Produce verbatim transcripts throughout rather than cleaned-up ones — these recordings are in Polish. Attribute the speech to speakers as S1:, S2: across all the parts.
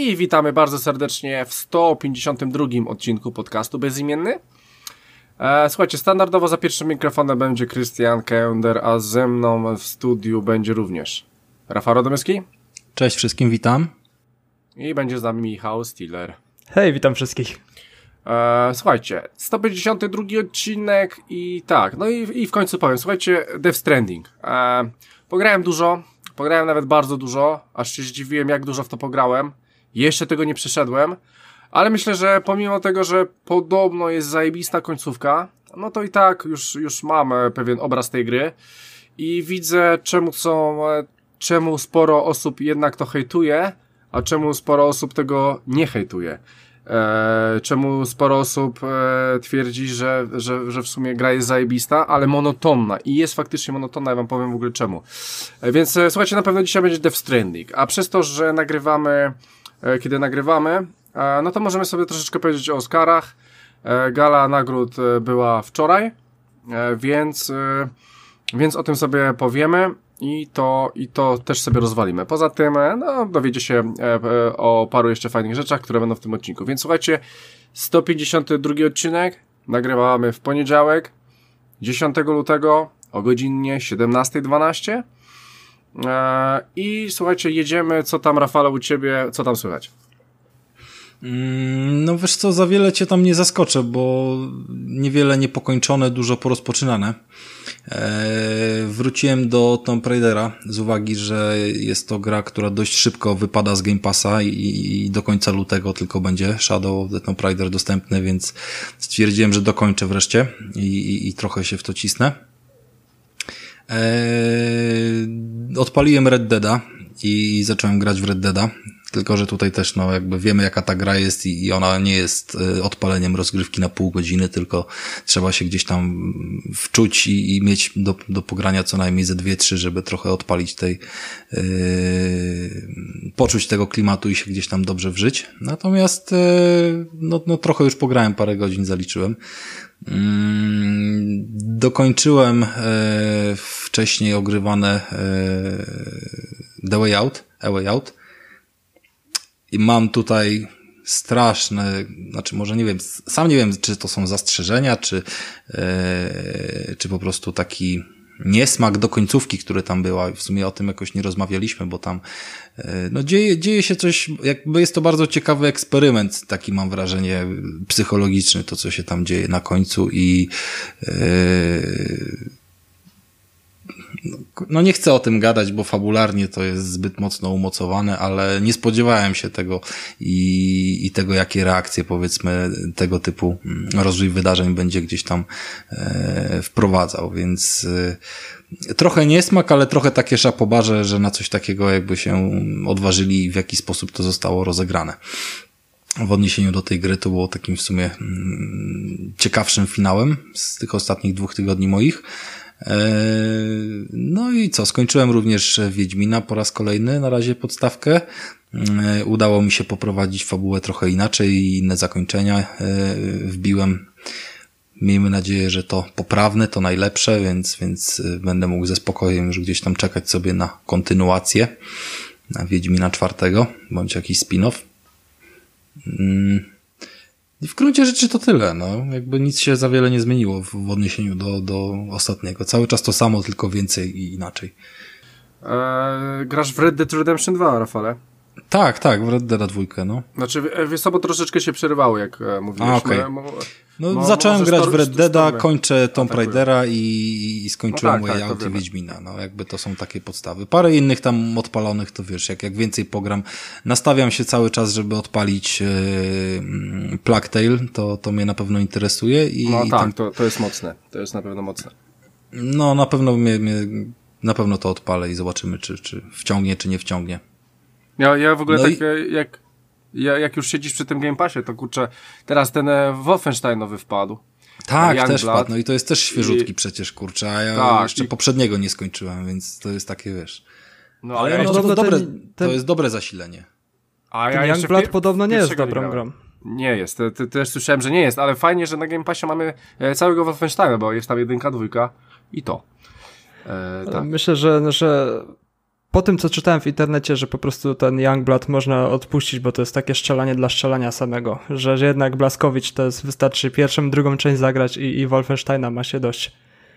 S1: I witamy bardzo serdecznie w sto pięćdziesiątym drugim odcinku podcastu Bezimienny. E, słuchajcie, standardowo za pierwszym mikrofonem będzie Krystian Kender, a ze mną w studiu będzie również Rafał Radomyski.
S2: Cześć wszystkim, witam.
S1: I będzie z nami Michał Stiller.
S3: Hej, witam wszystkich.
S1: E, słuchajcie, sto pięćdziesiąty drugi odcinek i tak, no i, i w końcu powiem, słuchajcie, Death Stranding. E, pograłem dużo, pograłem nawet bardzo dużo, aż się zdziwiłem, jak dużo w to pograłem. Jeszcze tego nie przeszedłem, ale myślę, że pomimo tego, że podobno jest zajebista końcówka, no to i tak już, już mam pewien obraz tej gry i widzę, czemu są, czemu sporo osób jednak to hejtuje, a czemu sporo osób tego nie hejtuje. E, czemu sporo osób e, twierdzi, że, że, że w sumie gra jest zajebista, ale monotonna i jest faktycznie monotonna, ja wam powiem w ogóle czemu. E, więc e, słuchajcie, na pewno dzisiaj będzie Death Stranding, a przez to, że nagrywamy, e, kiedy nagrywamy, e, no to możemy sobie troszeczkę powiedzieć o Oscarach. E, gala nagród e, była wczoraj, e, więc, e, więc o tym sobie powiemy. I to, i to też sobie rozwalimy. Poza tym, no, dowiecie się e, e, o paru jeszcze fajnych rzeczach, które będą w tym odcinku. Więc słuchajcie, sto pięćdziesiąty drugi odcinek nagrywamy w poniedziałek, dziesiątego lutego o godzinie siedemnasta dwanaście. E, I słuchajcie, jedziemy. Co tam, Rafale, u ciebie? Co tam słychać?
S2: No wiesz co, za wiele cię tam nie zaskoczę, bo niewiele niepokończone, dużo porozpoczynane. Eee, wróciłem do Tomb Raidera z uwagi, że jest to gra, która dość szybko wypada z Game Passa i, i do końca lutego tylko będzie Shadow of the Tomb Raider dostępny, więc stwierdziłem, że dokończę wreszcie i, i, i trochę się w to cisnę. Eee, odpaliłem Red Deada i zacząłem grać w Red Deada. Tylko że tutaj też no jakby wiemy jaka ta gra jest i, i ona nie jest y, odpaleniem rozgrywki na pół godziny, tylko trzeba się gdzieś tam wczuć i, i mieć do, do pogrania co najmniej ze dwie, trzy, żeby trochę odpalić tej, yy, poczuć tego klimatu i się gdzieś tam dobrze wżyć. Natomiast yy, no, no trochę już pograłem, parę godzin zaliczyłem. Yy, dokończyłem yy, wcześniej ogrywane yy, The Way Out, A Way Out. I mam tutaj straszne, znaczy może nie wiem, sam nie wiem, czy to są zastrzeżenia, czy, yy, czy po prostu taki niesmak do końcówki, który tam była. W sumie o tym jakoś nie rozmawialiśmy, bo tam yy, no dzieje, dzieje się coś, jakby jest to bardzo ciekawy eksperyment, taki mam wrażenie psychologiczny, to co się tam dzieje na końcu i yy, no nie chcę o tym gadać, bo fabularnie to jest zbyt mocno umocowane, ale nie spodziewałem się tego i, i tego, jakie reakcje, powiedzmy, tego typu rozwój wydarzeń będzie gdzieś tam e, wprowadzał, więc e, trochę niesmak, ale trochę takie szapobarze, że na coś takiego jakby się odważyli i w jaki sposób to zostało rozegrane. W odniesieniu do tej gry to było takim w sumie mm, ciekawszym finałem z tych ostatnich dwóch tygodni moich. No i co, skończyłem również Wiedźmina po raz kolejny, na razie podstawkę. Udało mi się poprowadzić fabułę trochę inaczej i inne zakończenia wbiłem. Miejmy nadzieję, że to poprawne, to najlepsze, więc, więc będę mógł ze spokojem już gdzieś tam czekać sobie na kontynuację, na Wiedźmina czwartego, bądź jakiś spin-off. I w gruncie rzeczy to tyle, no. Jakby nic się za wiele nie zmieniło w, w odniesieniu do, do ostatniego. Cały czas to samo, tylko więcej i inaczej.
S1: Eee, grasz w Red Dead Redemption dwa, Rafale?
S2: Tak, tak, w Red Dead dwa, no.
S1: Znaczy, wiesz co, bo troszeczkę się przerywało, jak e, mówiłeś.
S2: A, okej.
S1: Okay.
S2: No,
S1: no,
S2: zacząłem grać w Red Deada, kończę Tomb
S1: tak,
S2: Raidera i, i skończyłem
S1: no tak,
S2: Way
S1: tak,
S2: Out i Wiedźmina. No, jakby to są takie podstawy. Parę innych tam odpalonych, to wiesz, jak, jak więcej pogram. Nastawiam się cały czas, żeby odpalić yy, Plague Tale, to, to mnie na pewno interesuje. I,
S1: no
S2: i
S1: tak,
S2: tam...
S1: to, to jest mocne. To jest na pewno mocne.
S2: No, na pewno mnie, mnie na pewno to odpalę i zobaczymy, czy, czy wciągnie, czy nie wciągnie.
S1: Ja, ja w ogóle
S2: no
S1: tak,
S2: i...
S1: jak, ja, jak już siedzisz przy tym Game Passie, to kurczę, teraz ten Wolfenstein nowy wpadł.
S2: Tak,
S1: Young
S2: też
S1: Blood.
S2: wpadł. No i to jest też świeżutki
S1: I...
S2: przecież, kurczę, a ja
S1: tak,
S2: jeszcze
S1: i...
S2: poprzedniego nie skończyłem, więc to jest takie, wiesz...
S1: No,
S2: ale
S1: ale
S2: no,
S1: ja
S2: to, dobre,
S3: ten, ten...
S2: to jest dobre zasilenie.
S1: A
S3: ten
S1: ja
S3: Youngblood
S1: pier...
S3: podobno nie jest dobrą grą.
S1: Nie jest, to, to też słyszałem, że nie jest, ale fajnie, że na Game Passie mamy e, całego Wolfensteina, bo jest tam jedynka, dwójka i to. E, tak.
S3: Myślę, że, że po tym, co czytałem w internecie, że po prostu ten Youngblood można odpuścić, bo to jest takie strzelanie dla strzelania samego, że, że jednak Blazkowicz to jest, wystarczy pierwszą, drugą część zagrać i, i Wolfensteina ma się dość.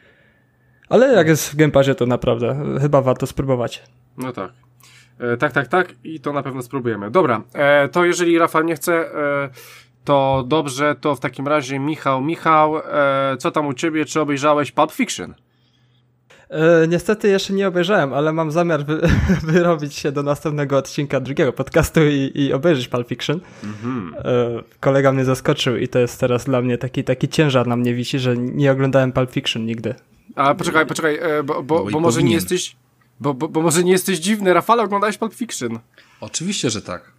S3: Ale jak jest w Game Passie, to naprawdę chyba warto spróbować.
S1: No tak. E, tak, tak, tak i to na pewno spróbujemy. Dobra, e, to jeżeli Rafał nie chce, e, to dobrze, to w takim razie Michał, Michał, e, co tam u ciebie, czy obejrzałeś Pulp Fiction?
S3: E, niestety jeszcze nie obejrzałem, ale mam zamiar wy, wyrobić się do następnego odcinka drugiego podcastu i, i obejrzeć Pulp Fiction. Mm-hmm. E, kolega mnie zaskoczył i to jest teraz dla mnie taki, taki ciężar na mnie wisi, że nie oglądałem Pulp Fiction nigdy.
S1: A poczekaj, poczekaj, e, bo, bo, bo, bo może nie jesteś... Bo, bo, bo może nie jesteś dziwny, Rafale, oglądałeś Pulp Fiction?
S2: Oczywiście, że tak.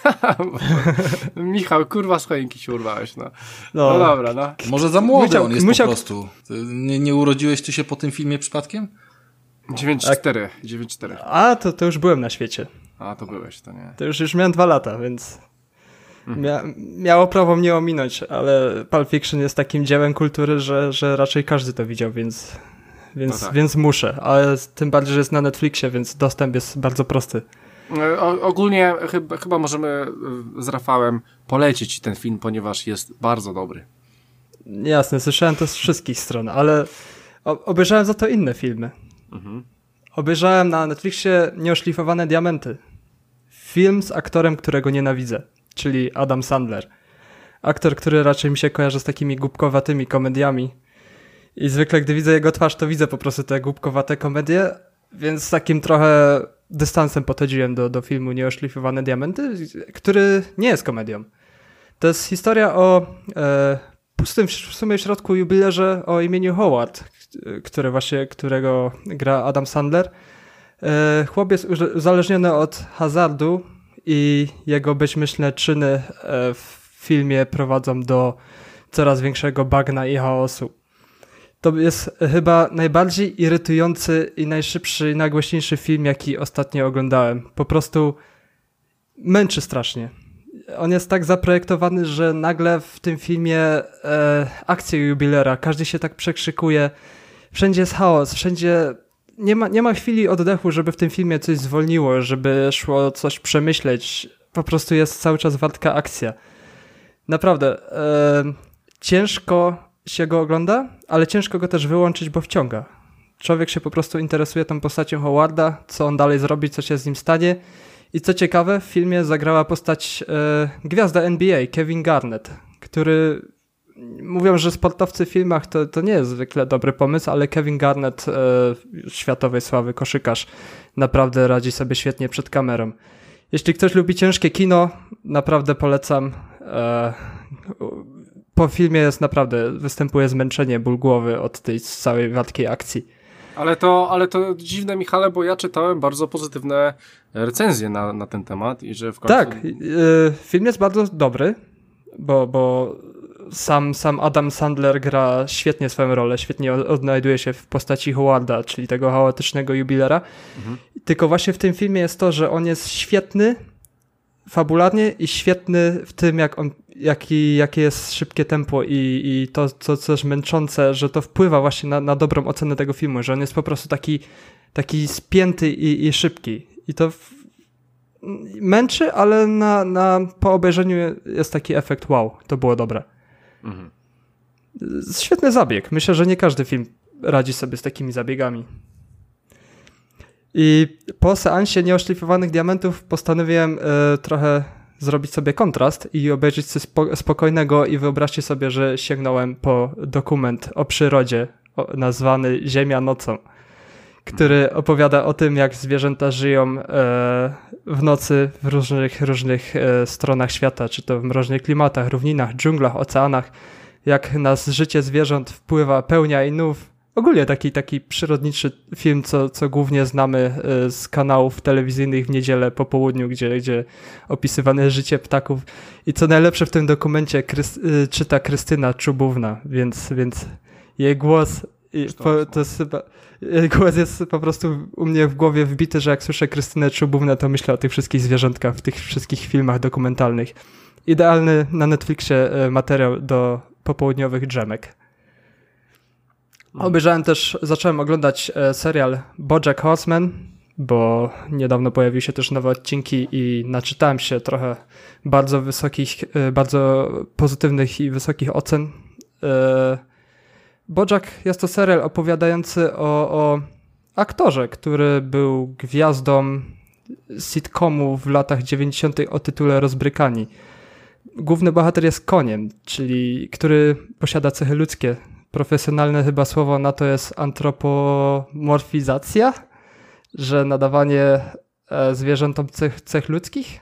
S1: Michał, kurwa, z choinki się urwałeś, no. No, no dobra, no.
S2: Może za młody musiał, on jest musiał... po prostu. Nie, nie urodziłeś ty się po tym filmie przypadkiem?
S1: dziewięćdziesiąt cztery, dziewięćdziesiąt cztery.
S3: A, to, to już byłem na świecie.
S1: A, to byłeś, to nie.
S3: To już, już miałem dwa lata, więc mia, miało prawo mnie ominąć, ale Pulp Fiction jest takim dziełem kultury, że, że raczej każdy to widział, więc... Więc, no tak. więc muszę, ale tym bardziej, że jest na Netflixie, więc dostęp jest bardzo prosty.
S1: O, ogólnie chyba, chyba możemy z Rafałem polecić ten film, ponieważ jest bardzo dobry.
S3: Jasne, słyszałem to z wszystkich stron, ale o, obejrzałem za to inne filmy. Mhm. Obejrzałem na Netflixie Nieoszlifowane diamenty. Film z aktorem, którego nienawidzę, czyli Adam Sandler. Aktor, który raczej mi się kojarzy z takimi głupkowatymi komediami. I zwykle, gdy widzę jego twarz, to widzę po prostu te głupkowate komedie, więc z takim trochę dystansem podchodziłem do, do filmu Nieoszlifowane diamenty, który nie jest komedią. To jest historia o e, pustym w sumie w środku jubilerze o imieniu Howard, który właśnie, którego gra Adam Sandler. E, chłop jest uzależniony od hazardu i jego bezmyślne czyny e, w filmie prowadzą do coraz większego bagna i chaosu. To jest chyba najbardziej irytujący i najszybszy i najgłośniejszy film, jaki ostatnio oglądałem. Po prostu męczy strasznie. On jest tak zaprojektowany, że nagle w tym filmie e, akcja jubilera, każdy się tak przekrzykuje, wszędzie jest chaos, wszędzie nie ma, nie ma chwili oddechu, żeby w tym filmie coś zwolniło, żeby szło coś przemyśleć. Po prostu jest cały czas wartka akcja. Naprawdę, e, ciężko się go ogląda, ale ciężko go też wyłączyć, bo wciąga. Człowiek się po prostu interesuje tą postacią Howarda, co on dalej zrobi, co się z nim stanie. I co ciekawe, w filmie zagrała postać e, gwiazda N B A, Kevin Garnett, który, mówią, że sportowcy w filmach to, to nie jest zwykle dobry pomysł, ale Kevin Garnett, e, światowej sławy koszykarz, naprawdę radzi sobie świetnie przed kamerą. Jeśli ktoś lubi ciężkie kino, naprawdę polecam. E, Po filmie jest naprawdę, występuje zmęczenie, ból głowy od tej całej wartkiej akcji.
S1: Ale to, ale to dziwne, Michale, bo ja czytałem bardzo pozytywne recenzje na, na ten temat i że w końcu...
S3: Tak, yy, film jest bardzo dobry, bo, bo sam, sam Adam Sandler gra świetnie swoją rolę, świetnie odnajduje się w postaci Howarda, czyli tego chaotycznego jubilera. Mhm. Tylko właśnie w tym filmie jest to, że on jest świetny fabularnie i świetny w tym, jak on, jaki, jakie jest szybkie tempo i, i to, co coś męczące, że to wpływa właśnie na, na dobrą ocenę tego filmu, że on jest po prostu taki, taki spięty i, i szybki. I to w, męczy, ale na, na, po obejrzeniu jest taki efekt wow, to było dobre. Mhm. Świetny zabieg. Myślę, że nie każdy film radzi sobie z takimi zabiegami. I po seansie Nieoszlifowanych diamentów postanowiłem y, trochę zrobić sobie kontrast i obejrzeć coś spo, spokojnego i wyobraźcie sobie, że sięgnąłem po dokument o przyrodzie o, nazwany Ziemia nocą, który opowiada o tym, jak zwierzęta żyją y, w nocy w różnych, różnych y, stronach świata, czy to w mroźnych klimatach, równinach, dżunglach, oceanach, jak na życie zwierząt wpływa pełnia i nów. Ogólnie taki, taki przyrodniczy film, co, co głównie znamy z kanałów telewizyjnych w niedzielę po południu, gdzie, gdzie opisywane jest życie ptaków. I co najlepsze w tym dokumencie Krys- czyta Krystyna Czubówna, więc, więc jej głos, i po, to jest chyba, jej głos jest po prostu u mnie w głowie wbity, że jak słyszę Krystynę Czubównę, to myślę o tych wszystkich zwierzątkach w tych wszystkich filmach dokumentalnych. Idealny na Netflixie materiał do popołudniowych drzemek. Obejrzałem też, zacząłem oglądać e, serial BoJack Horseman. bo niedawno pojawiły się też nowe odcinki i naczytałem się trochę bardzo wysokich, bardzo pozytywnych i wysokich ocen. BoJack jest to serial opowiadający o, o aktorze, który był gwiazdą sitcomu w latach dziewięćdziesiątych o tytule Rozbrykani. Główny bohater jest koniem, czyli który posiada cechy ludzkie. Profesjonalne chyba słowo na to jest antropomorfizacja, że nadawanie zwierzętom cech, cech ludzkich.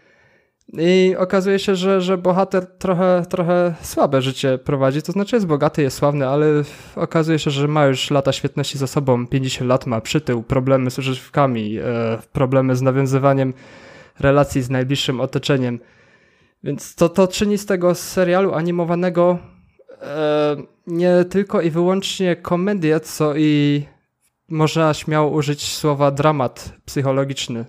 S3: I okazuje się, że, że bohater trochę, trochę słabe życie prowadzi, to znaczy jest bogaty, jest sławny, ale okazuje się, że ma już lata świetności za sobą, pięćdziesiąt lat ma, przytył, problemy z używkami, e, problemy z nawiązywaniem relacji z najbliższym otoczeniem. Więc to, to czyni z tego serialu animowanego e, nie tylko i wyłącznie komedię, co i można śmiało użyć słowa dramat psychologiczny,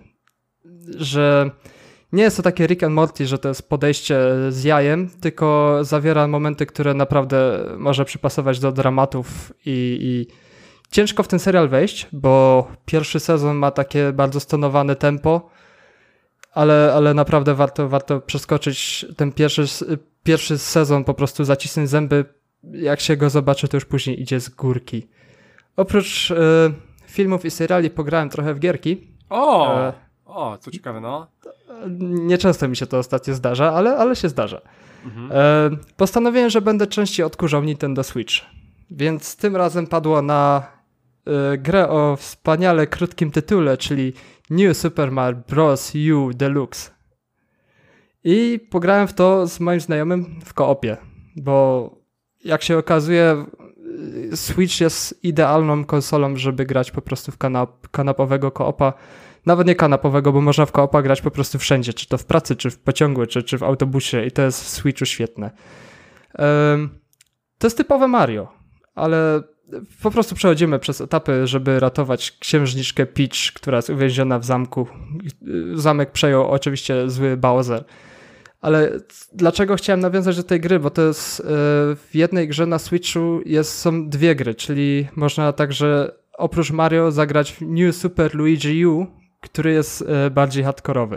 S3: że nie jest to takie Rick and Morty, że to jest podejście z jajem, tylko zawiera momenty, które naprawdę może przypasować do dramatów i, i ciężko w ten serial wejść, bo pierwszy sezon ma takie bardzo stonowane tempo, ale, ale naprawdę warto, warto przeskoczyć ten pierwszy, pierwszy sezon, po prostu zacisnąć zęby, jak się go zobaczy, to już później idzie z górki. Oprócz y, filmów i seriali pograłem trochę w gierki.
S1: O! E, O, to ciekawe, no.
S3: Nieczęsto mi się to ostatnio zdarza, ale, ale się zdarza. Mhm. E, postanowiłem, że będę częściej odkurzał Nintendo Switch, więc tym razem padło na e, grę o wspaniale krótkim tytule, czyli New Super Mario Bros. U Deluxe. I pograłem w to z moim znajomym w koopie, bo jak się okazuje, Switch jest idealną konsolą, żeby grać po prostu w kanap- kanapowego koopa. Nawet nie kanapowego, bo można w koopa grać po prostu wszędzie, czy to w pracy, czy w pociągu, czy, czy w autobusie i to jest w Switchu świetne. Um, to jest typowe Mario, ale po prostu przechodzimy przez etapy, żeby ratować księżniczkę Peach, która jest uwięziona w zamku. Zamek przejął oczywiście zły Bowser. Ale dlaczego chciałem nawiązać do tej gry? Bo to jest yy, w jednej grze na Switchu jest, są dwie gry, czyli można także oprócz Mario zagrać w New Super Luigi U, który jest yy, bardziej hardkorowy.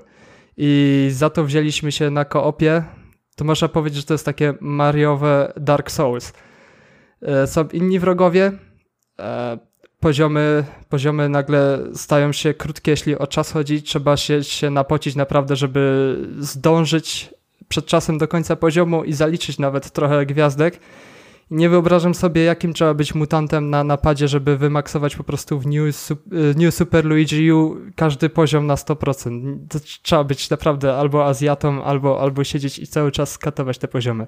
S3: I za to wzięliśmy się na koopie. To można powiedzieć, że to jest takie Mariowe Dark Souls. Yy, są inni wrogowie. Yy, poziomy, poziomy nagle stają się krótkie, jeśli o czas chodzi. Trzeba się, się napocić naprawdę, żeby zdążyć przed czasem do końca poziomu i zaliczyć nawet trochę gwiazdek. I nie wyobrażam sobie, jakim trzeba być mutantem na napadzie, żeby wymaksować po prostu w New, New Super Luigi U każdy poziom na sto procent. To trzeba być naprawdę albo Azjatą, albo, albo siedzieć i cały czas skatować te poziomy.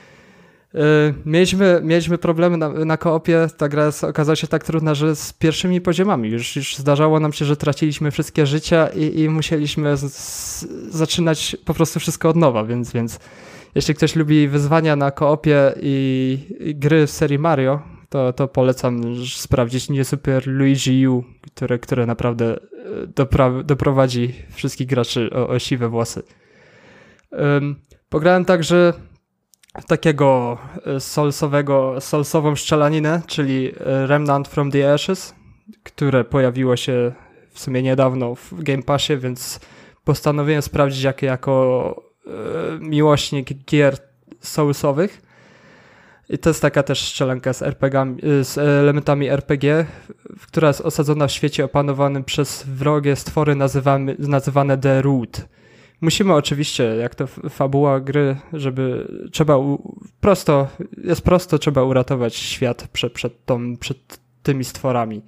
S3: Yy, mieliśmy, mieliśmy problemy na, na koopie, ta gra jest, okazała się tak trudna, że z pierwszymi poziomami już, już zdarzało nam się, że traciliśmy wszystkie życia i, i musieliśmy z, z, zaczynać po prostu wszystko od nowa, więc, więc jeśli ktoś lubi wyzwania na koopie i, i gry w serii Mario, to, to polecam sprawdzić New Super Luigi U, które, które naprawdę dopra- doprowadzi wszystkich graczy o, o siwe włosy. Yy, pograłem także w takiego soulsowego, soulsową szczelaninę, czyli Remnant from the Ashes, które pojawiło się w sumie niedawno w Game Passie, więc postanowiłem sprawdzić jak, jako e, miłośnik gier soulsowych. I to jest taka też strzelanka z er pe gami, z elementami er pe gie, która jest osadzona w świecie opanowanym przez wrogie stwory nazywamy, nazywane The Root. Musimy oczywiście, jak to fabuła gry, żeby trzeba u, prosto, jest prosto, trzeba uratować świat przed, przed, tą, przed tymi stworami.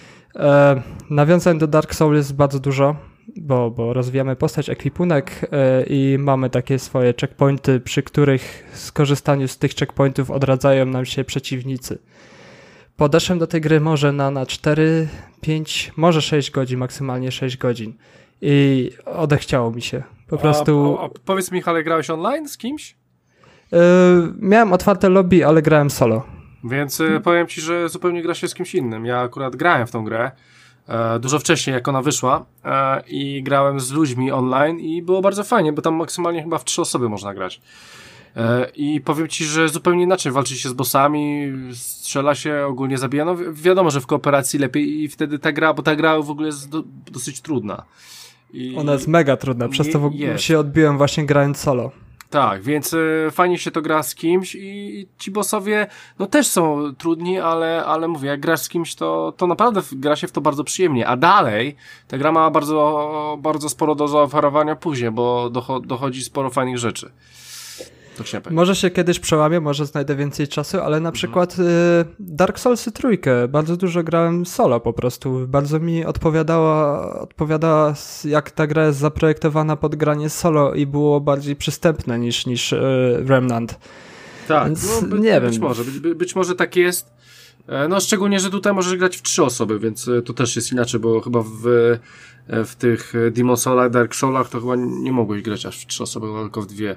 S3: E, nawiązań do Dark Souls jest bardzo dużo, bo, bo rozwijamy postać, ekwipunek e, i mamy takie swoje checkpointy, przy których skorzystaniu z tych checkpointów odradzają nam się przeciwnicy. Podeszłem do tej gry może na, na cztery, pięć, może sześć godzin, maksymalnie sześć godzin. I odechciało mi się. Po prostu...
S1: A, a, a powiedz mi, ale grałeś online z kimś?
S3: Yy, miałem otwarte lobby, ale grałem solo.
S1: Więc y, powiem ci, że zupełnie gra się z kimś innym. Ja akurat grałem w tą grę e, dużo wcześniej, jak ona wyszła e, i grałem z ludźmi online i było bardzo fajnie, bo tam maksymalnie chyba w trzy osoby można grać. I powiem ci, że zupełnie inaczej walczy się z bossami, strzela się, ogólnie zabija. No wi- wiadomo, że w kooperacji lepiej i wtedy ta gra, bo ta gra w ogóle jest do, dosyć trudna. I
S3: Ona jest mega trudna, przez to w ogóle
S1: jest.
S3: się odbiłem właśnie grając solo.
S1: Tak, więc y, fajnie się to gra z kimś i, i ci bossowie no też są trudni, ale, ale mówię, jak grasz z kimś, to, to naprawdę gra się w to bardzo przyjemnie. A dalej ta gra ma bardzo, bardzo sporo do zaoferowania później, bo docho- dochodzi sporo fajnych rzeczy. To chciałem powiedzieć.
S3: Może się kiedyś przełamię, może znajdę więcej czasu, ale na przykład y, Dark Soulsy trójkę, bardzo dużo grałem solo po prostu. Bardzo mi odpowiadała, odpowiadała jak ta gra jest zaprojektowana pod granie solo i było bardziej przystępne niż, niż y, Remnant.
S1: Tak,
S3: Więc
S1: no, by,
S3: nie
S1: być
S3: wiem.
S1: może, być, by, być może tak jest. E, No szczególnie, że tutaj możesz grać w trzy osoby, więc e, to też jest inaczej, bo chyba w, e, w tych Demon Soulach, Dark Soulach to chyba nie mogłeś grać aż w trzy osoby, tylko w dwie.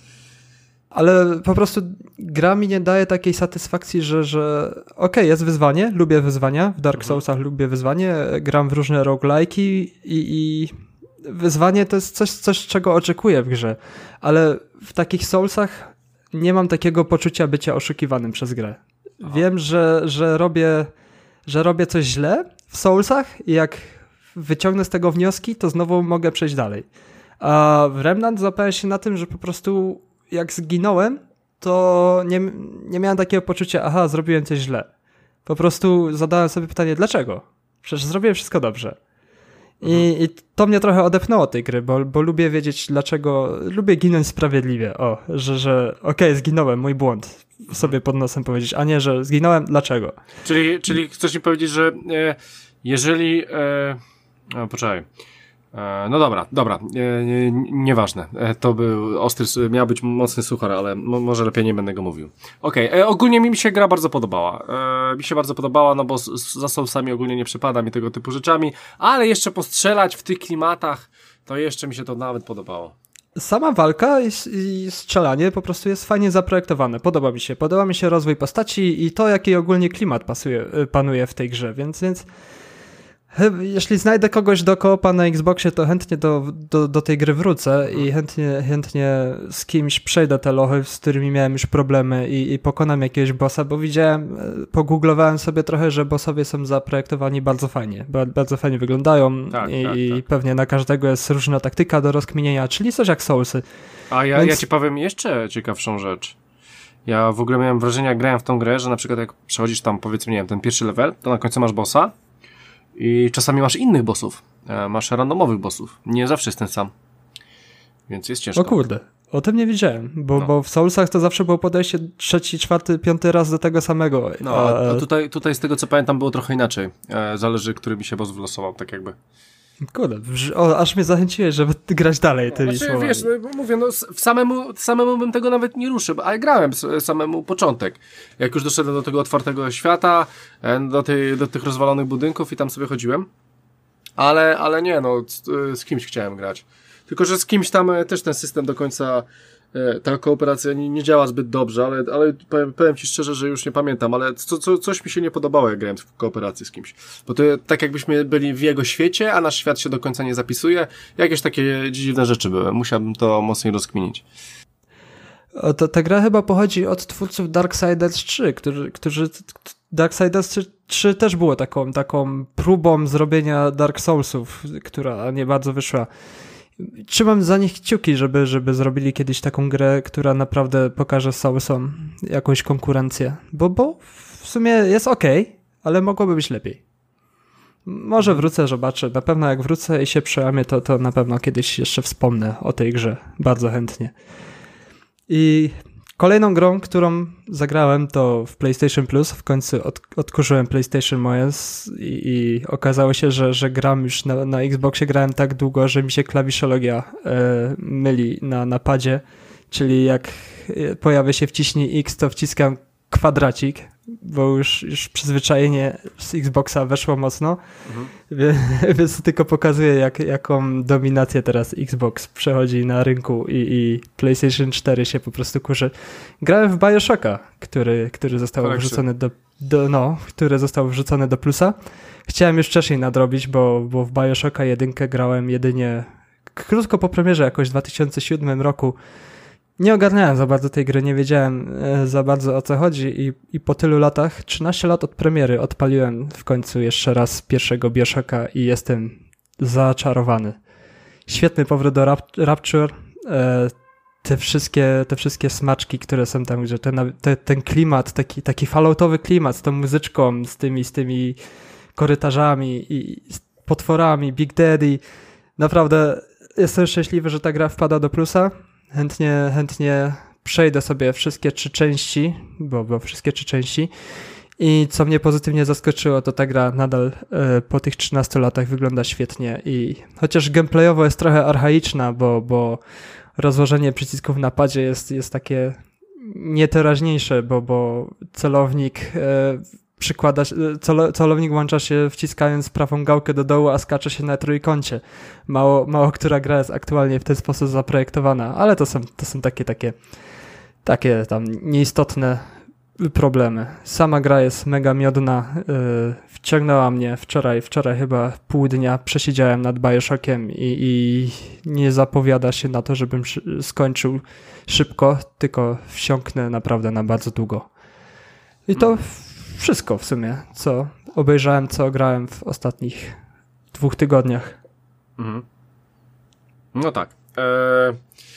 S3: Ale po prostu gra mi nie daje takiej satysfakcji, że, że okej, okay, jest wyzwanie, lubię wyzwania, w Dark
S1: Mhm.
S3: Soulsach lubię wyzwanie, gram w różne roguelike'i i, i wyzwanie to jest coś, coś, czego oczekuję w grze, ale w takich Soulsach nie mam takiego poczucia bycia oszukiwanym przez grę.
S1: Aha.
S3: Wiem, że, że, robię, że robię coś źle w Soulsach i jak wyciągnę z tego wnioski, to znowu mogę przejść dalej. A w Remnant złapałem się na tym, że po prostu jak zginąłem, to nie, nie miałem takiego poczucia, aha, zrobiłem coś źle. Po prostu zadałem sobie pytanie, dlaczego? Przecież zrobiłem wszystko dobrze. I, mhm. i to mnie trochę odepnęło tej gry, bo, bo lubię wiedzieć dlaczego, lubię ginąć sprawiedliwie, o, że, że okej, okay, zginąłem, mój błąd, sobie pod nosem powiedzieć, a nie, że zginąłem, dlaczego?
S1: Czyli, czyli chcesz mi powiedzieć, że e, jeżeli... E, o, poczekaj. E, no dobra, dobra, e, nie, nieważne. E, to był ostry, miał być mocny suchar, ale mo, może lepiej nie będę go mówił. Okej, okay. Ogólnie mi się gra bardzo podobała. E, mi się bardzo podobała, no bo z, z, za Soulsami ogólnie nie przypada mi tego typu rzeczami, ale jeszcze postrzelać w tych klimatach, to jeszcze mi się to nawet podobało.
S3: Sama walka i, i strzelanie po prostu jest fajnie zaprojektowane. Podoba mi się. Podoba mi się rozwój postaci i to, jaki ogólnie klimat pasuje, panuje w tej grze, więc, więc jeśli znajdę kogoś do koopa na Xboxie, to chętnie do, do, do tej gry wrócę i chętnie, chętnie z kimś przejdę te lochy, z którymi miałem już problemy i, i pokonam jakiegoś bossa, bo widziałem, pogooglowałem sobie trochę, że bossowie są zaprojektowani bardzo fajnie, bardzo fajnie wyglądają
S1: tak,
S3: i,
S1: tak,
S3: i
S1: tak.
S3: pewnie na każdego jest różna taktyka do rozkminienia, czyli coś jak Soulsy.
S1: A ja,
S3: Więc...
S1: ja ci powiem jeszcze ciekawszą rzecz. Ja w ogóle miałem wrażenie, jak grałem w tą grę, że na przykład jak przechodzisz tam, powiedzmy, nie wiem, ten pierwszy level, to na końcu masz bossa i czasami masz innych bossów. Masz randomowych bossów. Nie zawsze jest ten sam. Więc jest ciężko.
S3: O kurde, o tym nie wiedziałem, bo,
S1: no.
S3: bo w Soulsach to zawsze było podejście trzeci, czwarty, piąty raz do tego samego.
S1: No, a, a tutaj, tutaj z tego co pamiętam było trochę inaczej. E, zależy, który mi się boss wylosował, tak jakby.
S3: Kurde, o, aż mnie zachęciłeś, żeby grać dalej tymi
S1: znaczy,
S3: słowami.
S1: wiesz, no, mówię, no w samemu, samemu bym tego nawet nie ruszył, ale grałem samemu początek. Jak już doszedłem do tego otwartego świata, do, tej, do tych rozwalonych budynków i tam sobie chodziłem. Ale, ale nie, no z, z kimś chciałem grać. Tylko, że z kimś tam też ten system do końca, ta kooperacja nie, nie działa zbyt dobrze, ale, ale powiem, powiem ci szczerze, że już nie pamiętam, ale co, co, coś mi się nie podobało, jak grałem w kooperacji z kimś. Bo to tak jakbyśmy byli w jego świecie, a nasz świat się do końca nie zapisuje. Jakieś takie dziwne rzeczy były. Musiałbym to mocniej rozkminić.
S3: O, to, ta gra chyba pochodzi od twórców Darksiders trzy, którzy, którzy Darksiders trzy też było taką, taką próbą zrobienia Dark Soulsów, która nie bardzo wyszła. Trzymam za nich kciuki, żeby, żeby zrobili kiedyś taką grę, która naprawdę pokaże Soulsom jakąś konkurencję. Bo, bo w sumie jest okej, okay, ale mogłoby być lepiej. Może wrócę, zobaczę. Na pewno jak wrócę i się przełamię, to, to na pewno kiedyś jeszcze wspomnę o tej grze. Bardzo chętnie. I kolejną grą, którą zagrałem, to w PlayStation Plus. W końcu od, odkurzyłem PlayStation moje i, i okazało się, że, że gram już na, na Xboxie, grałem tak długo, że mi się klawiszologia e, myli na, na padzie, czyli jak pojawia się wciśnij X, to wciskam kwadracik, bo już, już przyzwyczajenie z Xboxa weszło mocno, mhm. więc, więc tylko pokazuje, jak, jaką dominację teraz Xbox przechodzi na rynku i, i PlayStation cztery się po prostu kurzy. Grałem w BioShocka, który, który został
S1: Collection.
S3: wrzucony do, do, no, który został wrzucony do plusa. Chciałem już wcześniej nadrobić, bo, bo w BioShocka jedynkę grałem jedynie krótko po premierze, jakoś w dwa tysiące siódmym roku. nie ogarniałem za bardzo tej gry, nie wiedziałem e, za bardzo o co chodzi i, i po tylu latach, trzynaście lat od premiery, odpaliłem w końcu jeszcze raz pierwszego Bioshocka i jestem zaczarowany. Świetny powrót do Rap- Rapture, e, te wszystkie, te wszystkie smaczki, które są tam, gdzie ten, te, ten klimat, taki, taki falloutowy klimat z tą muzyczką, z tymi, z tymi korytarzami i z potworami, Big Daddy. Naprawdę jestem szczęśliwy, że ta gra wpada do plusa. Chętnie, chętnie przejdę sobie wszystkie trzy części, bo, bo wszystkie trzy części. I co mnie pozytywnie zaskoczyło, to ta gra nadal y, po tych trzynastu latach wygląda świetnie i chociaż gameplayowo jest trochę archaiczna, bo, bo rozłożenie przycisków na padzie jest, jest takie nieteraźniejsze, bo, bo celownik y, przykłada się, celo, celownik włącza się wciskając prawą gałkę do dołu, a skacze się na trójkącie. Mało, mało która gra jest aktualnie w ten sposób zaprojektowana, ale to są, to są takie, takie, takie tam nieistotne problemy. Sama gra jest mega miodna, yy, wciągnęła mnie wczoraj, wczoraj chyba pół dnia przesiedziałem nad Bioshockiem i, i nie zapowiada się na to, żebym szy- skończył szybko, tylko wsiąknę naprawdę na bardzo długo. I to wszystko w sumie, co obejrzałem, co grałem w ostatnich dwóch tygodniach.
S1: Mhm. No tak. Eee,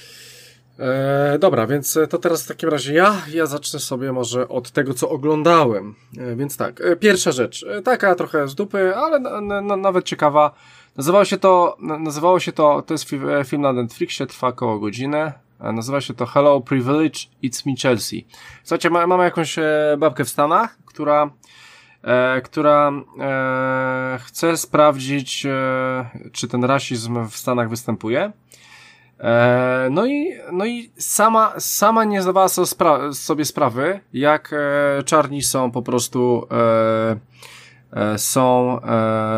S1: eee, dobra, więc to teraz w takim razie ja, ja zacznę sobie może od tego, co oglądałem. E, więc tak, e, pierwsza rzecz, e, taka trochę z dupy, ale na, na, nawet ciekawa. Nazywało się to, nazywało się to, to jest fi, film na Netflixie, trwa około godzinę. Nazywa się to Hello Privilege, It's Me Chelsea. Słuchajcie, ma, mamy jakąś e, babkę w Stanach, która, e, która e, chce sprawdzić, e, czy ten rasizm w Stanach występuje. E, no i, no i sama, sama nie zdawała sobie, spra- sobie sprawy, jak e, czarni są po prostu, e, e, są, e,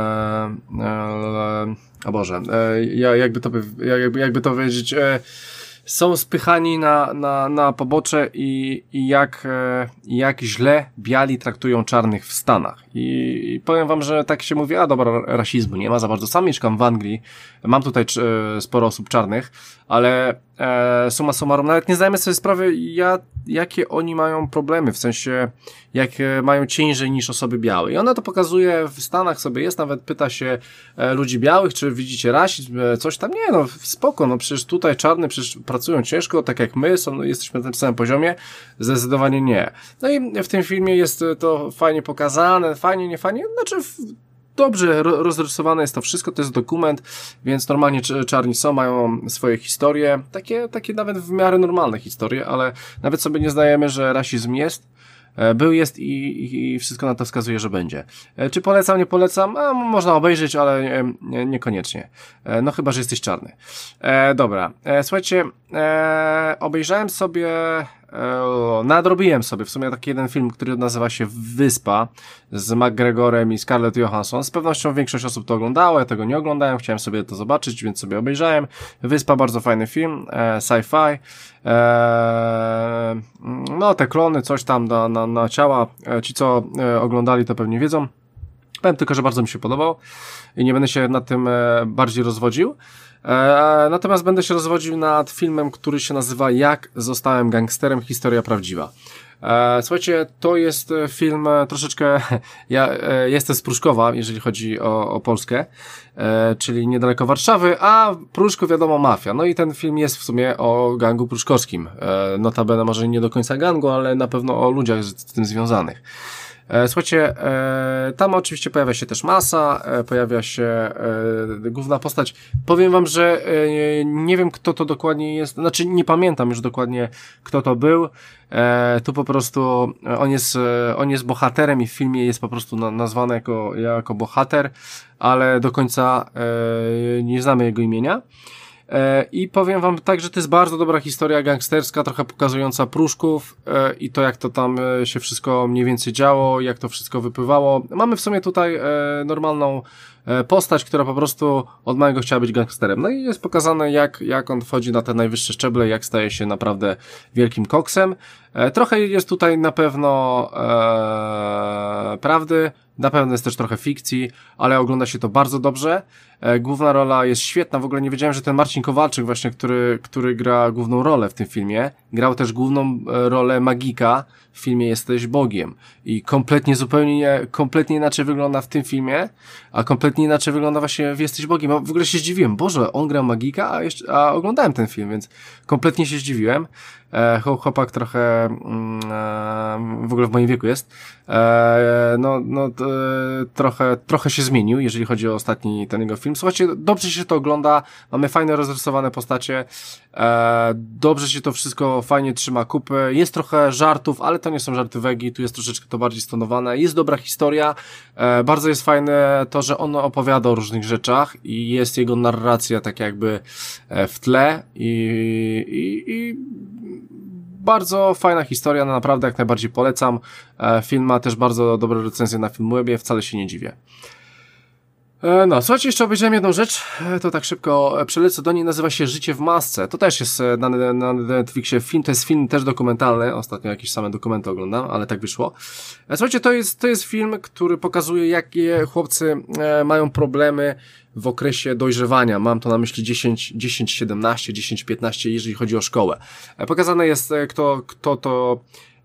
S1: e, o Boże, e, ja, jakby to, jakby, jakby to powiedzieć, e, są spychani na, na, na pobocze i, i jak, e, jak źle biali traktują czarnych w Stanach. I, i powiem wam, że tak się mówi, a dobra, rasizmu nie ma za bardzo. Sam mieszkam w Anglii, mam tutaj e, sporo osób czarnych, ale e, summa summarum, nawet nie zdajemy sobie sprawy, ja, jakie oni mają problemy, w sensie jak mają ciężej niż osoby białe. I ona to pokazuje, w Stanach sobie jest, nawet pyta się e, ludzi białych, czy widzicie rasizm, e, coś tam. Nie, no spoko, no przecież tutaj czarny, przecież pracują ciężko, tak jak my, są, jesteśmy na tym samym poziomie. Zdecydowanie nie. No i w tym filmie jest to fajnie pokazane, fajnie, nie fajnie, znaczy w, dobrze rozrysowane jest to wszystko, to jest dokument, więc normalnie czarni są, mają swoje historie, takie, takie nawet w miarę normalne historie, ale nawet sobie nie zdajemy, że rasizm jest. Był, jest i, i wszystko na to wskazuje, że będzie. Czy polecam, nie polecam? A, można obejrzeć, ale nie, nie, niekoniecznie. No chyba, że jesteś czarny. E, dobra. E, słuchajcie, e, obejrzałem sobie, e, nadrobiłem sobie w sumie taki jeden film, który nazywa się Wyspa z McGregorem i Scarlett Johansson. Z pewnością większość osób to oglądało, ja tego nie oglądałem, chciałem sobie to zobaczyć, więc sobie obejrzałem. Wyspa, bardzo fajny film, e, sci-fi. Eee, no te klony, coś tam na, na, na ciała, e, ci co e, oglądali to pewnie wiedzą. Powiem tylko, że bardzo mi się podobał i nie będę się nad tym e, bardziej rozwodził. E, natomiast będę się rozwodził nad filmem, który się nazywa Jak zostałem gangsterem, historia prawdziwa. E, słuchajcie, to jest film troszeczkę, ja e, jestem z Pruszkowa, jeżeli chodzi o, o Polskę, e, czyli niedaleko Warszawy, a Pruszków wiadomo mafia. No i ten film jest w sumie o gangu pruszkowskim. E, notabene może nie do końca gangu, ale na pewno o ludziach z, z tym związanych. E, słuchajcie, e, tam oczywiście pojawia się też Masa, e, pojawia się e, główna postać. Powiem wam, że e, nie wiem kto to dokładnie jest, znaczy nie pamiętam już dokładnie kto to był. E, tu po prostu on jest, e, on jest bohaterem i w filmie jest po prostu na, nazwany jako, jako bohater, ale do końca e, nie znamy jego imienia. I powiem wam tak, że to jest bardzo dobra historia gangsterska, trochę pokazująca Pruszków i to, jak to tam się wszystko mniej więcej działo, jak to wszystko wypływało. Mamy w sumie tutaj normalną postać, która po prostu od małego chciała być gangsterem. No i jest pokazane, jak, jak on wchodzi na te najwyższe szczeble, jak staje się naprawdę wielkim koksem. E, trochę jest tutaj na pewno e, prawdy, na pewno jest też trochę fikcji, ale ogląda się to bardzo dobrze. E, główna rola jest świetna, w ogóle nie wiedziałem, że ten Marcin Kowalczyk właśnie, który, który gra główną rolę w tym filmie, grał też główną e, rolę magika w filmie Jesteś Bogiem i kompletnie, zupełnie, kompletnie inaczej wygląda w tym filmie, a kompletnie inaczej wygląda właśnie w Jesteś Bogiem. Ja w ogóle się zdziwiłem, Boże, on gra magika, a, jeszcze, a oglądałem ten film, więc kompletnie się zdziwiłem. E, chłopak trochę mm, e, w ogóle w moim wieku jest. E, no, no t, trochę, trochę się zmienił, jeżeli chodzi o ostatni ten jego film. Słuchajcie, dobrze się to ogląda, mamy fajne, rozrysowane postacie, e, dobrze się to wszystko fajnie trzyma kupy, jest trochę żartów, ale to nie są żarty wegi, tu jest troszeczkę to bardziej stonowane, jest dobra historia, e, bardzo jest fajne to, że on opowiada o różnych rzeczach i jest jego narracja tak jakby w tle i, i, i bardzo fajna historia, no naprawdę jak najbardziej polecam. E, film ma też bardzo dobre recenzje na Filmwebie, wcale się nie dziwię. E, no, słuchajcie, jeszcze obejrzałem jedną rzecz, e, to tak szybko przelecę do niej, nazywa się Życie w masce. To też jest na, na Netflixie film, to jest film też dokumentalny, ostatnio jakieś same dokumenty oglądam, ale tak wyszło. E, słuchajcie, to jest, to jest film, który pokazuje, jakie chłopcy e, mają problemy w okresie dojrzewania. Mam to na myśli dziesięć, dziesięć, siedemnaście, dziesięć, piętnaście, jeżeli chodzi o szkołę. E, pokazane jest, e, kto, kto to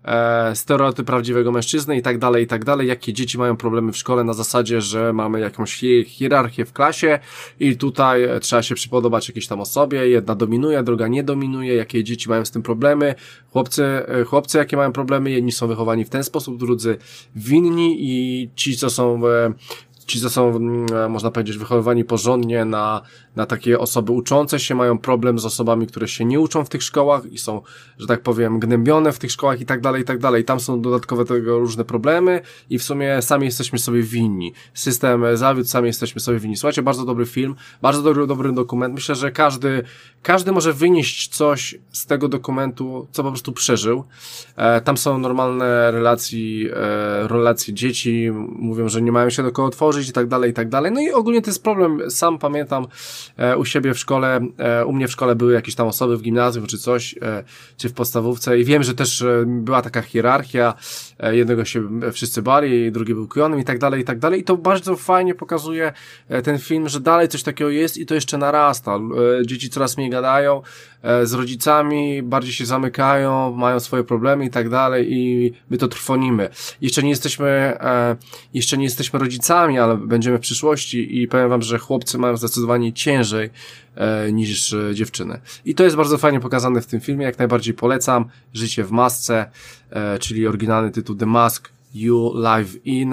S1: e, stereotyp prawdziwego mężczyzny i tak dalej, i tak dalej, jakie dzieci mają problemy w szkole na zasadzie, że mamy jakąś hi- hierarchię w klasie i tutaj e, trzeba się przypodobać jakiejś tam osobie, jedna dominuje, druga nie dominuje, jakie dzieci mają z tym problemy, chłopcy, e, chłopcy jakie mają problemy, jedni są wychowani w ten sposób, drudzy winni i ci, co są e, Ci, co są, można powiedzieć, wychowywani porządnie na, na takie osoby uczące się, mają problem z osobami, które się nie uczą w tych szkołach i są, że tak powiem, gnębione w tych szkołach i tak dalej, i tak dalej. Tam są dodatkowe tego różne problemy i w sumie sami jesteśmy sobie winni. System zawiódł, sami jesteśmy sobie winni. Słuchajcie, bardzo dobry film, bardzo dobry, dobry dokument. Myślę, że każdy, każdy może wynieść coś z tego dokumentu, co po prostu przeżył. E, tam są normalne relacje, e, relacje dzieci, mówią, że nie mają się do kogo otworzyć, i tak dalej, i tak dalej. No i ogólnie to jest problem, sam pamiętam e, u siebie w szkole, e, u mnie w szkole były jakieś tam osoby w gimnazjum czy coś, e, czy w podstawówce i wiem, że też e, była taka hierarchia, e, jednego się wszyscy bali, drugi był kujonem i tak dalej, i tak dalej i to bardzo fajnie pokazuje e, ten film, że dalej coś takiego jest i to jeszcze narasta. E, dzieci coraz mniej gadają e, z rodzicami, bardziej się zamykają, mają swoje problemy i tak dalej i my to trwonimy. Jeszcze nie jesteśmy, e, jeszcze nie jesteśmy rodzicami, ale będziemy w przyszłości i powiem wam, że chłopcy mają zdecydowanie ciężej e, niż e, dziewczyny. I to jest bardzo fajnie pokazane w tym filmie, jak najbardziej polecam. Życie w masce, e, czyli oryginalny tytuł The Mask You Live In.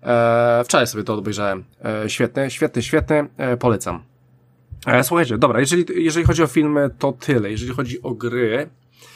S1: E, wczoraj sobie to obejrzałem. E, świetny, świetny, świetny, e, polecam. E, słuchajcie, dobra, jeżeli, jeżeli chodzi o filmy, to tyle. Jeżeli chodzi o gry,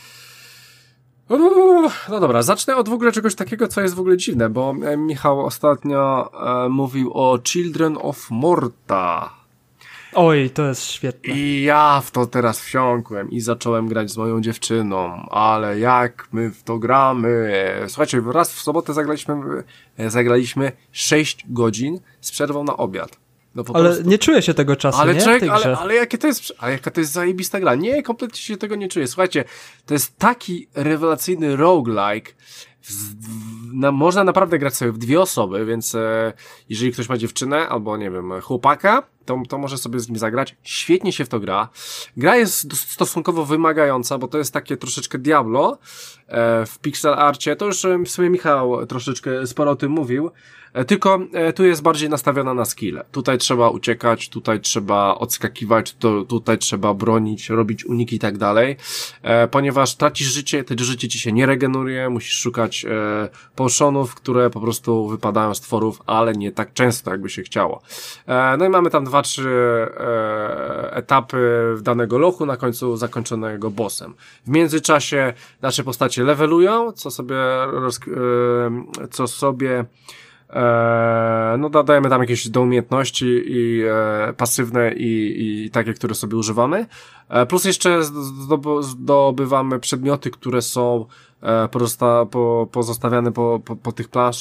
S1: no dobra, zacznę od w ogóle czegoś takiego, co jest w ogóle dziwne, bo Michał ostatnio e, mówił o Children of Morta.
S3: Oj, to jest świetne.
S1: I ja w to teraz wsiąkłem i zacząłem grać z moją dziewczyną, ale jak my w to gramy. Słuchajcie, raz w sobotę zagraliśmy, zagraliśmy sześć godzin z przerwą na obiad. No
S3: ale
S1: prostu...
S3: nie czuję się tego czasu,
S1: ale
S3: nie?
S1: Czek, ale, ale jakie to jest, ale jaka to jest zajebista gra. Nie, kompletnie się tego nie czuję. Słuchajcie, to jest taki rewelacyjny roguelike. W, na, można naprawdę grać sobie w dwie osoby, więc e, jeżeli ktoś ma dziewczynę albo, nie wiem, chłopaka, to, to może sobie z nim zagrać. Świetnie się w to gra. Gra jest stosunkowo wymagająca, bo to jest takie troszeczkę Diablo e, w pixel arcie. To już w sumie Michał troszeczkę sporo o tym mówił. Tylko e, tu jest bardziej nastawiona na skill. Tutaj trzeba uciekać, tutaj trzeba odskakiwać, to, tutaj trzeba bronić, robić uniki i tak dalej. E, ponieważ tracisz życie, to życie ci się nie regeneruje, musisz szukać e, potionów, które po prostu wypadają z tworów, ale nie tak często, jakby się chciało. E, no i mamy tam dwa, trzy e, etapy danego lochu, na końcu zakończonego bossem. W międzyczasie nasze postacie levelują, co sobie roz, e, co sobie Eee, no dodajemy tam jakieś do umiejętności i e, pasywne i, i takie, które sobie używamy. E, plus jeszcze zdob- zdobywamy przedmioty, które są e, pozosta- po, pozostawiane po, po, po tych planszach.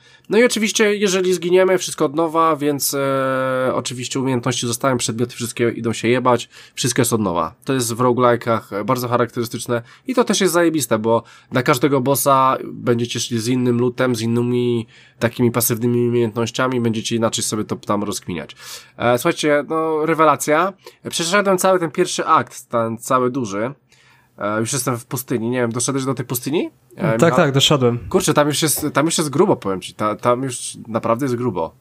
S1: No i oczywiście, jeżeli zginiemy, wszystko od nowa, więc e, oczywiście umiejętności zostają, przedmioty wszystkie idą się jebać, wszystko jest od nowa. To jest w roguelike'ach bardzo charakterystyczne i to też jest zajebiste, bo na każdego bossa będziecie szli z innym lootem, z innymi takimi pasywnymi umiejętnościami, będziecie inaczej sobie to tam rozkminiać. E, słuchajcie, no rewelacja. Przeszedłem cały ten pierwszy akt, ten cały duży. E, już jestem w pustyni, nie wiem, doszedłeś do tej pustyni? E,
S3: tak, tak, doszedłem.
S1: Kurczę, tam już jest, tam już jest grubo, powiem ci, Ta, tam już naprawdę jest grubo.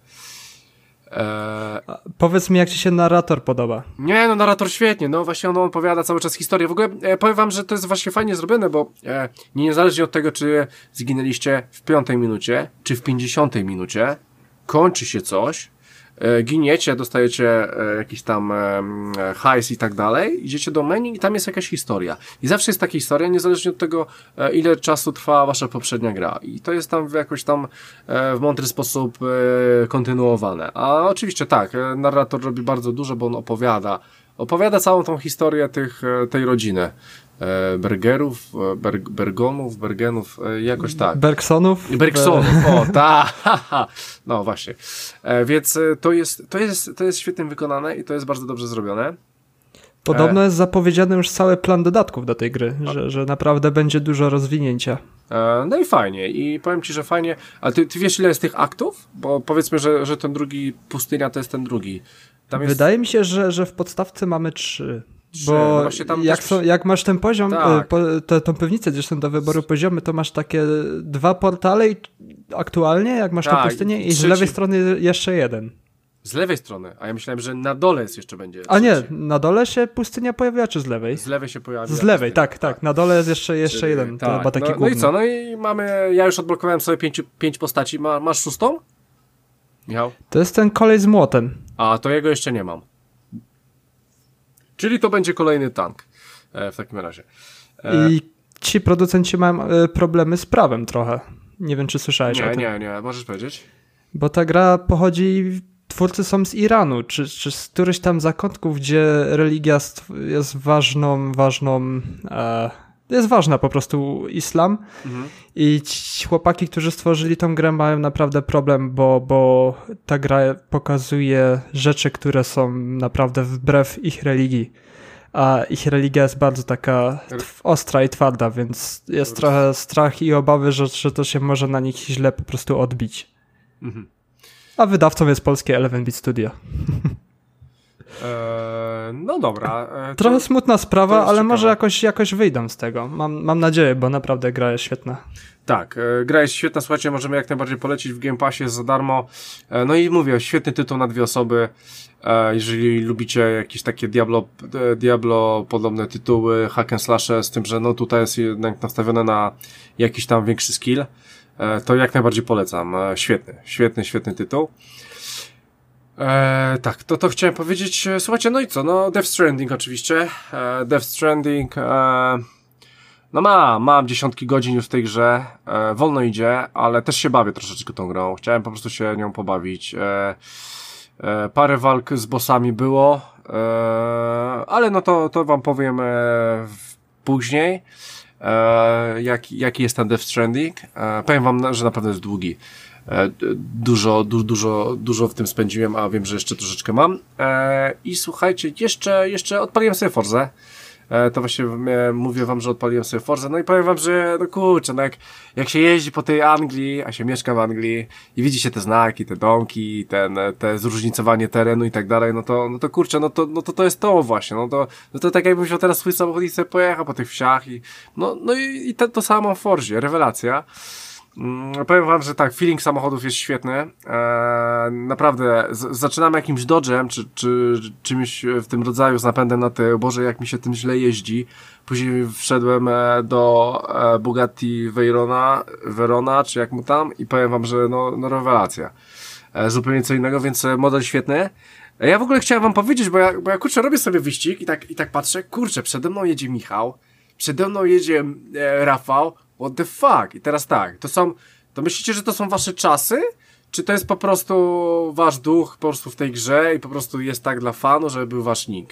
S1: E...
S3: Powiedz mi, jak ci się narrator podoba.
S1: Nie, no narrator świetnie, no właśnie on opowiada cały czas historię. W ogóle e, powiem wam, że to jest właśnie fajnie zrobione, bo e, niezależnie od tego, czy zginęliście w piątej minucie, czy w pięćdziesiątej minucie, kończy się coś, e, giniecie, dostajecie e, jakiś tam e, hajs i tak dalej, idziecie do menu i tam jest jakaś historia. I zawsze jest taka historia, niezależnie od tego, e, ile czasu trwa wasza poprzednia gra. I to jest tam w jakoś tam e, w mądry sposób e, kontynuowane. A oczywiście tak, e, narrator robi bardzo dużo, bo on opowiada, opowiada całą tą historię tych, e, tej rodziny. E, Bergerów, e, Ber, Bergonów, Bergenów, e, jakoś tak.
S3: Bergsonów?
S1: Bergsonów, o, tak, no właśnie. E, więc e, to jest, to jest, to jest świetnie wykonane i to jest bardzo dobrze zrobione.
S3: Podobno e... jest zapowiedziany już cały plan dodatków do tej gry, że, że naprawdę będzie dużo rozwinięcia.
S1: E, no i fajnie, i powiem ci, że fajnie. A ty, ty wiesz, ile jest tych aktów? Bo powiedzmy, że, że ten drugi pustynia to jest ten drugi. Tam jest...
S3: Wydaje mi się, że, że w podstawce mamy trzy.
S1: Trzy.
S3: Bo
S1: no tam
S3: jak,
S1: też...
S3: są, jak masz ten poziom,
S1: tak.
S3: po, te, tą pewnicę, gdzie są do wyboru poziomy, to masz takie dwa portale i aktualnie, jak masz
S1: tak,
S3: tę pustynię i
S1: trzeci.
S3: z lewej strony jeszcze jeden.
S1: Z lewej strony, a ja myślałem, że na dole jest jeszcze będzie.
S3: A nie, na dole się pustynia pojawiła, czy z lewej?
S1: Z lewej się pojawiła.
S3: Z lewej,
S1: pustynia,
S3: tak, tak, tak. Na dole jest jeszcze, jeszcze
S1: Czyli,
S3: jeden,
S1: tak.
S3: to chyba taki
S1: no,
S3: główny.
S1: No i co, no i mamy, ja już odblokowałem sobie pięć, pięć postaci, Ma, masz szóstą? Michał?
S3: To jest ten kolej z młotem.
S1: A, to jego jeszcze nie mam. Czyli to będzie kolejny tank e, w takim razie. E...
S3: I ci producenci mają e, problemy z prawem trochę. Nie wiem, czy słyszałeś
S1: nie,
S3: o tym.
S1: Nie, nie, możesz powiedzieć?
S3: Bo ta gra pochodzi, twórcy są z Iranu, czy, czy z którychś tam zakątków, gdzie religia jest ważną, ważną, e, jest ważna po prostu islam. Mhm. I ci chłopaki, którzy stworzyli tą grę, mają naprawdę problem, bo, bo ta gra pokazuje rzeczy, które są naprawdę wbrew ich religii. A ich religia jest bardzo taka ostra i twarda, więc jest trochę strach i obawy, że, że to się może na nich źle po prostu odbić. Mhm. A wydawcą jest polskie Eleven Beat Studio.
S1: Eee, no dobra. E,
S3: Trochę
S1: to,
S3: smutna sprawa, ale
S1: ciekawe.
S3: może jakoś, jakoś wyjdą z tego. Mam, mam nadzieję, bo naprawdę gra jest świetna.
S1: Tak, e, gra jest świetna, słuchajcie, możemy jak najbardziej polecić w Game Passie za darmo. E, no i mówię, świetny tytuł na dwie osoby. E, jeżeli lubicie jakieś takie Diablo, e, Diablo podobne tytuły, hack and slashe, z tym, że no tutaj jest jednak nastawione na jakiś tam większy skill, e, to jak najbardziej polecam. E, świetny, świetny, świetny tytuł. E, tak, to to chciałem powiedzieć. Słuchajcie, no i co? No Death Stranding oczywiście. E, Death Stranding e, no ma, mam dziesiątki godzin już w tej grze. E, wolno idzie, ale też się bawię troszeczkę tą grą. Chciałem po prostu się nią pobawić. E, e, parę walk z bossami było, e, ale no to, to wam powiem e, w, później. E, jak, jaki jest ten Death Stranding. E, powiem wam, że naprawdę jest długi. Dużo, du, dużo, dużo w tym spędziłem, a wiem, że jeszcze troszeczkę mam. E, I słuchajcie, jeszcze, jeszcze odpaliłem sobie Forzę. E, to właśnie e, mówię wam, że odpaliłem sobie Forzę. No i powiem wam, że no kurczę, no jak, jak się jeździ po tej Anglii, a się mieszka w Anglii i widzi się te znaki, te domki, ten, te zróżnicowanie terenu i tak dalej, no to, no to kurczę, no to, no to to jest to właśnie. No to, no to tak jakbym wziął teraz swój samochód i sobie pojechał po tych wsiach i no, no i, i to, to samo w Forzie, rewelacja. Mm, powiem wam, że tak, feeling samochodów jest świetny. Eee, naprawdę, z, zaczynamy jakimś Dodge'em, czy, czy czymś w tym rodzaju z napędem na tył. Boże, jak mi się tym źle jeździ. Później wszedłem e, do e, Bugatti Veyrona, Verona, czy jak mu tam, i powiem wam, że no, no rewelacja. E, zupełnie co innego, więc model świetny. E, ja w ogóle chciałem wam powiedzieć, bo ja, bo ja kurczę, robię sobie wyścig i tak, i tak patrzę, kurczę, przede mną jedzie Michał, przede mną jedzie e, Rafał. What the fuck? I teraz tak, to są, to myślicie, że to są wasze czasy? Czy to jest po prostu wasz duch po prostu w tej grze i po prostu jest tak dla fanu, żeby był wasz nick?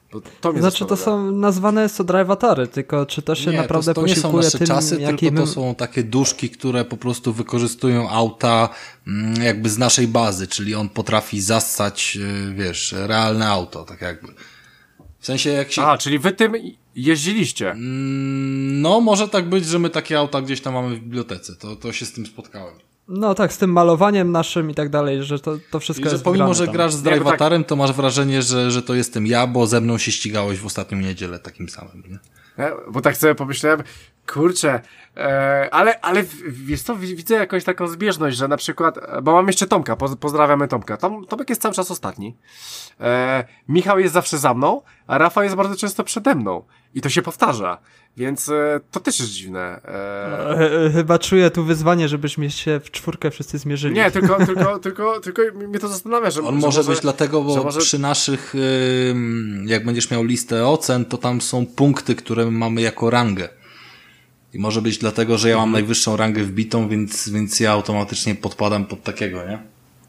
S1: Bo to mnie
S3: Znaczy to są nazwane jest to drive-atary, tylko czy to się
S2: nie,
S3: naprawdę
S2: to, to nie są
S3: posiłkuje
S2: nasze
S3: tym,
S2: czasy,
S3: jaki
S2: tylko
S3: my...
S2: to są takie duszki, które po prostu wykorzystują auta mm, jakby z naszej bazy, czyli on potrafi zassać, yy, wiesz, realne auto, tak jakby. W sensie jak się...
S1: A, czyli wy tym jeździlicie?
S2: Mm, no, może tak być, że my takie auta gdzieś tam mamy w bibliotece, to, to się z tym spotkałem.
S3: No tak, z tym malowaniem naszym i tak dalej, że to, to wszystko
S2: I że
S3: jest
S2: pomimo, że
S3: tam.
S2: grasz z
S1: Nie, bo
S2: drive-atarem, to masz wrażenie, że, że to jestem ja, bo ze mną się ścigałeś w ostatnią niedzielę takim samym, nie?
S1: Nie? Bo tak sobie pomyślałem, kurczę, e, ale, ale wiesz co, widzę jakąś taką zbieżność, że na przykład, bo mam jeszcze Tomka, poz, pozdrawiamy Tomka, Tom, Tomek jest cały czas ostatni, e, Michał jest zawsze za mną, a Rafał jest bardzo często przede mną i to się powtarza, więc e, to też jest dziwne. E,
S3: Chyba czuję tu wyzwanie, żebyśmy się w czwórkę wszyscy zmierzyli.
S1: nie, tylko, tylko, tylko, tylko mnie to zastanawia, że...
S2: On
S1: że
S2: może być dlatego, bo
S1: może...
S2: przy naszych, ym, jak będziesz miał listę ocen, to tam są punkty, które mamy jako rangę. I może być dlatego, że ja mam
S1: Mhm.
S2: najwyższą rangę wbitą, więc, więc ja automatycznie podpadam pod takiego, nie?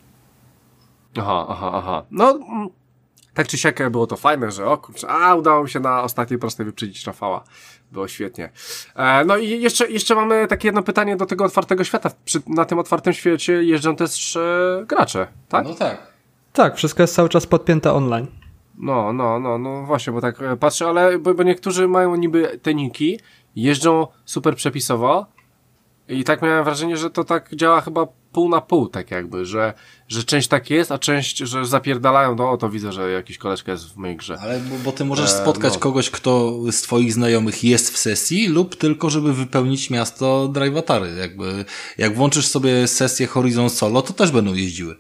S1: Aha, aha, aha. No, mm, tak czy siak było to fajne, że o kurczę, a udało mi się na ostatniej prostej wyprzedzić Rafała. Było świetnie. E, no i jeszcze, jeszcze mamy takie jedno pytanie do tego otwartego świata. Przy, na tym otwartym świecie jeżdżą też e, gracze, tak?
S2: No tak.
S3: Tak, wszystko jest cały czas podpięte online.
S1: No, no, no, no właśnie, bo tak e, patrzę, ale bo, bo niektórzy mają niby te niki, jeżdżą super przepisowo i tak miałem wrażenie, że to tak działa chyba pół na pół, tak jakby, że, że część tak jest, a część, że zapierdalają, no to widzę, że jakiś koleżka jest w mojej grze.
S2: Ale bo, bo ty możesz
S1: E,
S2: spotkać
S1: no.
S2: kogoś, kto z twoich znajomych jest w sesji lub tylko, żeby wypełnić miasto drive-atary. Jakby, jak włączysz sobie sesję Horizon Solo, to też będą jeździły.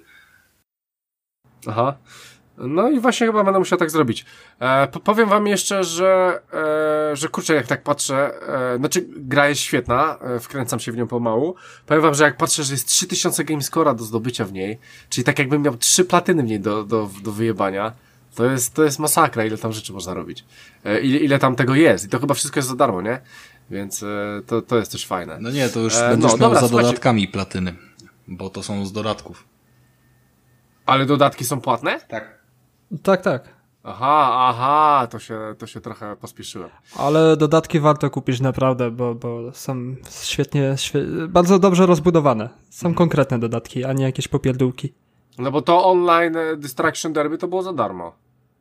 S1: Aha. No i właśnie chyba będę musiał tak zrobić. E, powiem wam jeszcze, że, e, że kurczę, jak tak patrzę, e, znaczy gra jest świetna, e, wkręcam się w nią pomału. Powiem wam, że jak patrzę, że jest trzy tysiące gamescora do zdobycia w niej, czyli tak jakbym miał trzy platyny w niej do, do, do wyjebania, to jest, to jest masakra, ile tam rzeczy można robić. E, ile, ile tam tego jest. I to chyba wszystko jest za darmo, nie? Więc e, to, to jest też fajne.
S2: No nie, to już
S1: E,
S2: będziesz
S1: no,
S2: miał
S1: dobra,
S2: za
S1: słuchajcie.
S2: dodatkami platyny, bo to są z dodatków.
S1: Ale dodatki są płatne?
S2: Tak.
S3: Tak, tak.
S1: Aha, aha, to się, to się trochę pospieszyłem.
S3: Ale dodatki warto kupić naprawdę, bo, bo są świetnie, świe... bardzo dobrze rozbudowane. Są konkretne dodatki, a nie jakieś popierdółki.
S1: No bo to online e, Distraction Derby to było za darmo.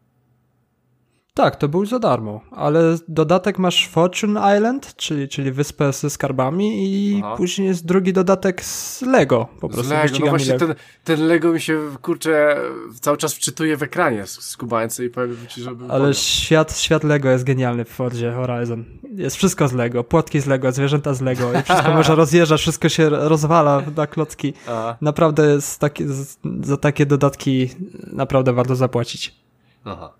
S3: Tak, to był za darmo, ale dodatek masz Fortune Island, czyli, czyli wyspę ze skarbami i
S1: Aha.
S3: później jest drugi dodatek z Lego, po
S1: Z
S3: prostu
S1: Lego, no
S3: wyścigami
S1: właśnie
S3: Lego.
S1: ten, ten Lego mi się, kurczę, cały czas wczytuje w ekranie skubańcy i powiem ci, żeby...
S3: Ale świat, świat Lego jest genialny w Fordzie Horizon. Jest wszystko z Lego, płotki z Lego, zwierzęta z Lego i wszystko można rozjeżdżać, wszystko się rozwala na klocki.
S1: A,
S3: Naprawdę jest taki, za takie dodatki naprawdę warto zapłacić.
S1: aha.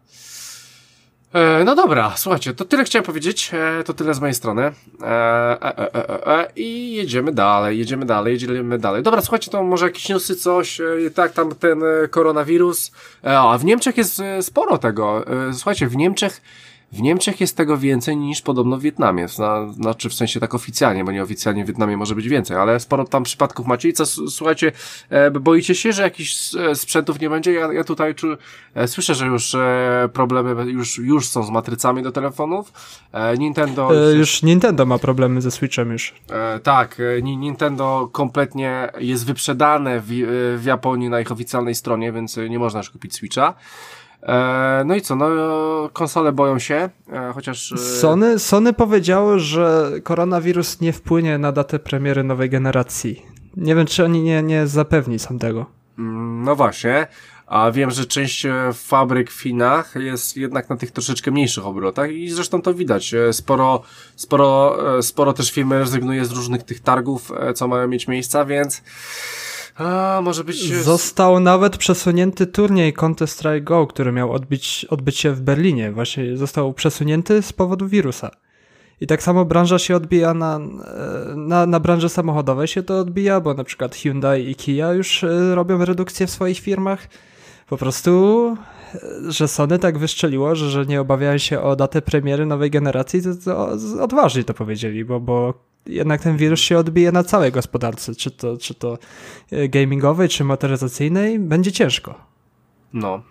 S1: E, no dobra, słuchajcie, to tyle chciałem powiedzieć, e, to tyle z mojej strony. E, e, e, e, e, I jedziemy dalej, jedziemy dalej, jedziemy dalej. Dobra, słuchajcie, to może jakieś newsy, coś, e, tak, tam ten e, koronawirus. E, a w Niemczech jest e, sporo tego. E, słuchajcie, w Niemczech W Niemczech jest tego więcej niż podobno w Wietnamie. Zna, znaczy w sensie tak oficjalnie, bo nieoficjalnie w Wietnamie może być więcej, ale sporo tam przypadków macie. I co, słuchajcie, e, boicie się, że jakichś e, sprzętów nie będzie? Ja, ja tutaj czu, e, słyszę, że już e, problemy już, już są z matrycami do telefonów. E, Nintendo...
S3: E, już Nintendo ma problemy ze Switchem już.
S1: E, tak, e, Nintendo kompletnie jest wyprzedane w, e, w Japonii na ich oficjalnej stronie, więc e, nie można już kupić Switcha. E, no i co, no konsole boją się, e, chociaż... E...
S3: Sony, Sony powiedziało, że koronawirus nie wpłynie na datę premiery nowej generacji. Nie wiem, czy oni nie, nie zapewni sam tego.
S1: Mm, no właśnie, a wiem, że część fabryk w Chinach jest jednak na tych troszeczkę mniejszych obrotach i zresztą to widać. Sporo, sporo, sporo też firmy rezygnuje z różnych tych targów, co mają mieć miejsca, więc... A, może być...
S3: Został nawet przesunięty turniej Counter-Strike Go, który miał odbyć, odbyć się w Berlinie. Właśnie został przesunięty z powodu wirusa. I tak samo branża się odbija na, na, na branży samochodowej się to odbija, bo na przykład Hyundai i Kia już robią redukcję w swoich firmach. Po prostu, że Sony tak wyszczeliło, że, że nie obawiają się o datę premiery nowej generacji, to, to odważnie to powiedzieli, bo, bo jednak ten wirus się odbije na całej gospodarce, czy to, czy to gamingowej, czy motoryzacyjnej, będzie ciężko.
S1: No.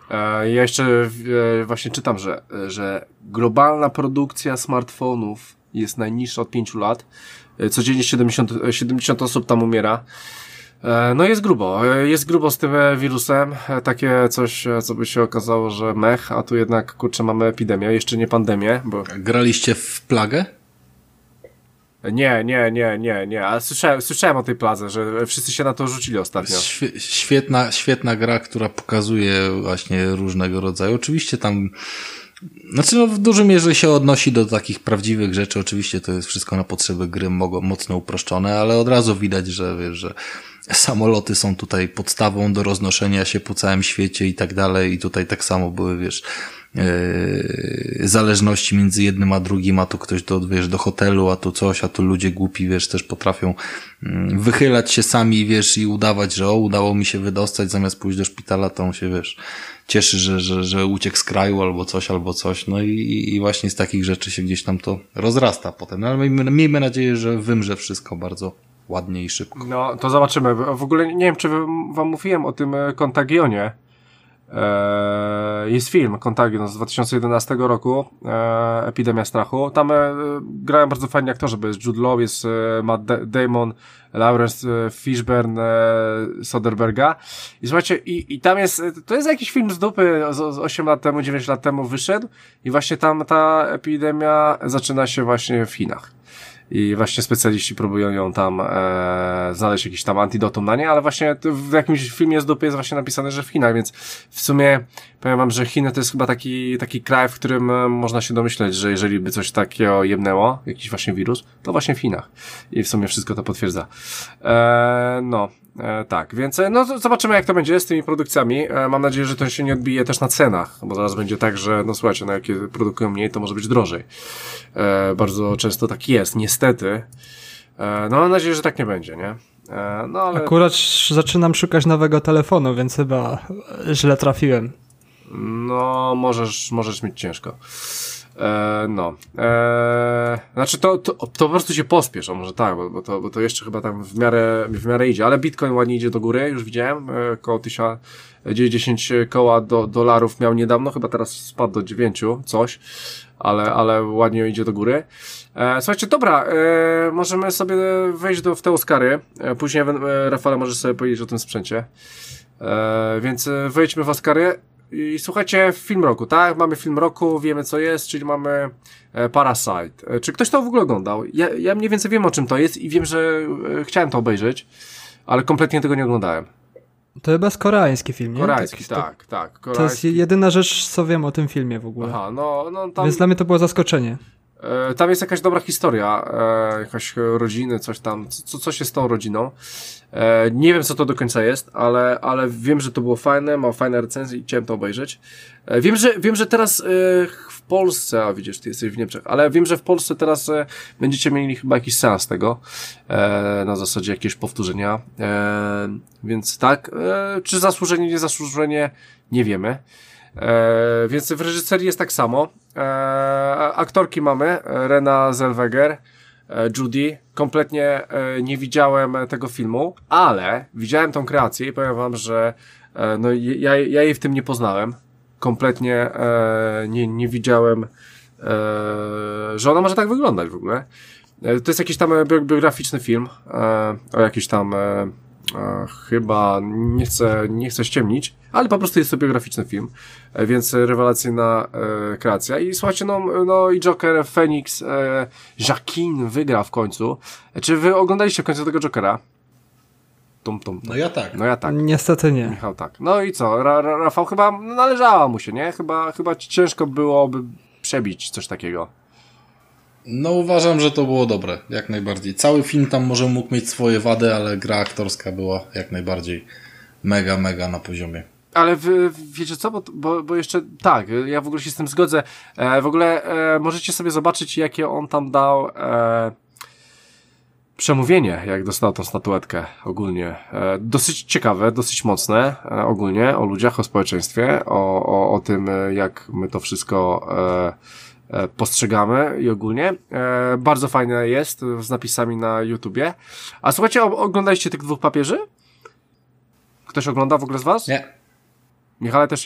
S1: E, ja jeszcze e, właśnie czytam, że, że globalna produkcja smartfonów jest najniższa od pięciu lat. E, codziennie siedemdziesiąt, siedemdziesiąt osób tam umiera. E, no jest grubo. E, jest grubo z tym wirusem. E, takie coś, co by się okazało, że mech, a tu jednak, kurczę, mamy epidemię. Jeszcze nie pandemię, bo...
S2: Graliście w Plagę?
S1: Nie, nie, nie, nie, nie, ale słyszałem, słyszałem o tej Pladze, że wszyscy się na to rzucili ostatnio.
S2: Świe, świetna, świetna gra, która pokazuje właśnie różnego rodzaju. Oczywiście tam, znaczy no w dużej mierze się odnosi do takich prawdziwych rzeczy. Oczywiście to jest wszystko na potrzeby gry mogło, mocno uproszczone, ale od razu widać, że wiesz, że samoloty są tutaj podstawą do roznoszenia się po całym świecie i tak dalej. I tutaj tak samo były, wiesz, Yy, zależności między jednym a drugim, a tu ktoś do, wiesz, do hotelu, a tu coś, a tu ludzie głupi, wiesz, też potrafią yy, wychylać się sami, wiesz, i udawać, że o, udało mi się wydostać, zamiast pójść do szpitala, to on się, wiesz, cieszy, że, że, że uciekł z kraju albo coś, albo coś, no i, i właśnie z takich rzeczy się gdzieś tam to rozrasta potem, no ale miejmy, miejmy nadzieję, że wymrze wszystko bardzo ładnie i szybko.
S1: No, to zobaczymy. W ogóle nie wiem, czy wam mówiłem o tym Kontagionie. Eee, jest film Contagion z dwa tysiące jedenastego roku, eee, Epidemia strachu. Tam e, grają bardzo fajni aktorzy, bo jest Jude Law, jest e, Matt Damon, Lawrence e, Fishburne, e, Soderberga. I słuchajcie, i, i tam jest, to jest jakiś film z dupy, z, z osiem lat temu, dziewięć lat temu wyszedł i właśnie tam ta epidemia zaczyna się właśnie w Chinach. I właśnie specjaliści próbują ją tam e, znaleźć jakiś tam antidotum na nie, ale właśnie w jakimś filmie z dupy jest właśnie napisane, że w Chinach, więc w sumie powiem wam, że Chiny to jest chyba taki taki kraj, w którym e, można się domyśleć, że jeżeli by coś takiego jebnęło, jakiś właśnie wirus, to właśnie w Chinach. I w sumie wszystko to potwierdza. E, no. E, tak, więc no zobaczymy jak to będzie z tymi produkcjami. E, mam nadzieję, że to się nie odbije też na cenach, bo zaraz będzie tak, że no słuchajcie, no jak produkują mniej, to może być drożej. E, bardzo często tak jest, niestety. E, no mam nadzieję, że tak nie będzie, nie? E, no ale...
S3: Akurat zaczynam szukać nowego telefonu, więc chyba źle trafiłem.
S1: No, możesz, możesz mieć ciężko. E, no. E, znaczy to, to, to po prostu się pospiesz, a może tak, bo, bo, to, bo to jeszcze chyba tam w miarę, w miarę idzie, ale Bitcoin ładnie idzie do góry, już widziałem, e, koło tysiąc, dziesięć koła do, dolarów miał niedawno, chyba teraz spadł do dziewięciu, coś, ale, ale ładnie idzie do góry. E, słuchajcie, dobra, e, możemy sobie wejść do, w te Oscary, e, później e, Rafale możesz sobie powiedzieć o tym sprzęcie, e, więc wejdźmy w Oscary. I słuchajcie, film roku, tak? Mamy film roku, wiemy co jest, czyli mamy e, Parasite. E, czy ktoś to w ogóle oglądał? Ja, ja mniej więcej wiem o czym to jest i wiem, że e, chciałem to obejrzeć, ale kompletnie tego nie oglądałem.
S3: To chyba jest koreański film, nie?
S1: Koreański,
S3: to,
S1: tak, tak. Koreański.
S3: To jest jedyna rzecz, co wiem o tym filmie w ogóle.
S1: Aha, no, no tam...
S3: Więc dla mnie to było zaskoczenie.
S1: E, tam jest jakaś dobra historia, e, jakaś rodziny, coś tam, co, co się z tą rodziną. E, nie wiem, co to do końca jest, ale, ale wiem, że to było fajne, ma fajne recenzje i chciałem to obejrzeć. E, wiem, że, wiem, że teraz e, w Polsce, a widzisz, ty jesteś w Niemczech, ale wiem, że w Polsce teraz e, będziecie mieli chyba jakiś seans tego, e, na zasadzie jakiegoś powtórzenia, e, więc tak, e, czy zasłużenie, nie zasłużenie, nie wiemy. E, więc w reżyserii jest tak samo. E, aktorki mamy, Renée Zellweger, e, Judy. Kompletnie e, nie widziałem tego filmu, ale widziałem tą kreację i powiem wam, że e, no, ja, ja jej w tym nie poznałem. Kompletnie e, nie, nie widziałem, e, że ona może tak wyglądać w ogóle. E, to jest jakiś tam biograficzny film e, o jakiś tam e, E, chyba nie chcę, nie chcę ściemnić, ale po prostu jest to biograficzny film, e, więc rewelacyjna e, kreacja. I słuchajcie, no, no i Joker, Phoenix, e, Joaquin wygra w końcu. E, czy wy oglądaliście w końcu tego Jokera? Tum, tum, tum.
S2: No ja tak.
S1: No ja tak.
S3: Niestety nie.
S1: Michał tak. No i co? Ra, Ra, Rafał chyba należała mu się, nie? Chyba, chyba ciężko byłoby przebić coś takiego.
S2: No uważam, że to było dobre, jak najbardziej. Cały film tam może mógł mieć swoje wady, ale gra aktorska była jak najbardziej mega, mega na poziomie.
S1: Ale wy, wiecie co, bo, bo, bo jeszcze tak, ja w ogóle się z tym zgodzę. E, w ogóle e, możecie sobie zobaczyć, jakie on tam dał e, przemówienie, jak dostał tą statuetkę ogólnie. E, dosyć ciekawe, dosyć mocne e, ogólnie o ludziach, o społeczeństwie, o, o, o tym, jak my to wszystko e, postrzegamy i ogólnie. E, bardzo fajne jest z napisami na YouTubie. A słuchajcie, oglądaliście tych dwóch papieży? Ktoś ogląda w ogóle z was?
S2: Nie.
S1: Michale też nie?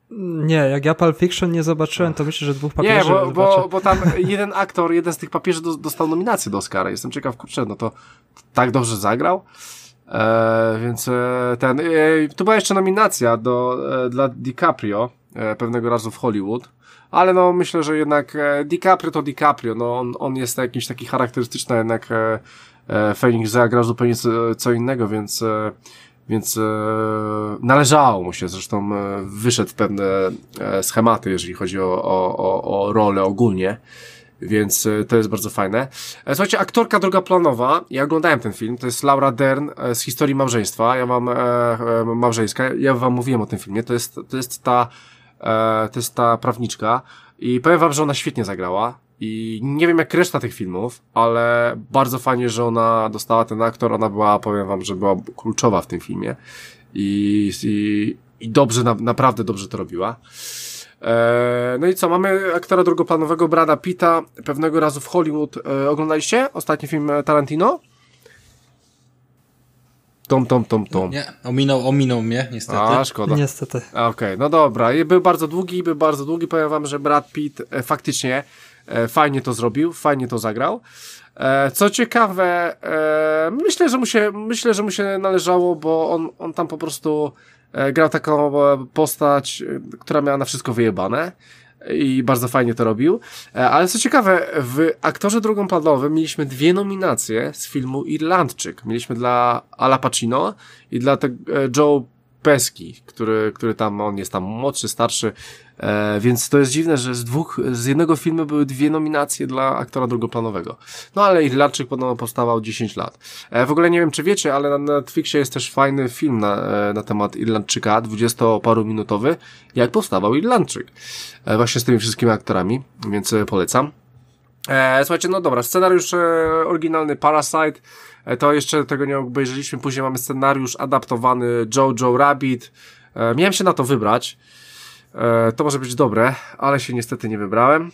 S3: Nie, jak ja Pulp Fiction nie zobaczyłem, to myślę, że dwóch papieży
S1: Nie, bo,
S3: zobaczę.
S1: bo, bo tam jeden aktor, jeden z tych papieży do, dostał nominację do Oscara. Jestem ciekaw, kurczę, no to tak dobrze zagrał. E, więc e, ten, e, tu była jeszcze nominacja do, e, dla DiCaprio, e, pewnego razu w Hollywood. Ale no, myślę, że jednak e, DiCaprio to DiCaprio, no on, on jest jakiś taki charakterystyczny, jednak e, e, Phoenix zagrał zupełnie co, co innego, więc e, Więc e, należało mu się, zresztą e, wyszedł w pewne e, schematy, jeżeli chodzi o, o, o, o rolę ogólnie, więc e, to jest bardzo fajne. E, słuchajcie, aktorka drugoplanowa, ja oglądałem ten film, to jest Laura Dern e, z Historii Małżeństwa, ja mam e, e, małżeńska, ja wam mówiłem o tym filmie, to jest, to jest ta e, to jest ta prawniczka i powiem wam, że ona świetnie zagrała. I nie wiem jak reszta tych filmów, ale bardzo fajnie, że ona dostała ten aktor, ona była, powiem wam, że była kluczowa w tym filmie i, i, i dobrze, na, naprawdę dobrze to robiła. Eee, no i co, mamy aktora drugoplanowego Brada Pitta, pewnego razu w Hollywood. Eee, oglądaliście ostatni film Tarantino? Tom, tom, tom, tom.
S2: Nie, ominął, ominął mnie, niestety.
S1: A, szkoda.
S3: Niestety.
S1: Okej, okay, no dobra. I był bardzo długi, był bardzo długi. Powiem wam, że Brad Pitt e, faktycznie e, fajnie to zrobił, fajnie to zagrał. E, co ciekawe, e, myślę, że mu się, myślę, że mu się należało, bo on, on tam po prostu e, grał taką e, postać, e, która miała na wszystko wyjebane. I bardzo fajnie to robił. E, ale co ciekawe, w aktorze drugoplanowym mieliśmy dwie nominacje z filmu Irlandczyk. Mieliśmy dla Ala Pacino i dla te, e, Joe Pesci, który, który tam, on jest tam młodszy, starszy, e, więc to jest dziwne, że z dwóch, z jednego filmu były dwie nominacje dla aktora drugoplanowego. No ale Irlandczyk podobno powstawał dziesięć lat. E, w ogóle nie wiem, czy wiecie, ale na Netflixie jest też fajny film na, e, na temat Irlandczyka, dwudziestoparominutowy, jak powstawał Irlandczyk. E, właśnie z tymi wszystkimi aktorami, więc e, polecam. E, słuchajcie, no dobra, scenariusz e, oryginalny Parasite, e, to jeszcze tego nie obejrzeliśmy, później mamy scenariusz adaptowany Jojo Rabbit, e, miałem się na to wybrać, e, to może być dobre, ale się niestety nie wybrałem,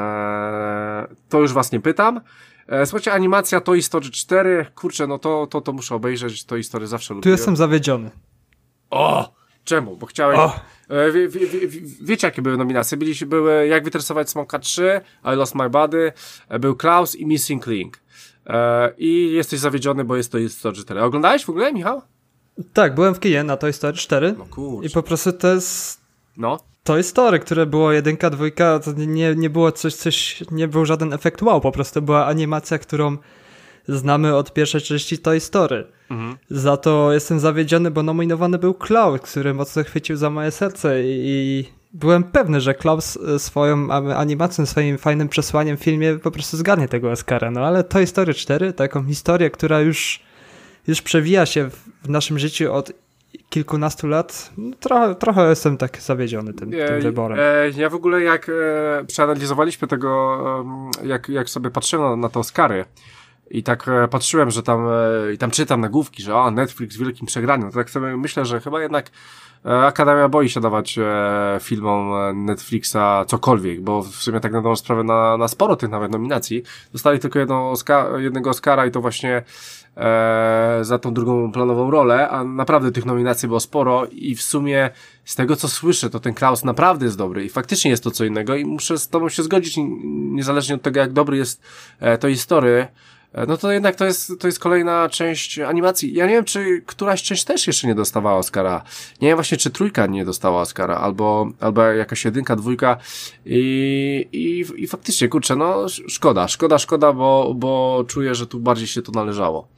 S1: e, to już was nie pytam. E, słuchajcie, animacja Toy Story cztery, kurczę, no to, to, to muszę obejrzeć, Toy Story zawsze lubię.
S3: Tu jestem zawiedziony.
S1: O! Czemu? Bo chciałeś...
S3: O!
S1: Wie, wie, wie, wiecie, jakie były nominacje? Byli, były Jak wytresować smoka trzy, I Lost My Body, był Klaus i Missing Link. E, I jesteś zawiedziony, bo jest to Toy Story cztery. Oglądałeś w ogóle, Michał?
S3: Tak, byłem w kinie na Toy Story cztery.
S1: No kurczę.
S3: I po prostu to jest...
S1: No.
S3: Toy Story, które było jedynka, dwójka, to nie, nie było coś, coś, nie był żaden efekt wow, po prostu była animacja, którą znamy od pierwszej części Toy Story. Mhm. Za to jestem zawiedziony, bo nominowany był Klaus, który mocno chwycił za moje serce i, i byłem pewny, że Klaus swoją animacją, swoim fajnym przesłaniem w filmie po prostu zgarnie tego Oscara. No ale Toy Story cztery, taką historię, która już, już przewija się w naszym życiu od kilkunastu lat, no, trochę, trochę jestem tak zawiedziony tym,
S1: e,
S3: tym wyborem.
S1: E, ja w ogóle jak e, przeanalizowaliśmy tego, e, jak, jak sobie patrzyłem na, na te Oscary, i tak e, patrzyłem, że tam, e, i tam czytam nagłówki, że a, Netflix w wielkim przegraniu. To tak sobie myślę, że chyba jednak e, Akademia boi się dawać e, filmom Netflixa cokolwiek, bo w sumie tak na dobrą sprawę na, na sporo tych nawet nominacji. Dostali tylko jedną Oscar, jednego Oscara i to właśnie e, za tą drugą planową rolę, a naprawdę tych nominacji było sporo i w sumie z tego co słyszę, to ten Klaus naprawdę jest dobry i faktycznie jest to co innego i muszę z tobą się zgodzić, niezależnie od tego jak dobry jest e, to historii. No to jednak to jest, to jest kolejna część animacji. Ja nie wiem, czy któraś część też jeszcze nie dostawała Oscara. Nie wiem właśnie, czy trójka nie dostała Oscara, albo, albo jakaś jedynka, dwójka i, i, i faktycznie, kurczę, no szkoda, szkoda, szkoda, bo, bo czuję, że tu bardziej się to należało.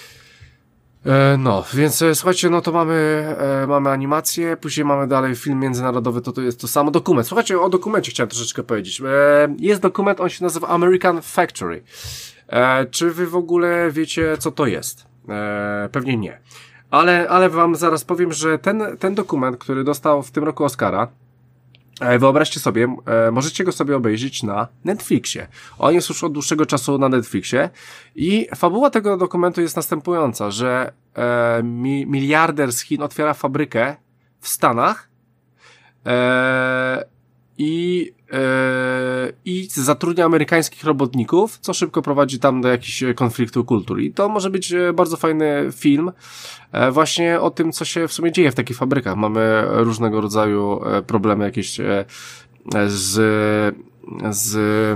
S1: E, no, więc e, słuchajcie, no to mamy, e, mamy animację, później mamy dalej film międzynarodowy, to, to jest to samo dokument. Słuchajcie, o dokumencie chciałem troszeczkę powiedzieć. E, jest dokument, on się nazywa American Factory. E, czy wy w ogóle wiecie, co to jest? E, pewnie nie. Ale, ale wam zaraz powiem, że ten, ten dokument, który dostał w tym roku Oscara, e, wyobraźcie sobie, e, możecie go sobie obejrzeć na Netflixie. On jest już od dłuższego czasu na Netflixie i fabuła tego dokumentu jest następująca, że e, mi, miliarder z Chin otwiera fabrykę w Stanach, e, i, yy, i zatrudnia amerykańskich robotników, co szybko prowadzi tam do jakichś konfliktu kultur. I to może być bardzo fajny film e, właśnie o tym, co się w sumie dzieje w takich fabrykach. Mamy różnego rodzaju problemy jakieś e, z, z,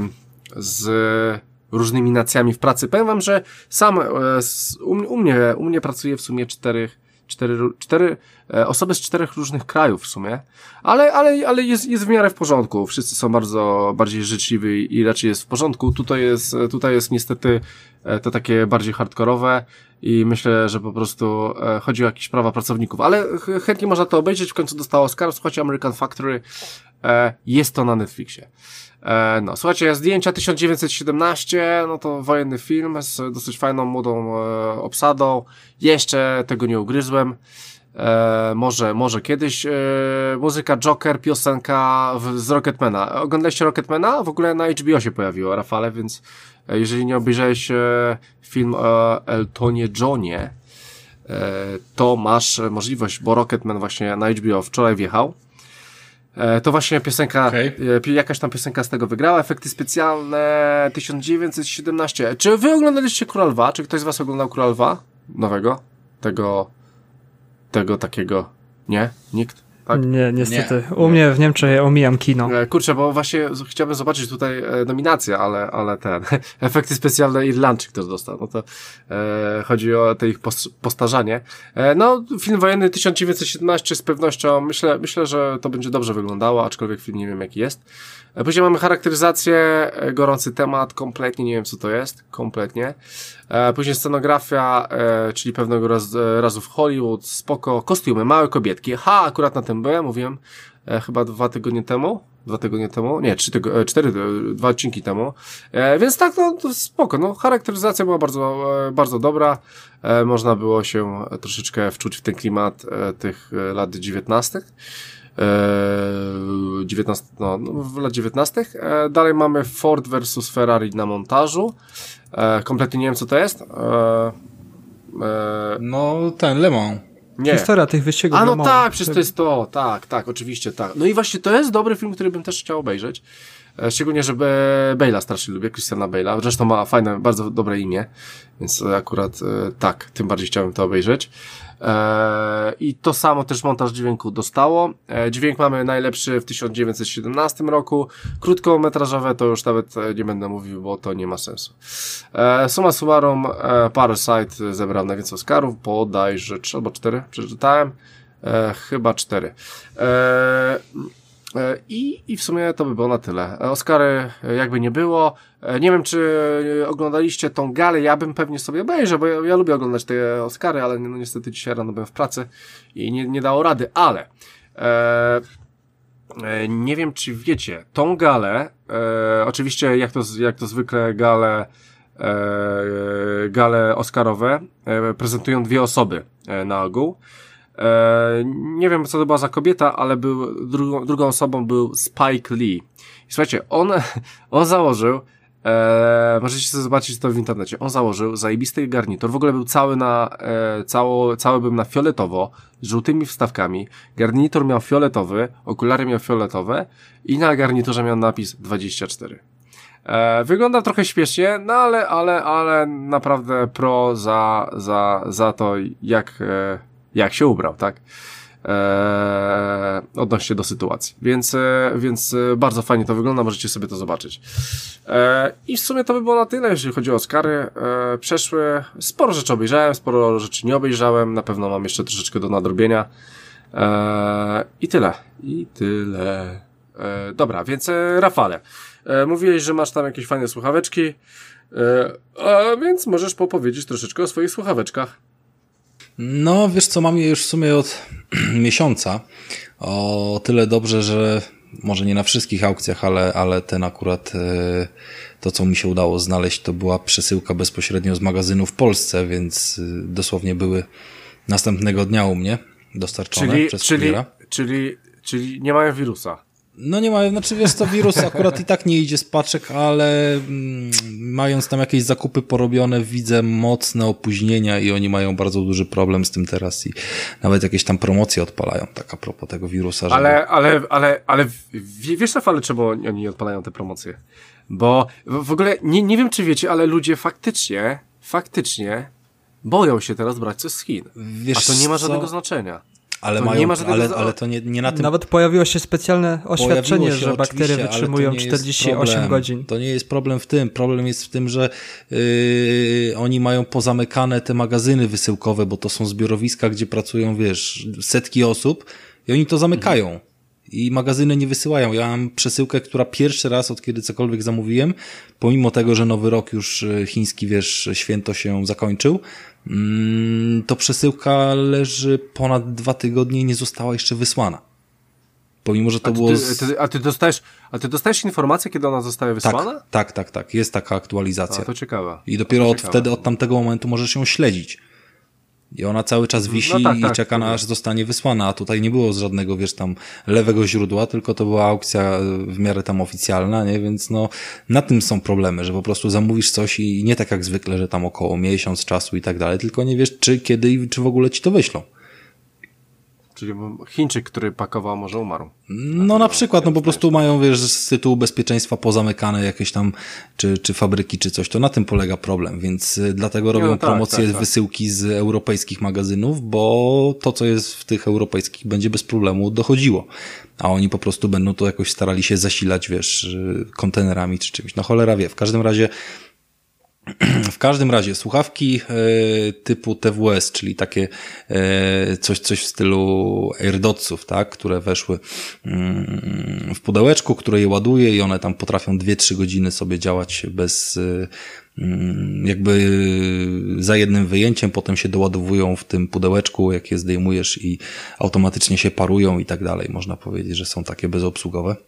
S1: z różnymi nacjami w pracy. Powiem wam, że sam e, z, u, u mnie, u mnie pracuje w sumie czterech Cztery, cztery e, osoby z czterech różnych krajów w sumie, ale, ale, ale jest, jest w miarę w porządku. Wszyscy są bardzo bardziej życzliwi i raczej jest w porządku. Tutaj jest, tutaj jest niestety e, to takie bardziej hardkorowe i myślę, że po prostu e, chodzi o jakieś prawa pracowników, ale ch chętnie można to obejrzeć. W końcu dostało Oscar. Słuchajcie, American Factory, e, jest to na Netflixie. E, no, słuchajcie, zdjęcia tysiąc dziewięćset siedemnaście, no to wojenny film z dosyć fajną, młodą e, obsadą. Jeszcze tego nie ugryzłem. E, może, może kiedyś. E, muzyka Joker, piosenka w, z Rocketmana. Oglądaliście Rocketmana? W ogóle na H B O się pojawiło, Rafale, więc e, jeżeli nie obejrzałeś e, film o Eltonie Johnie, e, to masz możliwość, bo Rocketman właśnie na H B O wczoraj wjechał. To właśnie piosenka, okay. Jakaś tam piosenka z tego wygrała. Efekty specjalne tysiąc dziewięćset siedemnaście. Czy wy oglądaliście Króla Lwa? Czy ktoś z was oglądał Króla Lwa? Nowego? Tego, tego takiego. Nie? Nikt? Tak?
S3: Nie, niestety. Nie. U mnie w Niemczech ja omijam kino.
S1: Kurczę, bo właśnie chciałbym zobaczyć tutaj nominację, ale, ale ten, efekty specjalne Irlandczyk też dostał. No to e, chodzi o te ich postarzanie. E, no, film wojenny tysiąc dziewięćset siedemnaście z pewnością, myślę, myślę, że to będzie dobrze wyglądało, aczkolwiek film nie wiem jaki jest. E, później mamy charakteryzację, gorący temat, kompletnie nie wiem co to jest, kompletnie. E, później scenografia, e, czyli pewnego raz, razu w Hollywood, spoko, kostiumy, małe kobietki. Ha, akurat na tym byłem, mówiłem, e, chyba dwa tygodnie temu, dwa tygodnie temu, nie, trzy tygo, e, cztery, e, dwa odcinki temu, e, więc tak, no, to spoko, no, charakteryzacja była bardzo, e, bardzo dobra, e, można było się troszeczkę wczuć w ten klimat e, tych e, lat dziewiętnastych. dziewiętnaście, no, w lat dziewiętnastych. E, dalej mamy Ford versus Ferrari na montażu. E, kompletnie nie wiem co to jest. E,
S2: e, no ten Le Mans.
S3: Nie. Historia tych wyścigów.
S1: A no tak, przecież to jest to, tak, tak, oczywiście tak. No i właśnie to jest dobry film, który bym też chciał obejrzeć. E, szczególnie, że Bale'a strasznie lubię, Christiana Bale'a. Zresztą ma fajne, bardzo dobre imię, więc akurat e, tak, tym bardziej chciałem to obejrzeć. Eee, I to samo też montaż dźwięku dostało. Eee, dźwięk mamy najlepszy w tysiąc dziewięćset siedemnastym roku. Krótkometrażowe to już nawet nie będę mówił, bo to nie ma sensu. Eee, summa summarum, e, Parasite zebrał najwięcej Oscarów, bodajże trzy albo cztery, przeczytałem. Eee, chyba cztery. Eee, I, I w sumie to by było na tyle. Oscary jakby nie było. Nie wiem, czy oglądaliście tą galę. Ja bym pewnie sobie obejrzał, bo ja, ja lubię oglądać te Oscary, ale no, niestety dzisiaj rano byłem w pracy i nie, nie dało rady. Ale e, e, nie wiem, czy wiecie, tą galę, e, oczywiście jak to, jak to zwykle gale, e, gale Oscarowe e, prezentują dwie osoby e, na ogół. E, nie wiem, co to była za kobieta, ale był, drugą, drugą osobą był Spike Lee. I słuchajcie, on, on założył, e, możecie sobie zobaczyć to w internecie, on założył zajebisty garnitur, w ogóle był cały na, e, cało, cały był na fioletowo, z żółtymi wstawkami, garnitur miał fioletowy, okulary miał fioletowe i na garniturze miał napis dwadzieścia cztery. E, wygląda trochę śmiesznie, no ale, ale, ale naprawdę pro za, za, za to, jak, e, jak się ubrał, tak? Eee, odnośnie do sytuacji. Więc, e, więc e, bardzo fajnie to wygląda, możecie sobie to zobaczyć. E, I w sumie to by było na tyle, jeżeli chodzi o Oscary. E, przeszły, sporo rzeczy obejrzałem, sporo rzeczy nie obejrzałem, na pewno mam jeszcze troszeczkę do nadrobienia. E, I tyle. I tyle. E, dobra, więc e, Rafale, e, mówiłeś, że masz tam jakieś fajne słuchaweczki, e, a więc możesz popowiedzieć troszeczkę o swoich słuchaweczkach.
S2: No, wiesz co, mam je już w sumie od miesiąca. O tyle dobrze, że może nie na wszystkich aukcjach, ale, ale ten akurat e, to, co mi się udało znaleźć, to była przesyłka bezpośrednio z magazynu w Polsce, więc e, dosłownie były następnego dnia u mnie dostarczone
S1: czyli,
S2: przez
S1: czyli,
S2: kuriera.
S1: Czyli, czyli nie mają wirusa.
S2: No nie mają, znaczy wiesz co, wirus akurat i tak nie idzie z paczek, ale mm, mając tam jakieś zakupy porobione, widzę mocne opóźnienia i oni mają bardzo duży problem z tym teraz i nawet jakieś tam promocje odpalają, tak a propos tego wirusa. Żeby...
S1: Ale, ale, ale, ale wiesz na fale, czemu oni odpalają te promocje? Bo w ogóle nie, nie wiem, czy wiecie, ale ludzie faktycznie, faktycznie boją się teraz brać coś z Chin.
S2: Wiesz
S1: a to nie ma
S2: co?
S1: żadnego znaczenia.
S2: Ale,
S1: to
S2: mają,
S1: nie ma żadnego...
S2: ale, ale to nie, nie na tym...
S3: Nawet pojawiło się specjalne oświadczenie,
S2: się,
S3: że bakterie wytrzymują czterdzieści osiem godzin.
S2: To nie jest problem w tym. Problem jest w tym, że yy, oni mają pozamykane te magazyny wysyłkowe, bo to są zbiorowiska, gdzie pracują, wiesz, setki osób i oni to zamykają. Mhm. I magazyny nie wysyłają. Ja mam przesyłkę, która pierwszy raz, od kiedy cokolwiek zamówiłem, pomimo tego, że nowy rok już chiński, wiesz, święto się zakończył, to przesyłka leży ponad dwa tygodnie i nie została jeszcze wysłana. Pomimo, że to
S1: a ty,
S2: było... Z...
S1: Ty, a, ty dostajesz, a ty dostajesz informację, kiedy ona zostaje wysłana?
S2: Tak, tak, tak, tak. Jest taka aktualizacja.
S1: A, to ciekawe.
S2: I dopiero
S1: to
S2: od
S1: ciekawe.
S2: wtedy, od tamtego momentu możesz ją śledzić. I ona cały czas wisi no tak, i tak, czeka na aż zostanie wysłana, a tutaj nie było z żadnego, wiesz, tam lewego źródła, tylko to była aukcja w miarę tam oficjalna, nie? Więc no, na tym są problemy, że po prostu zamówisz coś i nie tak jak zwykle, że tam około miesiąc czasu i tak dalej, tylko nie wiesz, czy, kiedy i czy w ogóle ci to wyślą.
S1: Czyli Chińczyk, który pakował, może umarł.
S2: No na przykład, no po prostu mają, wiesz, z tytułu bezpieczeństwa pozamykane jakieś tam, czy, czy fabryki, czy coś, to na tym polega problem, więc dlatego robią no tak, promocje tak, tak. wysyłki z europejskich magazynów, bo to, co jest w tych europejskich, będzie bez problemu dochodziło. A oni po prostu będą to jakoś starali się zasilać, wiesz, kontenerami czy czymś. No cholera wie. W każdym razie W każdym razie słuchawki e, typu T W S, czyli takie e, coś, coś w stylu AirDotsów, tak, które weszły mm, w pudełeczku, które je ładuje i one tam potrafią dwie trzy godziny sobie działać bez e, jakby za jednym wyjęciem, potem się doładowują w tym pudełeczku, jak je zdejmujesz i automatycznie się parują i tak dalej. Można powiedzieć, że są takie bezobsługowe.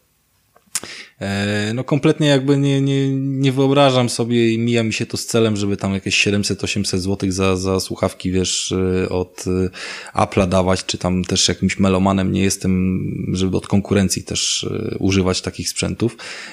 S2: No kompletnie jakby nie, nie, nie wyobrażam sobie i mija mi się to z celem, żeby tam jakieś siedemset osiemset złotych za, za słuchawki, wiesz, od Apple'a dawać, czy tam też jakimś melomanem nie jestem, żeby od konkurencji też używać takich sprzętów,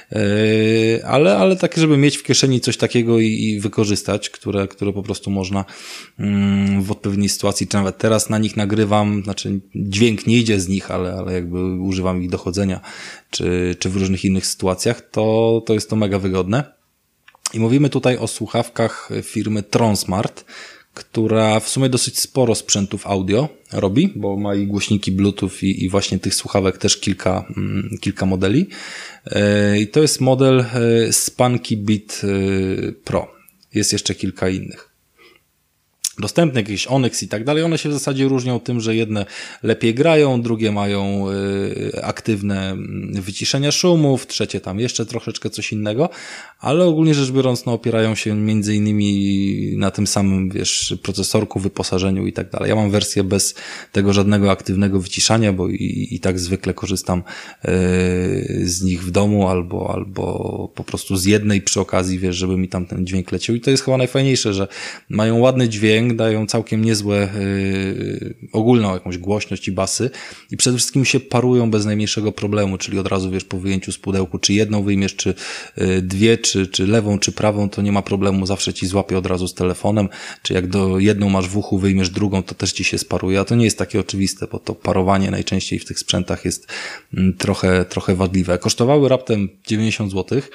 S2: ale, ale takie, żeby mieć w kieszeni coś takiego i, i wykorzystać, które, które po prostu można w odpowiedniej sytuacji, czy nawet teraz na nich nagrywam, znaczy dźwięk nie idzie z nich, ale, ale jakby używam ich do chodzenia, czy, czy w różnych innych sytuacjach, to, to jest to mega wygodne. I mówimy tutaj o słuchawkach firmy Tronsmart, która w sumie dosyć sporo sprzętów audio robi, bo ma i głośniki Bluetooth i, i właśnie tych słuchawek też kilka, mm, kilka modeli. Yy, I to jest model yy, Spunky Beat yy, Pro. Jest jeszcze kilka innych. Dostępne jakieś Onyx i tak dalej, one się w zasadzie różnią tym, że jedne lepiej grają, drugie mają y, aktywne wyciszenia szumów, trzecie tam jeszcze troszeczkę coś innego, ale ogólnie rzecz biorąc, no, opierają się między innymi na tym samym, wiesz, procesorku, wyposażeniu i tak dalej. Ja mam wersję bez tego żadnego aktywnego wyciszania, bo i, i tak zwykle korzystam y, z nich w domu albo, albo po prostu z jednej przy okazji, wiesz, żeby mi tam ten dźwięk leciał i to jest chyba najfajniejsze, że mają ładny dźwięk, dają całkiem niezłe yy, ogólną jakąś głośność i basy i przede wszystkim się parują bez najmniejszego problemu, czyli od razu wiesz po wyjęciu z pudełku, czy jedną wyjmiesz, czy yy, dwie, czy, czy lewą, czy prawą, to nie ma problemu, zawsze ci złapie od razu z telefonem, czy jak do jedną masz w uchu, wyjmiesz drugą, to też ci się sparuje, a to nie jest takie oczywiste, bo to parowanie najczęściej w tych sprzętach jest yy, trochę, trochę wadliwe. Kosztowały raptem dziewięćdziesiąt złotych.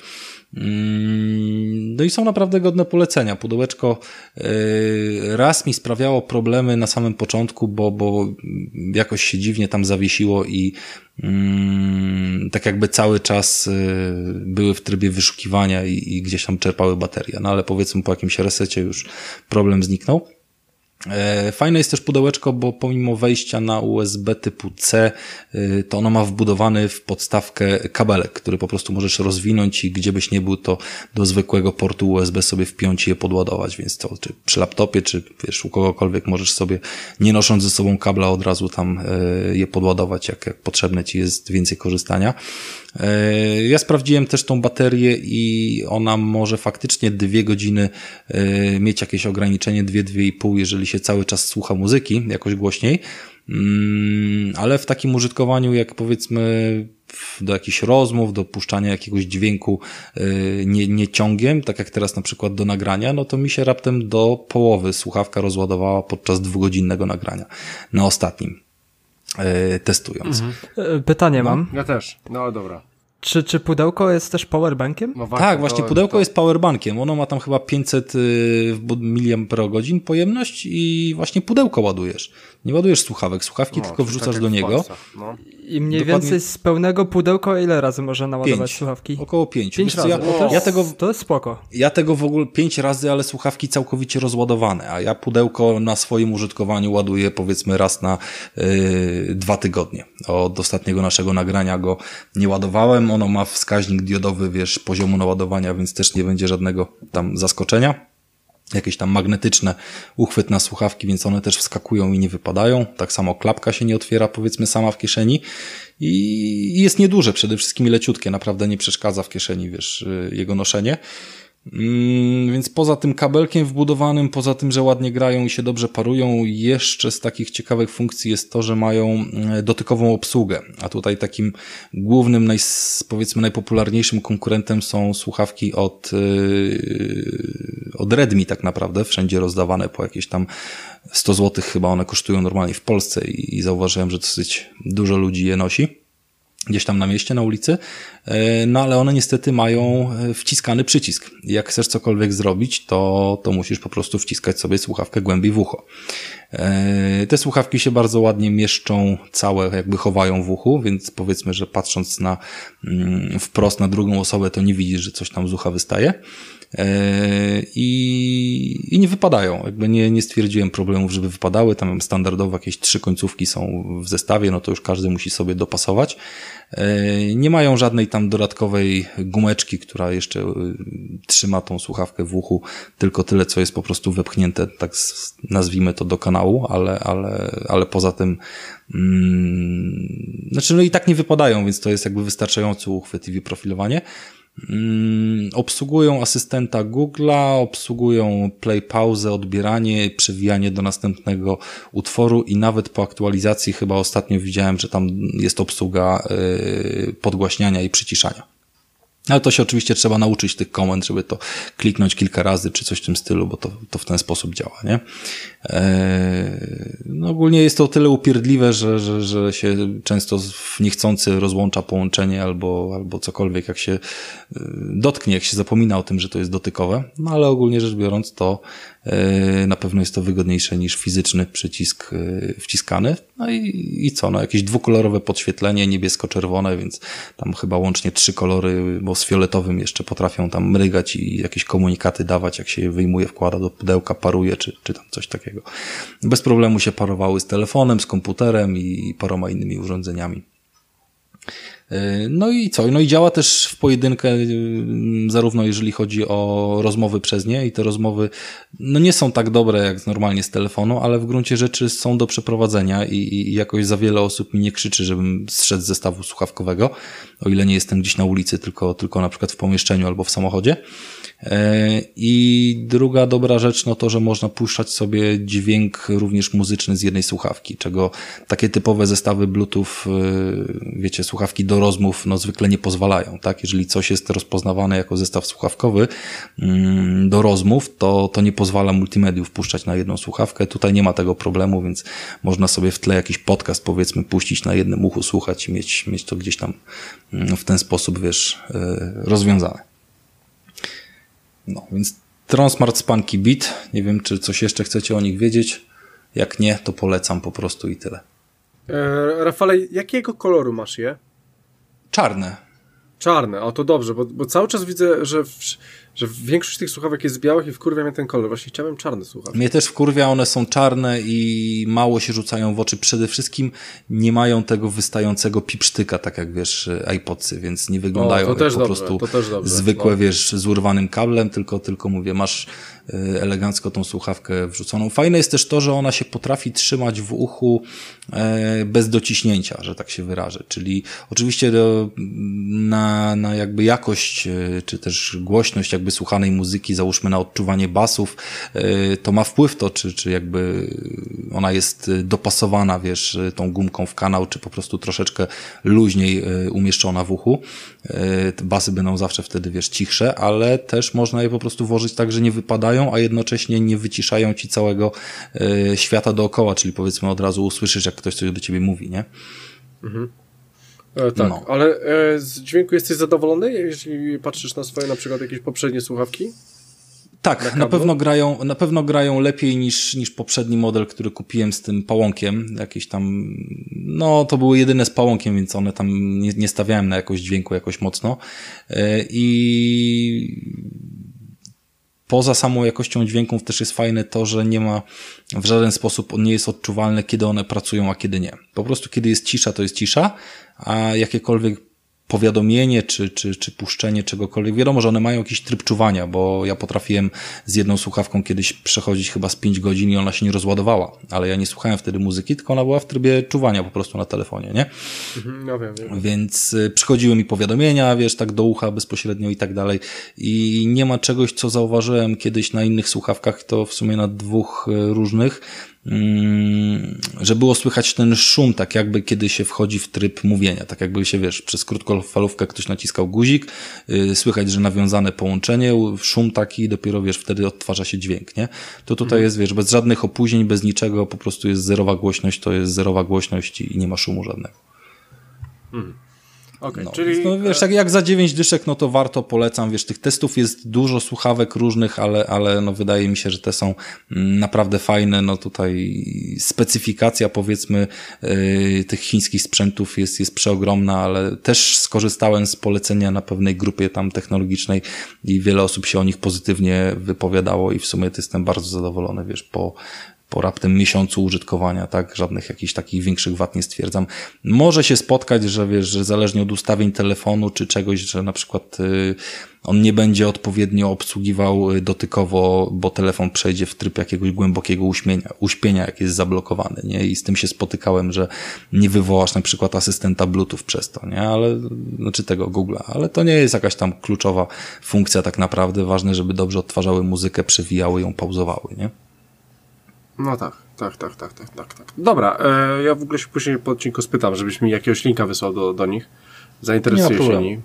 S2: No i są naprawdę godne polecenia. Pudełeczko raz mi sprawiało problemy na samym początku, bo, bo jakoś się dziwnie tam zawiesiło i tak jakby cały czas były w trybie wyszukiwania i, i gdzieś tam czerpały baterie. No ale powiedzmy po jakimś resecie już problem zniknął. Fajne jest też pudełeczko, bo pomimo wejścia na U S B typu C, to ono ma wbudowany w podstawkę kabelek, który po prostu możesz rozwinąć i gdzie byś nie był, to do zwykłego portu U S B sobie wpiąć i je podładować, więc to czy przy laptopie, czy wiesz, u kogokolwiek możesz sobie, nie nosząc ze sobą kabla, od razu tam je podładować, jak, jak potrzebne ci jest więcej korzystania. Ja sprawdziłem też tą baterię i ona może faktycznie dwie godziny mieć jakieś ograniczenie, dwie, dwie i pół, jeżeli się cały czas słucha muzyki jakoś głośniej, ale w takim użytkowaniu jak powiedzmy do jakichś rozmów, do puszczania jakiegoś dźwięku nie, nie ciągiem, tak jak teraz na przykład do nagrania, no to mi się raptem do połowy słuchawka rozładowała podczas dwugodzinnego nagrania na ostatnim testując.
S3: Mhm. Pytanie
S1: no,
S3: mam.
S1: Ja też, no dobra.
S3: Czy, czy pudełko jest też powerbankiem?
S1: No właśnie,
S2: tak, właśnie
S1: to,
S2: pudełko
S1: to...
S2: jest powerbankiem. Ono ma tam chyba pięćset miliamperogodzin pojemność i właśnie pudełko ładujesz. Nie ładujesz słuchawek, słuchawki
S1: no,
S2: tylko wrzucasz
S1: tak
S2: do niego.
S1: No.
S3: I mniej
S2: Dokładnie...
S3: więcej z pełnego pudełka ile razy można naładować
S2: pięć.
S3: słuchawki?
S2: Około pięć.
S3: Pięć razy.
S2: Ja,
S3: to, jest,
S2: ja tego,
S3: to jest spoko.
S2: Ja tego w ogóle pięć razy, ale słuchawki całkowicie rozładowane, a ja pudełko na swoim użytkowaniu ładuję powiedzmy raz na yy, dwa tygodnie. Od ostatniego naszego nagrania go nie ładowałem. Ono ma wskaźnik diodowy, wiesz, poziomu naładowania, więc też nie będzie żadnego tam zaskoczenia. Jakieś tam magnetyczne uchwyt na słuchawki, więc one też wskakują i nie wypadają. Tak samo klapka się nie otwiera powiedzmy sama w kieszeni i jest nieduże, przede wszystkim leciutkie, naprawdę nie przeszkadza w kieszeni, wiesz, jego noszenie. Mm, więc poza tym kabelkiem wbudowanym, poza tym, że ładnie grają i się dobrze parują, jeszcze z takich ciekawych funkcji jest to, że mają dotykową obsługę, a tutaj takim głównym, naj, powiedzmy najpopularniejszym konkurentem są słuchawki od, yy, od Redmi tak naprawdę, wszędzie rozdawane po jakieś tam sto złotych chyba one kosztują normalnie w Polsce i, i zauważyłem, że dosyć dużo ludzi je nosi. Gdzieś tam na mieście, na ulicy, no ale one niestety mają wciskany przycisk. Jak chcesz cokolwiek zrobić, to, to musisz po prostu wciskać sobie słuchawkę głębiej w ucho. Te słuchawki się bardzo ładnie mieszczą, całe jakby chowają w uchu, więc powiedzmy, że patrząc na wprost na drugą osobę, to nie widzisz, że coś tam z ucha wystaje. I, i nie wypadają. Jakby nie, nie stwierdziłem problemów, żeby wypadały. Tam standardowo jakieś trzy końcówki są w zestawie, no to już każdy musi sobie dopasować. Nie mają żadnej tam dodatkowej gumeczki, która jeszcze trzyma tą słuchawkę w uchu, tylko tyle, co jest po prostu wepchnięte, tak nazwijmy to, do kanału, ale, ale, ale poza tym mm, znaczy no i tak nie wypadają, więc to jest jakby wystarczający uchwyt i wyprofilowanie. Mm, obsługują asystenta Google'a, obsługują play, pauzę, odbieranie, przewijanie do następnego utworu i nawet po aktualizacji chyba ostatnio widziałem, że tam jest obsługa yy, podgłaśniania i przyciszania. Ale to się oczywiście trzeba nauczyć tych komend, żeby to kliknąć kilka razy, czy coś w tym stylu, bo to, to w ten sposób działa, nie? Eee, no ogólnie jest to o tyle upierdliwe, że, że, że się często niechcący rozłącza połączenie albo, albo cokolwiek, jak się dotknie, jak się zapomina o tym, że to jest dotykowe. No ale ogólnie rzecz biorąc, to e, na pewno jest to wygodniejsze niż fizyczny przycisk e, wciskany. No i, i co? No jakieś dwukolorowe podświetlenie, niebiesko-czerwone, więc tam chyba łącznie trzy kolory, bo z fioletowym jeszcze potrafią tam mrygać i jakieś komunikaty dawać, jak się je wyjmuje, wkłada do pudełka, paruje, czy, czy tam coś takiego. Bez problemu się parowały z telefonem, z komputerem i paroma innymi urządzeniami. No i co? No i działa też w pojedynkę, zarówno jeżeli chodzi o rozmowy przez nie i te rozmowy no nie są tak dobre jak normalnie z telefonu, ale w gruncie rzeczy są do przeprowadzenia i, i jakoś za wiele osób mi nie krzyczy, żebym zszedł z zestawu słuchawkowego, o ile nie jestem gdzieś na ulicy, tylko, tylko na przykład w pomieszczeniu albo w samochodzie. I druga dobra rzecz, no to, że można puszczać sobie dźwięk również muzyczny z jednej słuchawki, czego takie typowe zestawy Bluetooth, wiecie, słuchawki do rozmów, no zwykle nie pozwalają, tak? Jeżeli coś jest rozpoznawane jako zestaw słuchawkowy do rozmów, to, to nie pozwala multimediów puszczać na jedną słuchawkę. Tutaj nie ma tego problemu, więc można sobie w tle jakiś podcast, powiedzmy, puścić na jednym uchu, słuchać i mieć, mieć to gdzieś tam w ten sposób, wiesz, rozwiązane. No, więc Tronsmart Spunky Beat. Nie wiem, czy coś jeszcze chcecie o nich wiedzieć. Jak nie, to polecam po prostu i tyle.
S1: E, Rafale, jakiego koloru masz je?
S2: Czarne.
S1: Czarne, o to dobrze, bo, bo cały czas widzę, że, w, że większość tych słuchawek jest białych i wkurwia mnie ten kolor. Właśnie chciałem czarne słuchawki.
S2: Mnie też wkurwia, one są czarne i mało się rzucają w oczy. Przede wszystkim nie mają tego wystającego pipsztyka, tak jak wiesz, iPodsy, więc nie wyglądają
S1: o, to
S2: jak
S1: też
S2: po
S1: dobrze,
S2: prostu
S1: to też dobrze.
S2: zwykłe,
S1: no.
S2: wiesz, z urwanym kablem, tylko, tylko mówię, masz elegancko tą słuchawkę wrzuconą. Fajne jest też to, że ona się potrafi trzymać w uchu bez dociśnięcia, że tak się wyrażę. Czyli oczywiście do, na na, na jakby jakość, czy też głośność jakby słuchanej muzyki, załóżmy na odczuwanie basów, to ma wpływ to, czy, czy jakby ona jest dopasowana, wiesz, tą gumką w kanał, czy po prostu troszeczkę luźniej umieszczona w uchu. Basy będą zawsze wtedy, wiesz, cichsze, ale też można je po prostu włożyć tak, że nie wypadają, a jednocześnie nie wyciszają ci całego świata dookoła, czyli powiedzmy od razu usłyszysz, jak ktoś coś do ciebie mówi, nie?
S1: Mhm. E, tak, no. Ale e, z dźwięku jesteś zadowolony, jeśli patrzysz na swoje na przykład jakieś poprzednie słuchawki?
S2: Tak, na, na pewno grają, na pewno grają lepiej niż, niż poprzedni model, który kupiłem z tym pałąkiem. Jakieś tam, no to były jedyne z pałąkiem, więc one tam nie, nie stawiałem na jakość dźwięku jakoś mocno. E, I poza samą jakością dźwięków też jest fajne to, że nie ma w żaden sposób, nie jest odczuwalne, kiedy one pracują, a kiedy nie. Po prostu kiedy jest cisza, to jest cisza, a jakiekolwiek powiadomienie, czy, czy, czy puszczenie czegokolwiek. Wiadomo, że one mają jakiś tryb czuwania, bo ja potrafiłem z jedną słuchawką kiedyś przechodzić chyba z pięć godzin i ona się nie rozładowała, ale ja nie słuchałem wtedy muzyki, tylko ona była w trybie czuwania po prostu na telefonie, nie?
S1: Mhm, no wiem, wiem.
S2: Więc y, przychodziły mi powiadomienia, wiesz, tak do ucha bezpośrednio i tak dalej i nie ma czegoś, co zauważyłem kiedyś na innych słuchawkach, to w sumie na dwóch y, różnych, że było słychać ten szum, tak jakby kiedy się wchodzi w tryb mówienia, tak jakby się, wiesz, przez krótkofalówkę ktoś naciskał guzik, yy, słychać, że nawiązane połączenie, szum taki, dopiero, wiesz, wtedy odtwarza się dźwięk, nie? To tutaj mhm. jest, wiesz, bez żadnych opóźnień, bez niczego, po prostu jest zerowa głośność, to jest zerowa głośność i nie ma szumu żadnego.
S1: Mhm. Okay,
S2: no,
S1: czyli...
S2: no, wiesz, jak, jak za dziewięć dyszek, no to warto, polecam, wiesz, tych testów jest dużo, słuchawek różnych, ale, ale no wydaje mi się, że te są naprawdę fajne, no tutaj specyfikacja, powiedzmy, yy, tych chińskich sprzętów jest, jest przeogromna, ale też skorzystałem z polecenia na pewnej grupie tam technologicznej i wiele osób się o nich pozytywnie wypowiadało i w sumie to jestem bardzo zadowolony, wiesz, po po raptem miesiącu użytkowania, tak, żadnych jakichś takich większych wad nie stwierdzam. Może się spotkać, że wiesz, że zależnie od ustawień telefonu czy czegoś, że na przykład y, on nie będzie odpowiednio obsługiwał dotykowo, bo telefon przejdzie w tryb jakiegoś głębokiego uśmienia, uśpienia, jak jest zablokowany, nie? I z tym się spotykałem, że nie wywołasz na przykład asystenta Bluetooth przez to, nie? Ale, znaczy tego Google'a, ale to nie jest jakaś tam kluczowa funkcja tak naprawdę. Ważne, żeby dobrze odtwarzały muzykę, przewijały ją, pauzowały, nie?
S1: No tak, tak, tak, tak, tak, tak, tak. Dobra, e, ja w ogóle się później po odcinku spytam, żebyś mi jakiegoś linka wysłał do, do nich. Zainteresuję się nimi.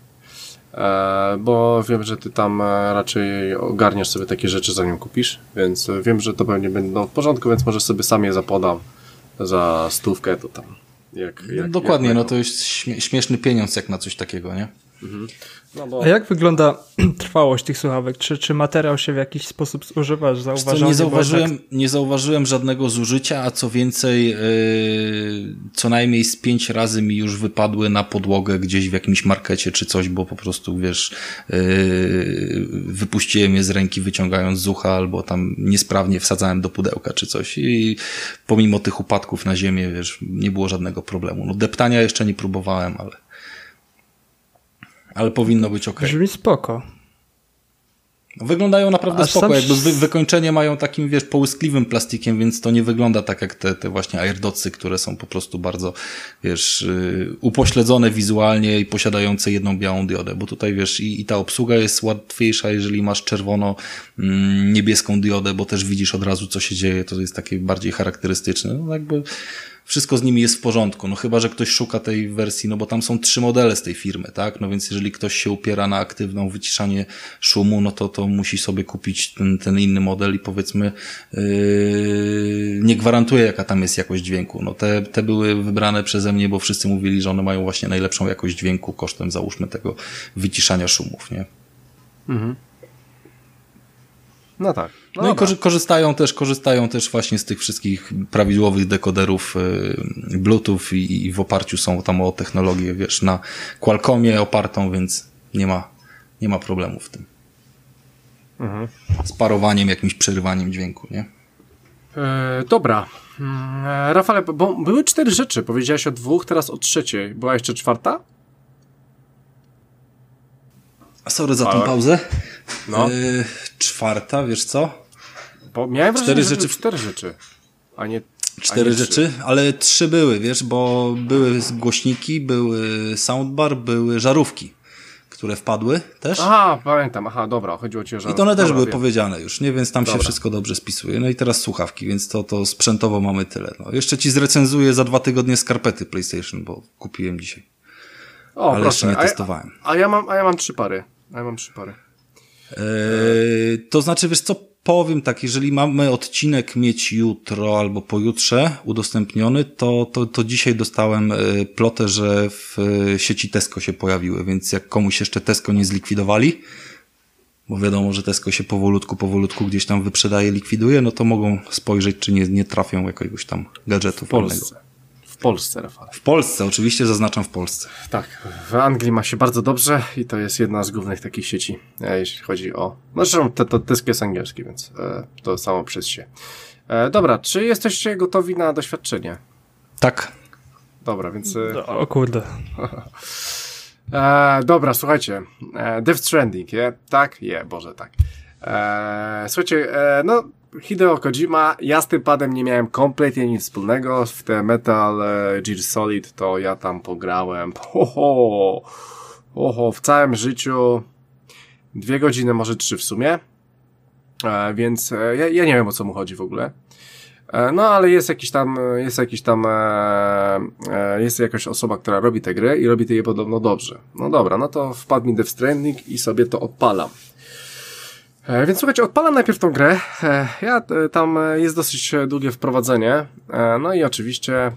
S1: E, bo wiem, że ty tam raczej ogarniasz sobie takie rzeczy, zanim kupisz, więc wiem, że to pewnie będą w porządku, więc może sobie sam je zapodam za stówkę, to tam. Jak, jak,
S2: Dokładnie,
S1: jak
S2: no to jest śmieszny pieniądz jak na coś takiego, nie?
S1: Mhm. No bo...
S3: A jak wygląda trwałość tych słuchawek? Czy, czy materiał się w jakiś sposób zużywa?
S2: Zauważam, nie, zauważyłem, tak... nie zauważyłem żadnego zużycia, a co więcej, yy, co najmniej z pięć razy mi już wypadły na podłogę gdzieś w jakimś markecie czy coś, bo po prostu, wiesz, yy, wypuściłem je z ręki wyciągając z ucha, albo tam niesprawnie wsadzałem do pudełka czy coś i pomimo tych upadków na ziemię, wiesz, nie było żadnego problemu. No deptania jeszcze nie próbowałem, ale ale powinno być okej.
S3: Brzmi spoko.
S2: Wyglądają naprawdę
S3: Aż
S2: spoko,
S3: sam...
S2: jakby wy, wykończenie mają takim, wiesz, połyskliwym plastikiem, więc to nie wygląda tak jak te, te właśnie AirDotsy, które są po prostu bardzo, wiesz, yy, upośledzone wizualnie i posiadające jedną białą diodę, bo tutaj, wiesz, i, i ta obsługa jest łatwiejsza, jeżeli masz czerwono mm, niebieską diodę, bo też widzisz od razu, co się dzieje, to jest takie bardziej charakterystyczne, no jakby wszystko z nimi jest w porządku, no chyba, że ktoś szuka tej wersji, no bo tam są trzy modele z tej firmy, tak, no więc jeżeli ktoś się upiera na aktywną wyciszanie szumu, no to to musi sobie kupić ten, ten inny model i powiedzmy yy, nie gwarantuje, jaka tam jest jakość dźwięku, no te, te były wybrane przeze mnie, bo wszyscy mówili, że one mają właśnie najlepszą jakość dźwięku kosztem, załóżmy, tego wyciszania szumów, nie? Mhm.
S1: No tak. No,
S2: no i korzy- korzystają też, korzystają też właśnie z tych wszystkich prawidłowych dekoderów yy, Bluetooth i, i w oparciu są tam o technologię, wiesz, na Qualcommie opartą, więc nie ma, nie ma problemu w tym. Mhm. Z parowaniem, jakimś przerywaniem dźwięku, nie?
S1: E, dobra. E, Rafale, bo były cztery rzeczy. Powiedziałeś o dwóch, teraz o trzeciej. Była jeszcze czwarta?
S2: Sorry za tą pauzę. No. Yy, czwarta, wiesz co?
S1: Bo miałem wrażenie, cztery rzeczy, cztery rzeczy, a nie
S2: cztery
S1: a nie
S2: rzeczy, trzy. Ale trzy były, wiesz, bo były głośniki, były soundbar, były żarówki. które wpadły też.
S1: Aha, pamiętam, aha, dobra, chodziło ci o że...
S2: I to one też
S1: dobra,
S2: były
S1: wiem.
S2: powiedziane już, nie? Więc tam
S1: Dobra.
S2: się wszystko dobrze spisuje. No i teraz słuchawki, więc to, to sprzętowo mamy tyle. No. Jeszcze ci zrecenzuję za dwa tygodnie skarpety PlayStation, bo kupiłem dzisiaj.
S1: O,
S2: ale
S1: proszę.
S2: jeszcze nie
S1: A ja-
S2: testowałem.
S1: A ja mam, a ja mam trzy pary. A ja mam trzy pary.
S2: Eee, to znaczy, wiesz co, powiem tak, jeżeli mamy odcinek mieć jutro albo pojutrze udostępniony, to, to, to dzisiaj dostałem e, plotę, że w e, sieci Tesco się pojawiły, więc jak komuś jeszcze Tesco nie zlikwidowali, bo wiadomo, że Tesco się powolutku, powolutku gdzieś tam wyprzedaje, likwiduje, no to mogą spojrzeć, czy nie, nie trafią jakiegoś tam gadżetu
S1: W Polsce. W Polsce, Rafał.
S2: W Polsce, oczywiście zaznaczam w Polsce.
S1: Tak, w Anglii ma się bardzo dobrze i to jest jedna z głównych takich sieci, e, jeśli chodzi o... No zresztą to, to Tesco jest angielski, więc e, to samo przez się. E, dobra, czy jesteście gotowi na doświadczenie?
S2: Tak.
S1: Dobra, więc... E,
S3: O kurde.
S1: e, dobra, słuchajcie. E, Death Stranding, je? Tak? Je, Boże, tak. E, słuchajcie, e, no... Hideo Kojima, ja z tym padem nie miałem kompletnie nic wspólnego. W te Metal e, Gear Solid to ja tam pograłem. Oho, oho, w całym życiu dwie godziny, może trzy w sumie. E, więc e, ja, ja nie wiem, o co mu chodzi w ogóle. E, no, ale jest jakiś tam, jest jakiś tam, e, e, jest jakaś osoba, która robi te gry i robi je podobno dobrze. No dobra, no to wpadł mi Death Stranding i sobie to odpalam. E, więc słuchajcie, odpalam najpierw tą grę. E, ja, e, tam jest dosyć długie wprowadzenie. E, no i oczywiście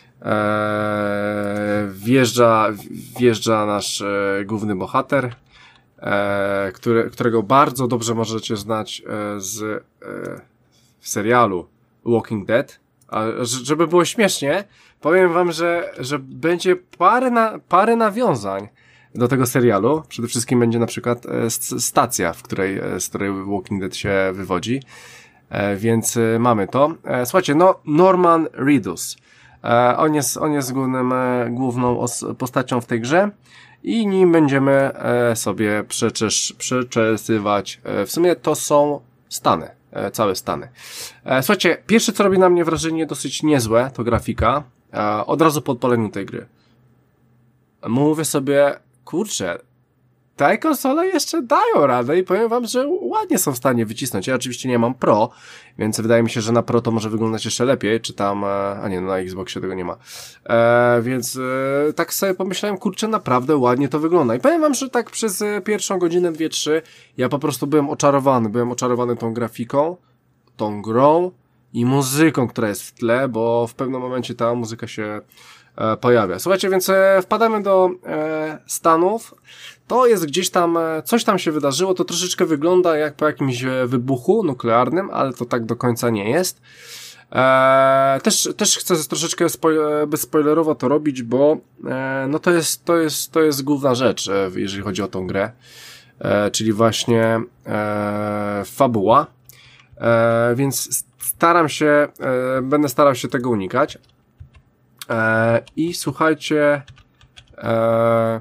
S1: e, wjeżdża, wjeżdża nasz e, główny bohater, e, który, którego bardzo dobrze możecie znać e, z e, serialu Walking Dead. A żeby było śmiesznie, powiem wam, że, że będzie parę, na, parę nawiązań do tego serialu. Przede wszystkim będzie na przykład e, stacja, w której, e, z której Walking Dead się wywodzi. E, więc e, mamy to. E, słuchajcie, no Norman Reedus. E, on jest, on jest głównym, e, główną os- postacią w tej grze i nim będziemy e, sobie przeczesz, przeczesywać. E, w sumie to są Stany. E, całe Stany. E, słuchajcie, pierwsze co robi na mnie wrażenie dosyć niezłe, to grafika. E, od razu po odpaleniu tej gry. Mówię sobie, kurczę, te konsole jeszcze dają radę i powiem wam, że ładnie są w stanie wycisnąć. Ja oczywiście nie mam Pro, więc wydaje mi się, że na Pro to może wyglądać jeszcze lepiej, czy tam, a nie, no na Xboxie tego nie ma. E, więc e, tak sobie pomyślałem, kurczę, naprawdę ładnie to wygląda. I powiem wam, że tak przez pierwszą godzinę, dwie, trzy, ja po prostu byłem oczarowany. Byłem oczarowany tą grafiką, tą grą i muzyką, która jest w tle, bo w pewnym momencie ta muzyka się e, pojawia. Słuchajcie, więc e, wpadamy do e, Stanów. To jest gdzieś tam, e, coś tam się wydarzyło, to troszeczkę wygląda jak po jakimś e, wybuchu nuklearnym, ale to tak do końca nie jest. E, też, też chcę troszeczkę spoj- bezspoilerowo to robić, bo e, no to jest, to jest, to jest główna rzecz, e, jeżeli chodzi o tą grę. E, czyli właśnie e, fabuła. E, więc staram się, e, będę starał się tego unikać. E, I słuchajcie, e,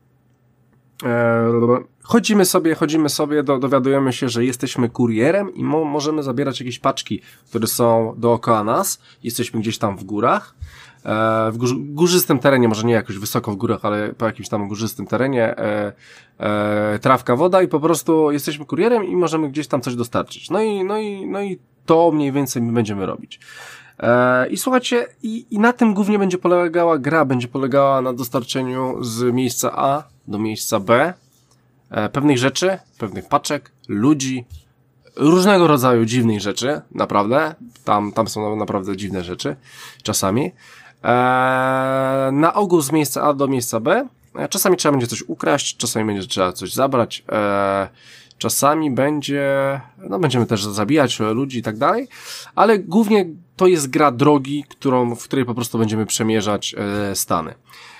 S1: e, chodzimy sobie, chodzimy sobie, do, dowiadujemy się, że jesteśmy kurierem i mo, możemy zabierać jakieś paczki, które są dookoła nas. Jesteśmy gdzieś tam w górach. E, w gór, górzystym terenie, może nie jakoś wysoko w górach, ale po jakimś tam górzystym terenie, e, e, trawka, woda i po prostu jesteśmy kurierem i możemy gdzieś tam coś dostarczyć. No i, no i, no i to mniej więcej my będziemy robić. E, I słuchajcie, i, i na tym głównie będzie polegała gra, będzie polegała na dostarczeniu z miejsca A do miejsca B e, pewnych rzeczy, pewnych paczek, ludzi, różnego rodzaju dziwnych rzeczy, naprawdę, tam, tam są naprawdę dziwne rzeczy, czasami. Eee, na ogół z miejsca A do miejsca B. Eee, czasami trzeba będzie coś ukraść, czasami będzie trzeba coś zabrać, eee, czasami będzie, no będziemy też zabijać ludzi i tak dalej, ale głównie to jest gra drogi, którą, w której po prostu będziemy przemierzać e, Stany.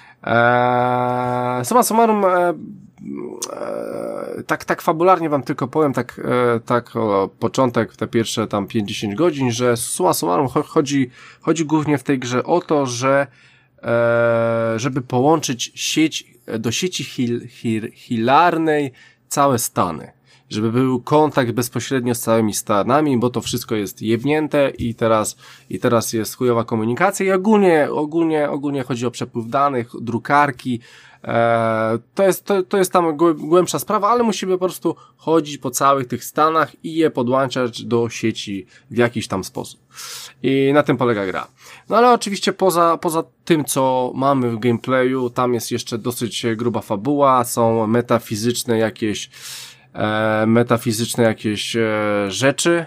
S1: Eee, summa summarum, e, e, tak, tak fabularnie wam tylko powiem, tak, e, tak o początek, te pierwsze tam pięć do dziesięciu godzin, że summa summarum chodzi, chodzi głównie w tej grze o to, że e, żeby połączyć sieć, do sieci hil, hil, hilarnej całe Stany. żeby był kontakt bezpośrednio z całymi stanami, bo to wszystko jest jewnięte i teraz, i teraz jest chujowa komunikacja i ogólnie, ogólnie, ogólnie chodzi o przepływ danych, drukarki. Eee, to jest, to, to jest tam głębsza sprawa, ale musimy po prostu chodzić po całych tych stanach i je podłączać do sieci w jakiś tam sposób. I na tym polega gra. No ale oczywiście poza, poza tym, co mamy w gameplayu, tam jest jeszcze dosyć gruba fabuła, są metafizyczne jakieś, e, metafizyczne jakieś e, rzeczy,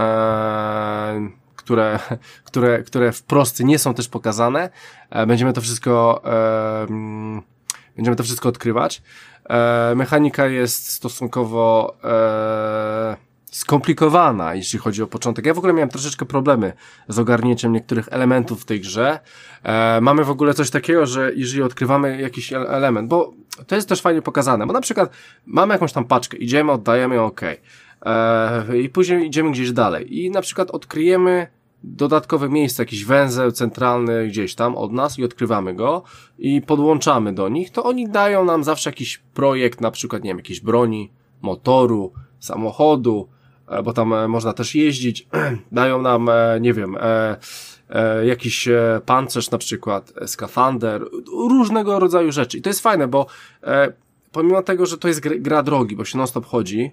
S1: e, które, które, które wprost nie są też pokazane. E, będziemy to wszystko, e, Będziemy to wszystko odkrywać. E, mechanika jest stosunkowo e, skomplikowana, jeśli chodzi o początek. Ja w ogóle miałem troszeczkę problemy z ogarnięciem niektórych elementów w tej grze. E, mamy w ogóle coś takiego, że jeżeli odkrywamy jakiś element, bo to jest też fajnie pokazane, bo na przykład mamy jakąś tam paczkę, idziemy, oddajemy, ok. E, I później idziemy gdzieś dalej. I na przykład odkryjemy dodatkowe miejsce, jakiś węzeł centralny gdzieś tam od nas i odkrywamy go i podłączamy do nich, to oni dają nam zawsze jakiś projekt, na przykład, nie wiem, jakiejś broni, motoru, samochodu, bo tam można też jeździć, dają nam, nie wiem, e, e, jakiś pancerz na przykład, skafander, różnego rodzaju rzeczy. I to jest fajne, bo e, pomimo tego, że to jest gra drogi, bo się non stop chodzi,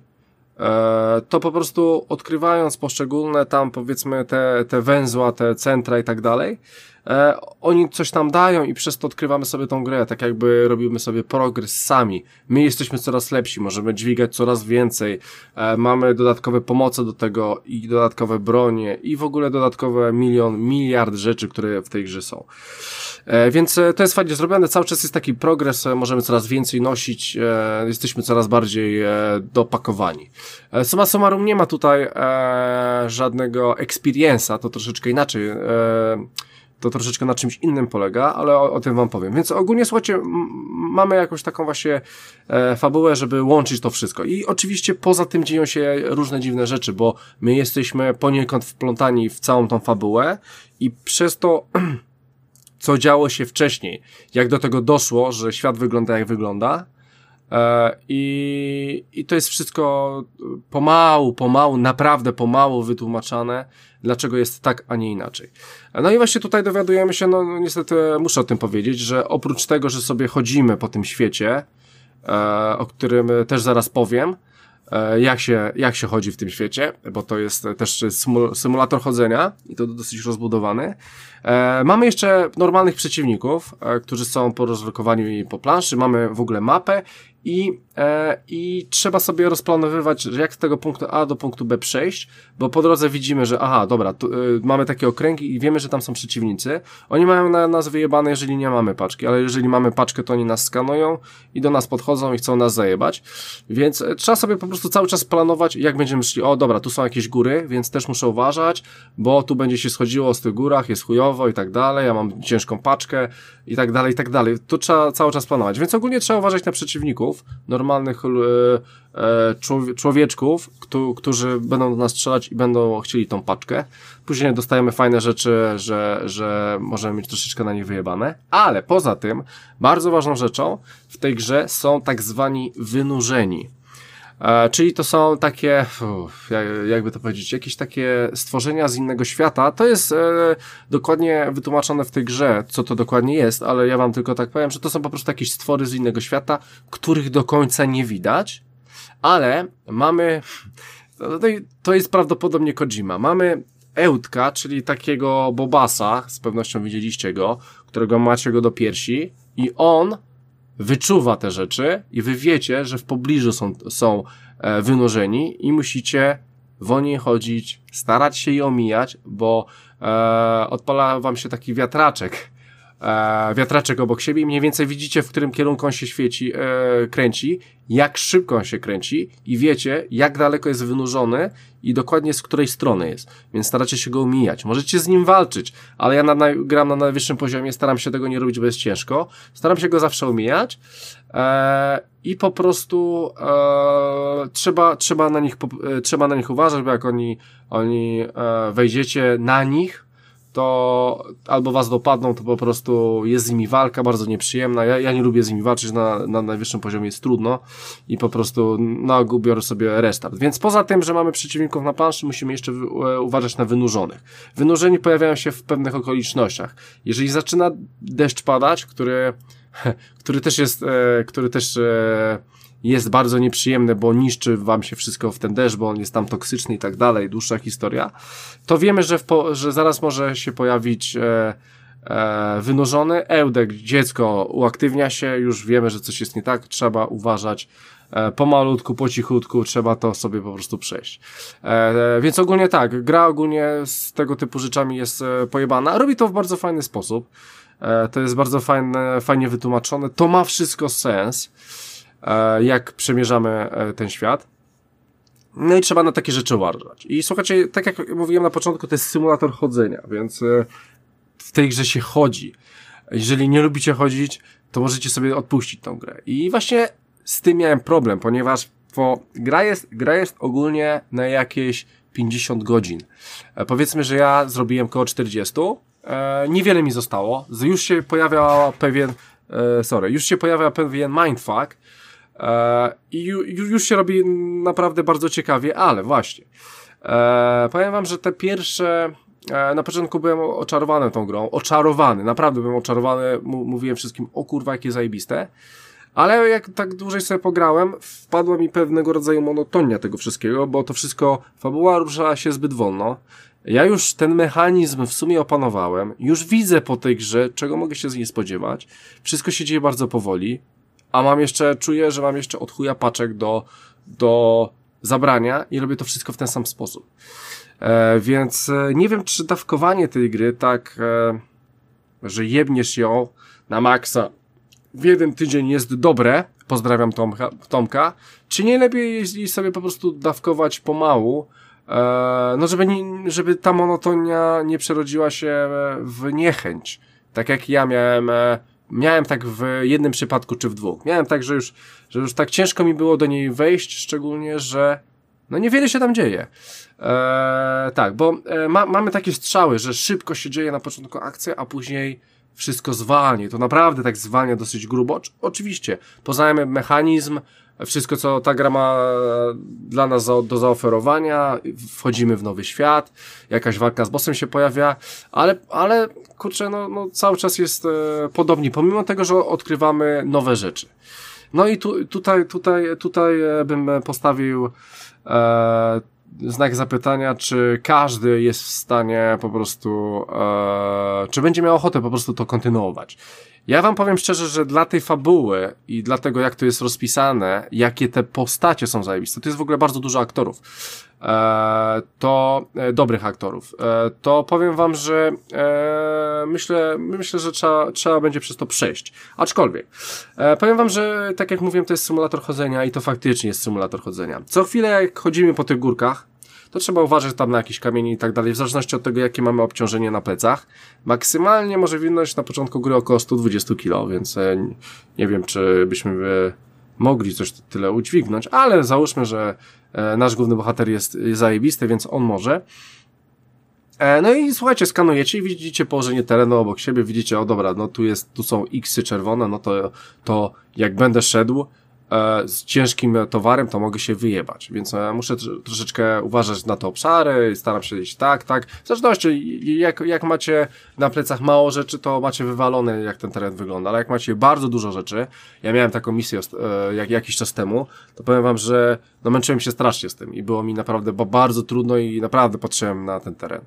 S1: to po prostu odkrywając poszczególne tam powiedzmy te, te węzła, te centra i tak dalej, e, oni coś tam dają i przez to odkrywamy sobie tą grę, tak jakby robimy sobie progres sami. My jesteśmy coraz lepsi, możemy dźwigać coraz więcej, e, mamy dodatkowe pomoce do tego i dodatkowe bronie i w ogóle dodatkowe milion, miliard rzeczy, które w tej grze są. E, więc e, to jest fajnie zrobione, cały czas jest taki progres, e, możemy coraz więcej nosić, e, jesteśmy coraz bardziej e, dopakowani. E, summa summarum nie ma tutaj e, żadnego experience'a, to troszeczkę inaczej, e, to troszeczkę na czymś innym polega, ale o, o tym wam powiem. Więc ogólnie, słuchajcie, m- mamy jakąś taką właśnie e, fabułę, żeby łączyć to wszystko. I oczywiście poza tym dzieją się różne dziwne rzeczy, bo my jesteśmy poniekąd wplątani w całą tą fabułę i przez to co działo się wcześniej, jak do tego doszło, że świat wygląda jak wygląda, e, i, i to jest wszystko pomału, pomału, naprawdę pomału wytłumaczane, dlaczego jest tak, a nie inaczej. No i właśnie tutaj dowiadujemy się, no niestety muszę o tym powiedzieć, że oprócz tego, że sobie chodzimy po tym świecie, e, o którym też zaraz powiem, jak się, jak się chodzi w tym świecie, bo to jest też symulator chodzenia i to dosyć rozbudowany. E, mamy jeszcze normalnych przeciwników, e, którzy są porozrokowani po planszy, mamy w ogóle mapę i, e, i trzeba sobie rozplanowywać, jak z tego punktu A do punktu B przejść, bo po drodze widzimy, że aha, dobra, tu, y, mamy takie okręgi i wiemy, że tam są przeciwnicy. Oni mają na nas wyjebane, jeżeli nie mamy paczki, ale jeżeli mamy paczkę, to oni nas skanują i do nas podchodzą i chcą nas zajebać, więc e, trzeba sobie po prostu cały czas planować, jak będziemy szli. O, dobra, tu są jakieś góry, więc też muszę uważać, bo tu będzie się schodziło z tych górach, jest chujowo i tak dalej, ja mam ciężką paczkę i tak dalej, i tak dalej. Tu trzeba cały czas planować, więc ogólnie trzeba uważać na przeciwników, normalnych e, e, człowie, człowieczków, któ, którzy będą do nas strzelać i będą chcieli tą paczkę. Później dostajemy fajne rzeczy, że, że możemy mieć troszeczkę na nich wyjebane, ale poza tym bardzo ważną rzeczą w tej grze są tak zwani wynurzeni. E, czyli to są takie, uf, jakby to powiedzieć, jakieś takie stworzenia z innego świata. To jest e, dokładnie wytłumaczone w tej grze, co to dokładnie jest, ale ja wam tylko tak powiem, że to są po prostu jakieś stwory z innego świata, których do końca nie widać, ale mamy, to jest prawdopodobnie Kojima, mamy Ełtka, czyli takiego Bobasa, z pewnością widzieliście go, którego macie go do piersi i on wyczuwa te rzeczy i wy wiecie, że w pobliżu są, są e, wynurzeni i musicie wo niej chodzić, starać się je omijać, bo e, odpala wam się taki wiatraczek, e, wiatraczek obok siebie i mniej więcej widzicie, w którym kierunku on się świeci, e, kręci, jak szybko on się kręci i wiecie, jak daleko jest wynurzony i dokładnie z której strony jest, więc staracie się go omijać. Możecie z nim walczyć, ale ja na, na, gram na najwyższym poziomie, staram się tego nie robić, bo jest ciężko. Staram się go zawsze omijać e, i po prostu e, trzeba, trzeba, na nich, e, trzeba na nich uważać, bo jak oni, oni e, wejdziecie na nich, to albo was dopadną, to po prostu jest z nimi walka bardzo nieprzyjemna. Ja, ja nie lubię z nimi walczyć, na, na najwyższym poziomie jest trudno i po prostu na ogół biorę sobie restart. Więc poza tym, że mamy przeciwników na planszy, musimy jeszcze wy, uważać na wynurzonych. Wynurzeni pojawiają się w pewnych okolicznościach. Jeżeli zaczyna deszcz padać, który, który też jest, e, który też e, jest bardzo nieprzyjemny, bo niszczy wam się wszystko w ten deszcz, bo on jest tam toksyczny i tak dalej, dłuższa historia, to wiemy, że, w po, że zaraz może się pojawić e, e, wynurzony ełdek, dziecko uaktywnia się, już wiemy, że coś jest nie tak, trzeba uważać e, pomalutku, po cichutku, trzeba to sobie po prostu przejść. E, więc ogólnie tak, gra ogólnie z tego typu rzeczami jest e, pojebana, robi to w bardzo fajny sposób, e, to jest bardzo fajne, fajnie wytłumaczone, to ma wszystko sens, jak przemierzamy ten świat. No i trzeba na takie rzeczy uważać. I słuchajcie, tak jak mówiłem na początku, to jest symulator chodzenia, więc w tej grze się chodzi. Jeżeli nie lubicie chodzić, to możecie sobie odpuścić tą grę. I właśnie z tym miałem problem, ponieważ bo gra jest, gra jest ogólnie na jakieś pięćdziesiąt godzin. Powiedzmy, że ja zrobiłem koło czterdzieści. Niewiele mi zostało. Już się pojawia pewien sorry, już się pojawia pewien mindfuck, E, I ju, już się robi naprawdę bardzo ciekawie, ale właśnie e, powiem wam, że te pierwsze e, na początku byłem oczarowany tą grą, oczarowany, naprawdę byłem oczarowany, m- mówiłem wszystkim, o kurwa jakie zajebiste, ale jak tak dłużej sobie pograłem, wpadła mi pewnego rodzaju monotonia tego wszystkiego, bo to wszystko, fabuła rusza się zbyt wolno. Ja już ten mechanizm w sumie opanowałem, już widzę po tej grze, czego mogę się z niej spodziewać, wszystko się dzieje bardzo powoli. A mam jeszcze, czuję, że mam jeszcze od chuja paczek do, do zabrania i robię to wszystko w ten sam sposób. E, więc e, nie wiem, czy dawkowanie tej gry tak, e, że jebniesz ją na maksa w jeden tydzień jest dobre, pozdrawiam Tomka, Tomka, czy nie lepiej jeśli sobie po prostu dawkować pomału, e, no żeby, nie, żeby ta monotonia nie przerodziła się w niechęć. Tak jak ja miałem... E, Miałem tak w jednym przypadku, czy w dwóch. Miałem tak, że już, że już tak ciężko mi było do niej wejść, szczególnie, że no niewiele się tam dzieje. Eee, tak, bo e, ma, mamy takie strzały, że szybko się dzieje na początku akcja, a później wszystko zwalnia. To naprawdę tak zwalnia dosyć grubo. Oczywiście, poznajemy mechanizm, wszystko co ta gra ma dla nas za, do zaoferowania, wchodzimy w nowy świat, jakaś walka z bossem się pojawia, ale, ale kurczę, no, no cały czas jest e, podobnie, pomimo tego, że odkrywamy nowe rzeczy. No i tu, tutaj, tutaj, tutaj bym postawił e, znak zapytania, czy każdy jest w stanie po prostu, e, czy będzie miał ochotę po prostu to kontynuować. Ja wam powiem szczerze, że dla tej fabuły i dla tego, jak to jest rozpisane, jakie te postacie są zajebiste, to jest w ogóle bardzo dużo aktorów, e, to e, dobrych aktorów, e, to powiem wam, że e, myślę, myślę, że trzeba, trzeba będzie przez to przejść. Aczkolwiek, e, powiem wam, że tak jak mówiłem, to jest symulator chodzenia i to faktycznie jest symulator chodzenia. Co chwilę, jak chodzimy po tych górkach, to trzeba uważać tam na jakieś kamienie i tak dalej, w zależności od tego, jakie mamy obciążenie na plecach. Maksymalnie może winność na początku gry około sto dwadzieścia kilo, więc e, nie wiem, czy byśmy e, mogli coś tyle udźwignąć, ale załóżmy, że e, nasz główny bohater jest, jest zajebisty, więc on może. E, no i słuchajcie, skanujecie i widzicie położenie terenu obok siebie, widzicie, o dobra, no tu jest, tu są X-y czerwone, no to, to jak będę szedł z ciężkim towarem, to mogę się wyjebać, więc muszę troszeczkę uważać na te obszary, staram się iść tak, tak, w zależności jak, jak macie na plecach mało rzeczy, to macie wywalone jak ten teren wygląda, ale jak macie bardzo dużo rzeczy, ja miałem taką misję jak, jakiś czas temu, to powiem wam, że no męczyłem się strasznie z tym i było mi naprawdę bardzo trudno i naprawdę patrzyłem na ten teren.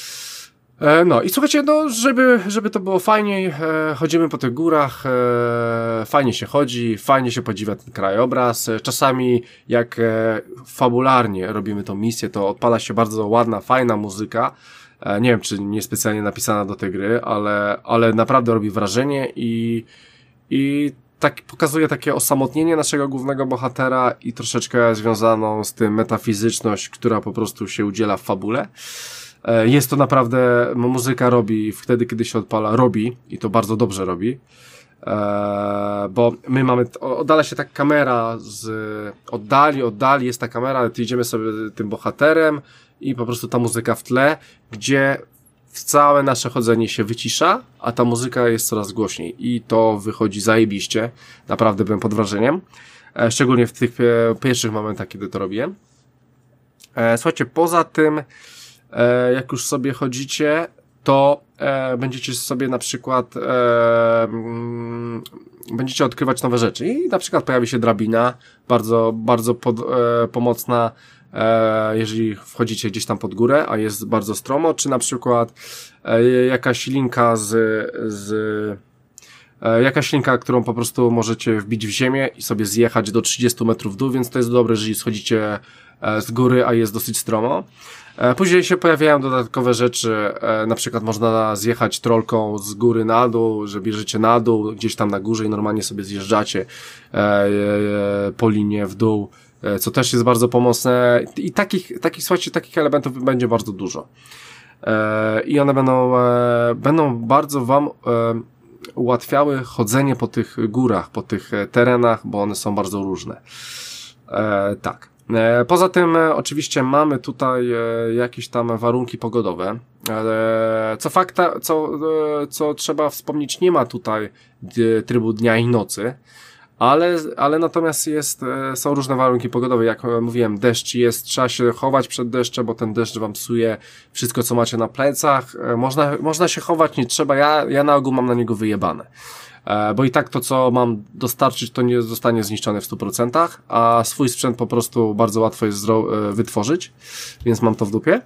S1: No i słuchajcie, no żeby, żeby to było fajniej, e, chodzimy po tych górach, e, fajnie się chodzi, fajnie się podziwia ten krajobraz, e, czasami jak e, fabularnie robimy tą misję, to odpala się bardzo ładna, fajna muzyka, e, nie wiem czy nie specjalnie napisana do tej gry, ale, ale naprawdę robi wrażenie i, i tak pokazuje takie osamotnienie naszego głównego bohatera i troszeczkę związaną z tym metafizyczność, która po prostu się udziela w fabule. Jest to naprawdę, muzyka robi, wtedy kiedy się odpala, robi i to bardzo dobrze robi, eee, bo my mamy, oddala się tak kamera z oddali, oddali jest ta kamera, ale ty idziemy sobie tym bohaterem i po prostu ta muzyka w tle, gdzie całe nasze chodzenie się wycisza, a ta muzyka jest coraz głośniej i to wychodzi zajebiście. Naprawdę byłem pod wrażeniem. E, szczególnie w tych e, pierwszych momentach, kiedy to robiłem. E, słuchajcie, poza tym, e, jak już sobie chodzicie, to e, będziecie sobie na przykład e, mm, będziecie odkrywać nowe rzeczy i na przykład pojawi się drabina, bardzo, bardzo pod, e, pomocna, e, jeżeli wchodzicie gdzieś tam pod górę, a jest bardzo stromo, czy na przykład e, jakaś linka z, z e, jakaś linka, którą po prostu możecie wbić w ziemię i sobie zjechać do trzydziestu metrów w dół, więc to jest dobre, jeżeli schodzicie e, z góry, a jest dosyć stromo. Później się pojawiają dodatkowe rzeczy, na przykład można zjechać trolką z góry na dół, że bierzecie na dół, gdzieś tam na górze i normalnie sobie zjeżdżacie po linie w dół, co też jest bardzo pomocne i takich, takich, słuchajcie, takich elementów będzie bardzo dużo. I one będą, będą bardzo wam ułatwiały chodzenie po tych górach, po tych terenach, bo one są bardzo różne. Tak. Poza tym oczywiście mamy tutaj jakieś tam warunki pogodowe. Co fakta, co, co trzeba wspomnieć, nie ma tutaj trybu dnia i nocy, ale, ale natomiast jest, są różne warunki pogodowe. Jak mówiłem, deszcz jest, trzeba się chować przed deszczem, bo ten deszcz wam psuje wszystko, co macie na plecach. Można, można się chować, nie trzeba. Ja, ja na ogół mam na niego wyjebane. Bo i tak to, co mam dostarczyć, to nie zostanie zniszczone w stu procentach, a swój sprzęt po prostu bardzo łatwo jest wytworzyć, więc mam to w dupie.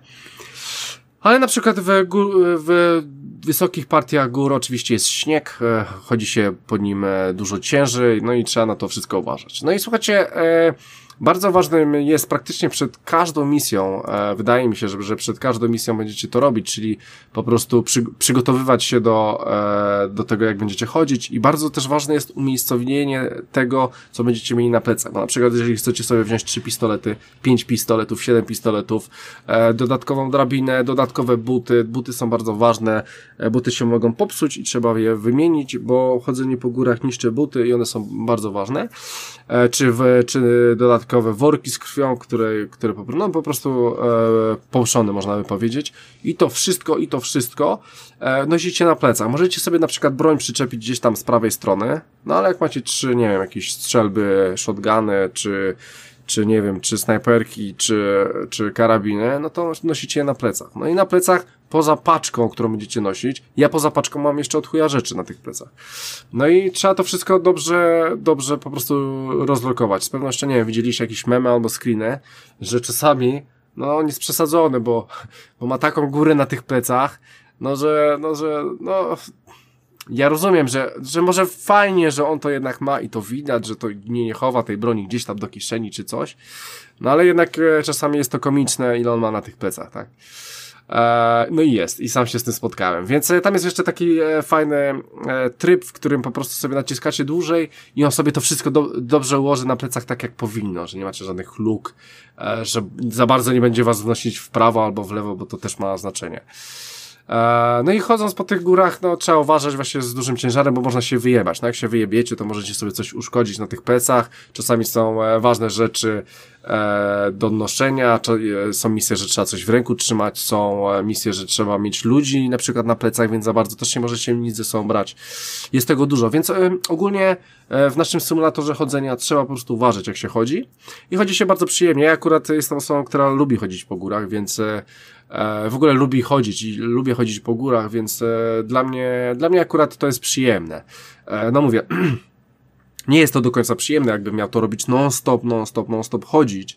S1: Ale na przykład w, w wysokich partiach gór oczywiście jest śnieg, chodzi się po nim dużo ciężej, no i trzeba na to wszystko uważać. No i słuchajcie, bardzo ważnym jest praktycznie przed każdą misją, e, wydaje mi się, że, że przed każdą misją będziecie to robić, czyli po prostu przy, przygotowywać się do, e, do tego, jak będziecie chodzić i bardzo też ważne jest umiejscowienie tego, co będziecie mieli na plecach. Bo na przykład jeżeli chcecie sobie wziąć trzy pistolety, pięć pistoletów, siedem pistoletów, e, dodatkową drabinę, dodatkowe buty, buty są bardzo ważne, e, buty się mogą popsuć i trzeba je wymienić, bo chodzenie po górach niszczy buty i one są bardzo ważne, e, czy, w, czy dodatkowe dodatkowe worki z krwią, które, które po, no, po prostu e, połszone, można by powiedzieć. I to wszystko, i to wszystko e, nosicie na plecach. Możecie sobie na przykład broń przyczepić gdzieś tam z prawej strony, no ale jak macie trzy, nie wiem, jakieś strzelby, shotguny, czy, czy nie wiem, czy snajperki, czy, czy karabiny, no to nosicie je na plecach. No i na plecach, poza paczką, którą będziecie nosić, ja poza paczką mam jeszcze od chuja rzeczy na tych plecach. No i trzeba to wszystko dobrze, dobrze po prostu rozlokować. Z pewnością, nie wiem, widzieliście jakieś memy albo screeny, że czasami, no on jest przesadzony, bo, bo ma taką górę na tych plecach, no że, no że, no... Ja rozumiem, że, że może fajnie, że on to jednak ma i to widać, że to nie, nie chowa tej broni gdzieś tam do kieszeni czy coś, no ale jednak e, czasami jest to komiczne, ile on ma na tych plecach, tak? E, no i jest, i sam się z tym spotkałem, więc e, tam jest jeszcze taki e, fajny e, tryb, w którym po prostu sobie naciskacie dłużej i on sobie to wszystko do, dobrze ułoży na plecach tak jak powinno, że nie macie żadnych luk, e, że za bardzo nie będzie was wnosić w prawo albo w lewo, bo to też ma znaczenie. No i chodząc po tych górach, no trzeba uważać właśnie z dużym ciężarem, bo można się wyjebać. No jak się wyjebiecie, to możecie sobie coś uszkodzić na tych plecach. Czasami są ważne rzeczy do noszenia, są misje, że trzeba coś w ręku trzymać, są misje, że trzeba mieć ludzi na przykład na plecach, więc za bardzo też nie możecie nic ze sobą brać. Jest tego dużo, więc ogólnie w naszym symulatorze chodzenia trzeba po prostu uważać, jak się chodzi i chodzi się bardzo przyjemnie. Ja akurat jestem osobą, która lubi chodzić po górach, więc w ogóle lubi chodzić i lubię chodzić po górach, więc dla mnie, dla mnie akurat to jest przyjemne. No mówię, nie jest to do końca przyjemne, jakbym miał to robić non-stop, non-stop, non-stop chodzić,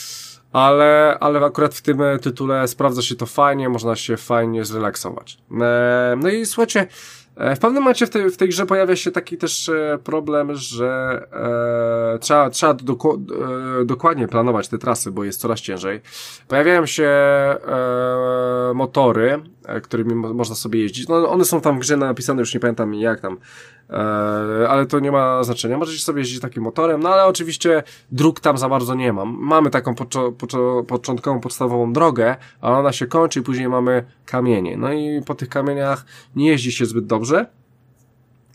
S1: ale, ale akurat w tym tytule sprawdza się to fajnie, można się fajnie zrelaksować. No i słuchajcie, w pewnym momencie w tej, w tej grze pojawia się taki też problem, że e, trzeba, trzeba doku, e, dokładnie planować te trasy, bo jest coraz ciężej. Pojawiają się e, motory, e, którymi mo można sobie jeździć. No, one są tam w grze napisane, już nie pamiętam jak tam, e, ale to nie ma znaczenia. Możecie sobie jeździć takim motorem, no ale oczywiście dróg tam za bardzo nie ma. Mamy taką poczo poczo początkową, podstawową drogę, ale ona się kończy i później mamy kamienie. No i po tych kamieniach nie jeździ się zbyt dobrze.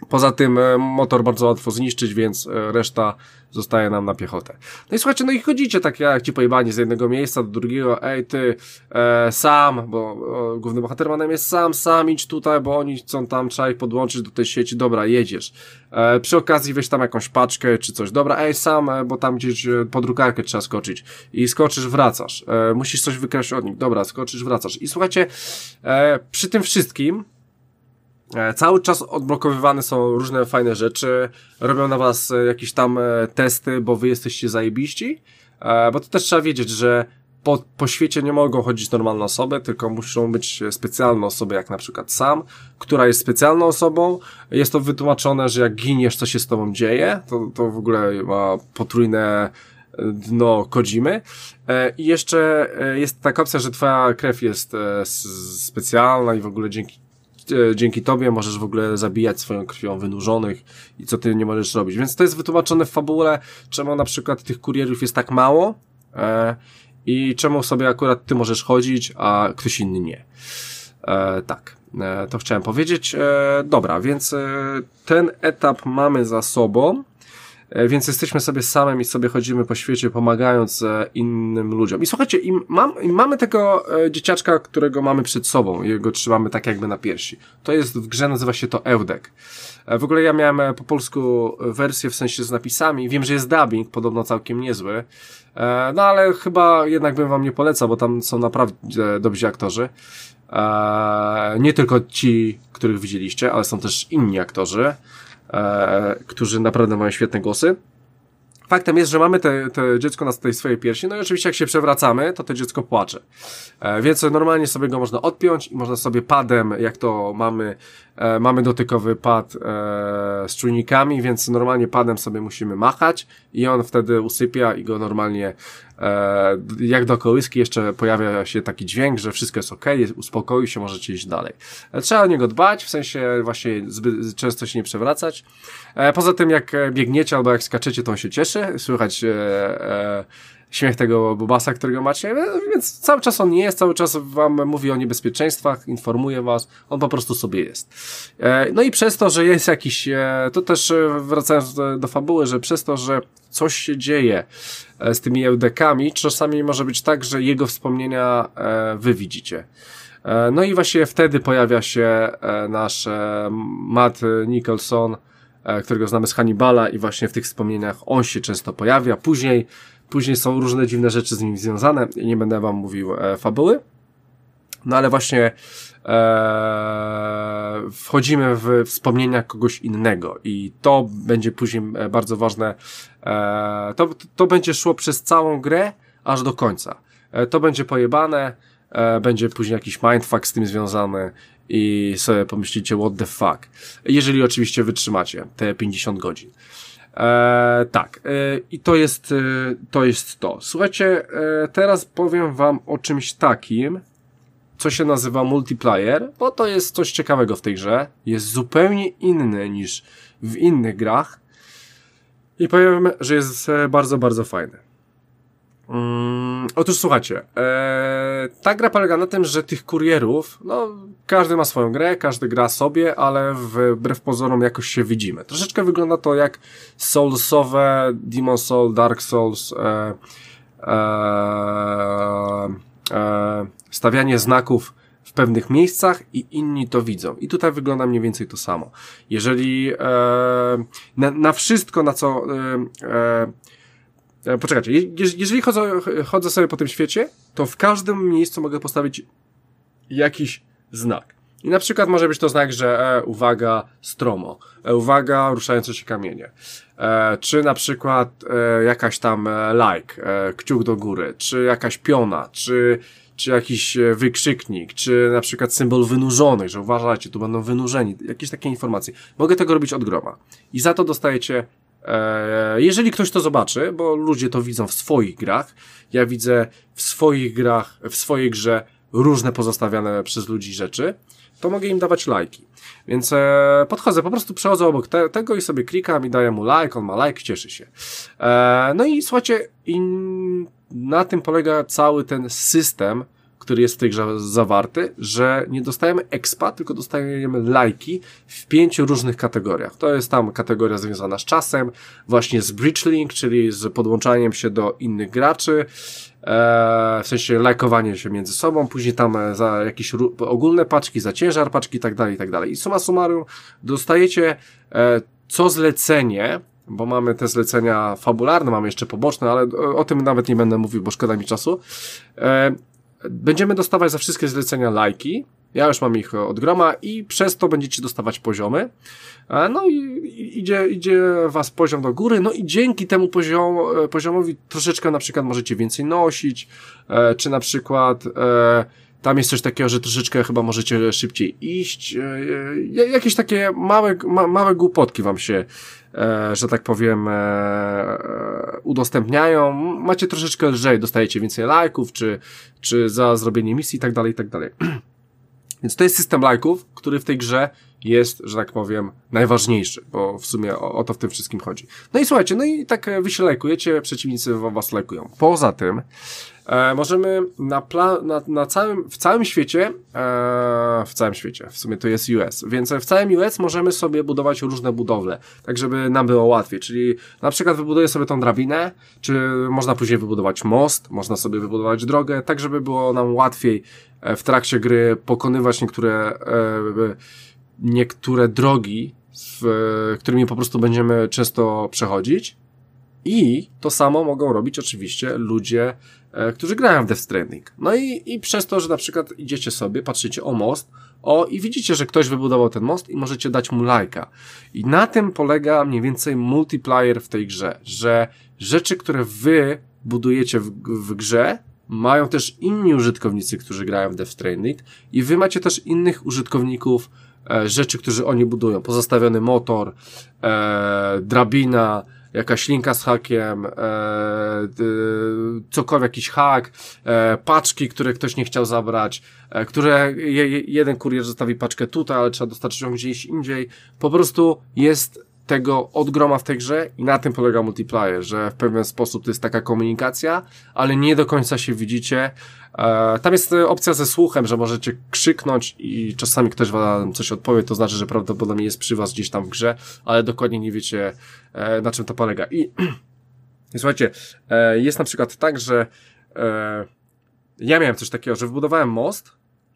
S1: Poza tym motor bardzo łatwo zniszczyć, więc reszta zostaje nam na piechotę. No i słuchajcie, no i chodzicie tak jak ci pojebani z jednego miejsca do drugiego, ej ty, e, sam, bo o, główny bohater ma na imię sam, sam idź tutaj, bo oni chcą tam, trzeba ich podłączyć do tej sieci, dobra, jedziesz. E, przy okazji weź tam jakąś paczkę czy coś, dobra, ej sam, bo tam gdzieś pod drukarkę trzeba skoczyć i skoczysz, wracasz. E, musisz coś wykraść od nich, dobra, skoczysz, wracasz. I słuchajcie, e, przy tym wszystkim cały czas odblokowywane są różne fajne rzeczy, robią na was jakieś tam testy, bo wy jesteście zajebiści, bo to też trzeba wiedzieć, że po, po świecie nie mogą chodzić normalne osoby, tylko muszą być specjalne osoby, jak na przykład sam, która jest specjalną osobą. Jest to wytłumaczone, że jak giniesz, co się z tobą dzieje, to, to w ogóle ma potrójne dno Kojimy. I jeszcze jest taka opcja, że twoja krew jest specjalna i w ogóle dzięki dzięki tobie możesz w ogóle zabijać swoją krwią wynurzonych i co ty nie możesz robić. Więc to jest wytłumaczone w fabule, czemu na przykład tych kurierów jest tak mało e, i czemu sobie akurat ty możesz chodzić, a ktoś inny nie. E, tak, e, to chciałem powiedzieć. E, dobra, więc e, ten etap mamy za sobą. Więc jesteśmy sobie samym i sobie chodzimy po świecie, pomagając innym ludziom. I słuchajcie, i, mam, i mamy tego dzieciaczka, którego mamy przed sobą. Jego trzymamy tak jakby na piersi. To jest w grze, nazywa się to Eudek. W ogóle ja miałem po polsku wersję, w sensie z napisami. Wiem, że jest dubbing, podobno całkiem niezły. No ale chyba jednak bym wam nie polecał, bo tam są naprawdę dobrzy aktorzy. Nie tylko ci, których widzieliście, ale są też inni aktorzy. E, którzy naprawdę mają świetne głosy. Faktem jest, że mamy te, te dziecko na tej swojej piersi, no i oczywiście jak się przewracamy, to to dziecko płacze. E, więc normalnie sobie go można odpiąć i można sobie padem, jak to mamy, e, mamy dotykowy pad e, z czujnikami, więc normalnie padem sobie musimy machać i on wtedy usypia i go normalnie e, jak do kołyski jeszcze pojawia się taki dźwięk, że wszystko jest okej, okay, uspokoi się, możecie iść dalej. E, trzeba o niego dbać, w sensie właśnie zbyt często się nie przewracać. E, poza tym jak biegniecie albo jak skaczecie, to on się cieszy, słychać e, e, śmiech tego Bobasa, którego macie, więc cały czas on nie jest, cały czas wam mówi o niebezpieczeństwach, informuje was, on po prostu sobie jest. E, no i przez to, że jest jakiś, e, to też wracając do, do fabuły, że przez to, że coś się dzieje e, z tymi eudekami, czasami może być tak, że jego wspomnienia e, wy widzicie. E, no i właśnie wtedy pojawia się e, nasz e, Matt Nicholson, e, którego znamy z Hannibala i właśnie w tych wspomnieniach on się często pojawia. Później Później są różne dziwne rzeczy z nim związane. Nie będę wam mówił e, fabuły. No ale właśnie e, wchodzimy w wspomnienia kogoś innego i to będzie później bardzo ważne. E, to, to będzie szło przez całą grę aż do końca. E, to będzie pojebane. E, będzie później jakiś mindfuck z tym związany i sobie pomyślicie what the fuck. Jeżeli oczywiście wytrzymacie te pięćdziesiąt godzin. E, tak, e, i to jest, e, to jest to. Słuchajcie, e, teraz powiem wam o czymś takim, co się nazywa multiplayer, bo to jest coś ciekawego w tej grze. Jest zupełnie inny niż w innych grach i powiem, że jest bardzo, bardzo fajny. Mm, otóż słuchajcie, e, ta gra polega na tym, że tych kurierów, no każdy ma swoją grę, każdy gra sobie, ale wbrew pozorom jakoś się widzimy. Troszeczkę wygląda to jak Soulsowe, Demon Soul, Dark Souls, e, e, e, stawianie znaków w pewnych miejscach i inni to widzą. I tutaj wygląda mniej więcej to samo. Jeżeli e, na, na wszystko, na co e, e, Poczekajcie, jeżeli chodzę, chodzę sobie po tym świecie, to w każdym miejscu mogę postawić jakiś znak. I na przykład może być to znak, że e, uwaga, stromo, e, uwaga, ruszające się kamienie. E, czy na przykład e, jakaś tam e, like, e, kciuk do góry, czy jakaś piona, czy, czy jakiś wykrzyknik, czy na przykład symbol wynurzonych, że uważajcie, tu będą wynurzeni, jakieś takie informacje. Mogę tego robić od groma. I za to dostajecie jeżeli ktoś to zobaczy, bo ludzie to widzą w swoich grach, ja widzę w swoich grach, w swojej grze różne pozostawiane przez ludzi rzeczy, to mogę im dawać lajki. Więc e, podchodzę, po prostu przechodzę obok te, tego i sobie klikam i daję mu like, on ma like, cieszy się. E, no i słuchajcie, i na tym polega cały ten system, który jest w tej grze zawarty, że nie dostajemy expa, tylko dostajemy lajki w pięciu różnych kategoriach. To jest tam kategoria związana z czasem, właśnie z bridge link, czyli z podłączaniem się do innych graczy, w sensie lajkowanie się między sobą, później tam za jakieś ogólne paczki, za ciężar paczki i tak dalej, i tak dalej. I summa summarum dostajecie co zlecenie, bo mamy te zlecenia fabularne, mamy jeszcze poboczne, ale o tym nawet nie będę mówił, bo szkoda mi czasu. Będziemy dostawać za wszystkie zlecenia lajki. Ja już mam ich od groma i przez to będziecie dostawać poziomy. No i idzie, idzie was poziom do góry, no i dzięki temu poziom, poziomowi troszeczkę na przykład możecie więcej nosić, czy na przykład tam jest coś takiego, że troszeczkę chyba możecie szybciej iść. Jakieś takie małe, ma, małe głupotki wam się, że tak powiem, udostępniają. Macie troszeczkę lżej, dostajecie więcej lajków, czy, czy za zrobienie misji i tak dalej, i tak dalej. Więc to jest system lajków, który w tej grze jest, że tak powiem, najważniejszy, bo w sumie o, o to w tym wszystkim chodzi. No i słuchajcie, no i tak wy się lajkujecie, przeciwnicy was lajkują. Poza tym e, możemy na, pla- na, na całym, w całym świecie, e, w całym świecie, w sumie to jest U S, więc w całym U S możemy sobie budować różne budowle, tak żeby nam było łatwiej, czyli na przykład wybuduję sobie tą drabinę, czy można później wybudować most, można sobie wybudować drogę, tak żeby było nam łatwiej w trakcie gry pokonywać niektóre e, niektóre drogi, w, którymi po prostu będziemy często przechodzić. I to samo mogą robić oczywiście ludzie, e, którzy grają w Death Stranding. No i, i przez to, że na przykład idziecie sobie, patrzycie o most, o i widzicie, że ktoś wybudował ten most i możecie dać mu lajka. I na tym polega mniej więcej multiplayer w tej grze, że rzeczy, które wy budujecie w, w grze, mają też inni użytkownicy, którzy grają w Death Stranding i wy macie też innych użytkowników, e, rzeczy, którzy oni budują. Pozostawiony motor, e, drabina, jakaś linka z hakiem, e, e, cokolwiek, jakiś hak, e, paczki, które ktoś nie chciał zabrać, e, które je, jeden kurier zostawi paczkę tutaj, ale trzeba dostarczyć ją gdzieś indziej. Po prostu jest tego od groma w tej grze i na tym polega multiplayer, że w pewien sposób to jest taka komunikacja, ale nie do końca się widzicie. E, tam jest opcja ze słuchem, że możecie krzyknąć i czasami ktoś wam coś odpowie, to znaczy, że prawdopodobnie jest przy was gdzieś tam w grze, ale dokładnie nie wiecie, e, na czym to polega. I, i słuchajcie, e, jest na przykład tak, że e, ja miałem coś takiego, że wybudowałem most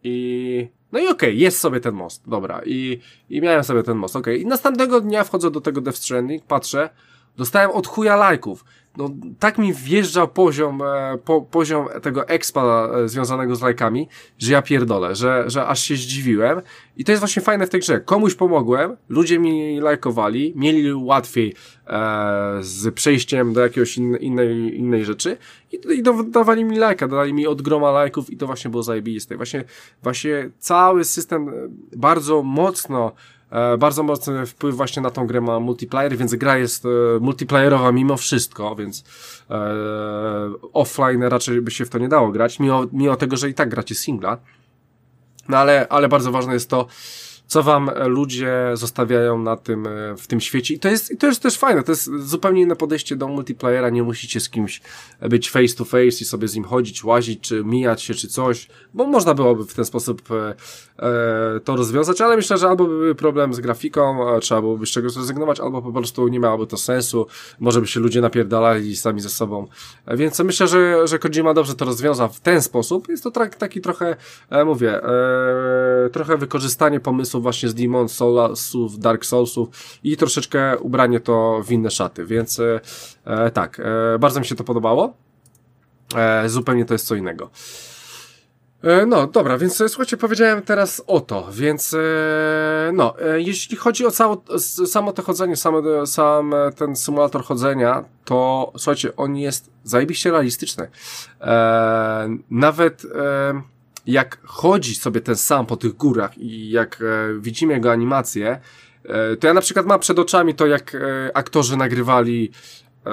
S1: i no i okej, okay, jest sobie ten most, dobra, i, i miałem sobie ten most, okej, okay. I następnego dnia wchodzę do tego Death Stranding, patrzę, dostałem od chuja lajków, no tak mi wjeżdżał poziom, e, po, poziom tego expa e, związanego z lajkami, że ja pierdolę, że, że aż się zdziwiłem i to jest właśnie fajne w tej grze, komuś pomogłem, ludzie mi lajkowali, mieli łatwiej e, z przejściem do jakiegoś in, innej, innej rzeczy i, i do, dawali mi lajka, dali mi od groma lajków i to właśnie było zajebiste. Właśnie, właśnie cały system bardzo mocno E, bardzo mocny wpływ właśnie na tą grę ma multiplayer, więc gra jest e, multiplayerowa mimo wszystko, więc e, offline raczej by się w to nie dało grać, mimo, mimo tego, że i tak gracie singla. No ale, ale bardzo ważne jest to, co wam ludzie zostawiają na tym, w tym świecie. I to jest, i to jest też fajne, to jest zupełnie inne podejście do multiplayera, nie musicie z kimś być face to face i sobie z nim chodzić, łazić, czy mijać się, czy coś, bo można byłoby w ten sposób e, e, to rozwiązać, ale myślę, że albo byłby problem z grafiką, trzeba byłoby z czegoś zrezygnować, albo po prostu nie miałoby to sensu, może by się ludzie napierdalali sami ze sobą. E, więc myślę, że, że Kojima dobrze to rozwiąza w ten sposób. Jest to tra- taki trochę, e, mówię, e, trochę wykorzystanie pomysłu właśnie z Demon Soulsów, Dark Soulsów i troszeczkę ubranie to w inne szaty, więc e, tak, e, bardzo mi się to podobało. E, zupełnie to jest co innego. E, no, dobra, więc słuchajcie, powiedziałem teraz o to, więc e, no, e, jeśli chodzi o cało, samo to chodzenie, sam, sam ten symulator chodzenia, to słuchajcie, on jest zajebiście realistyczny. E, nawet e, jak chodzi sobie ten sam po tych górach i jak e, widzimy jego animację, e, to ja na przykład mam przed oczami to, jak e, aktorzy nagrywali e,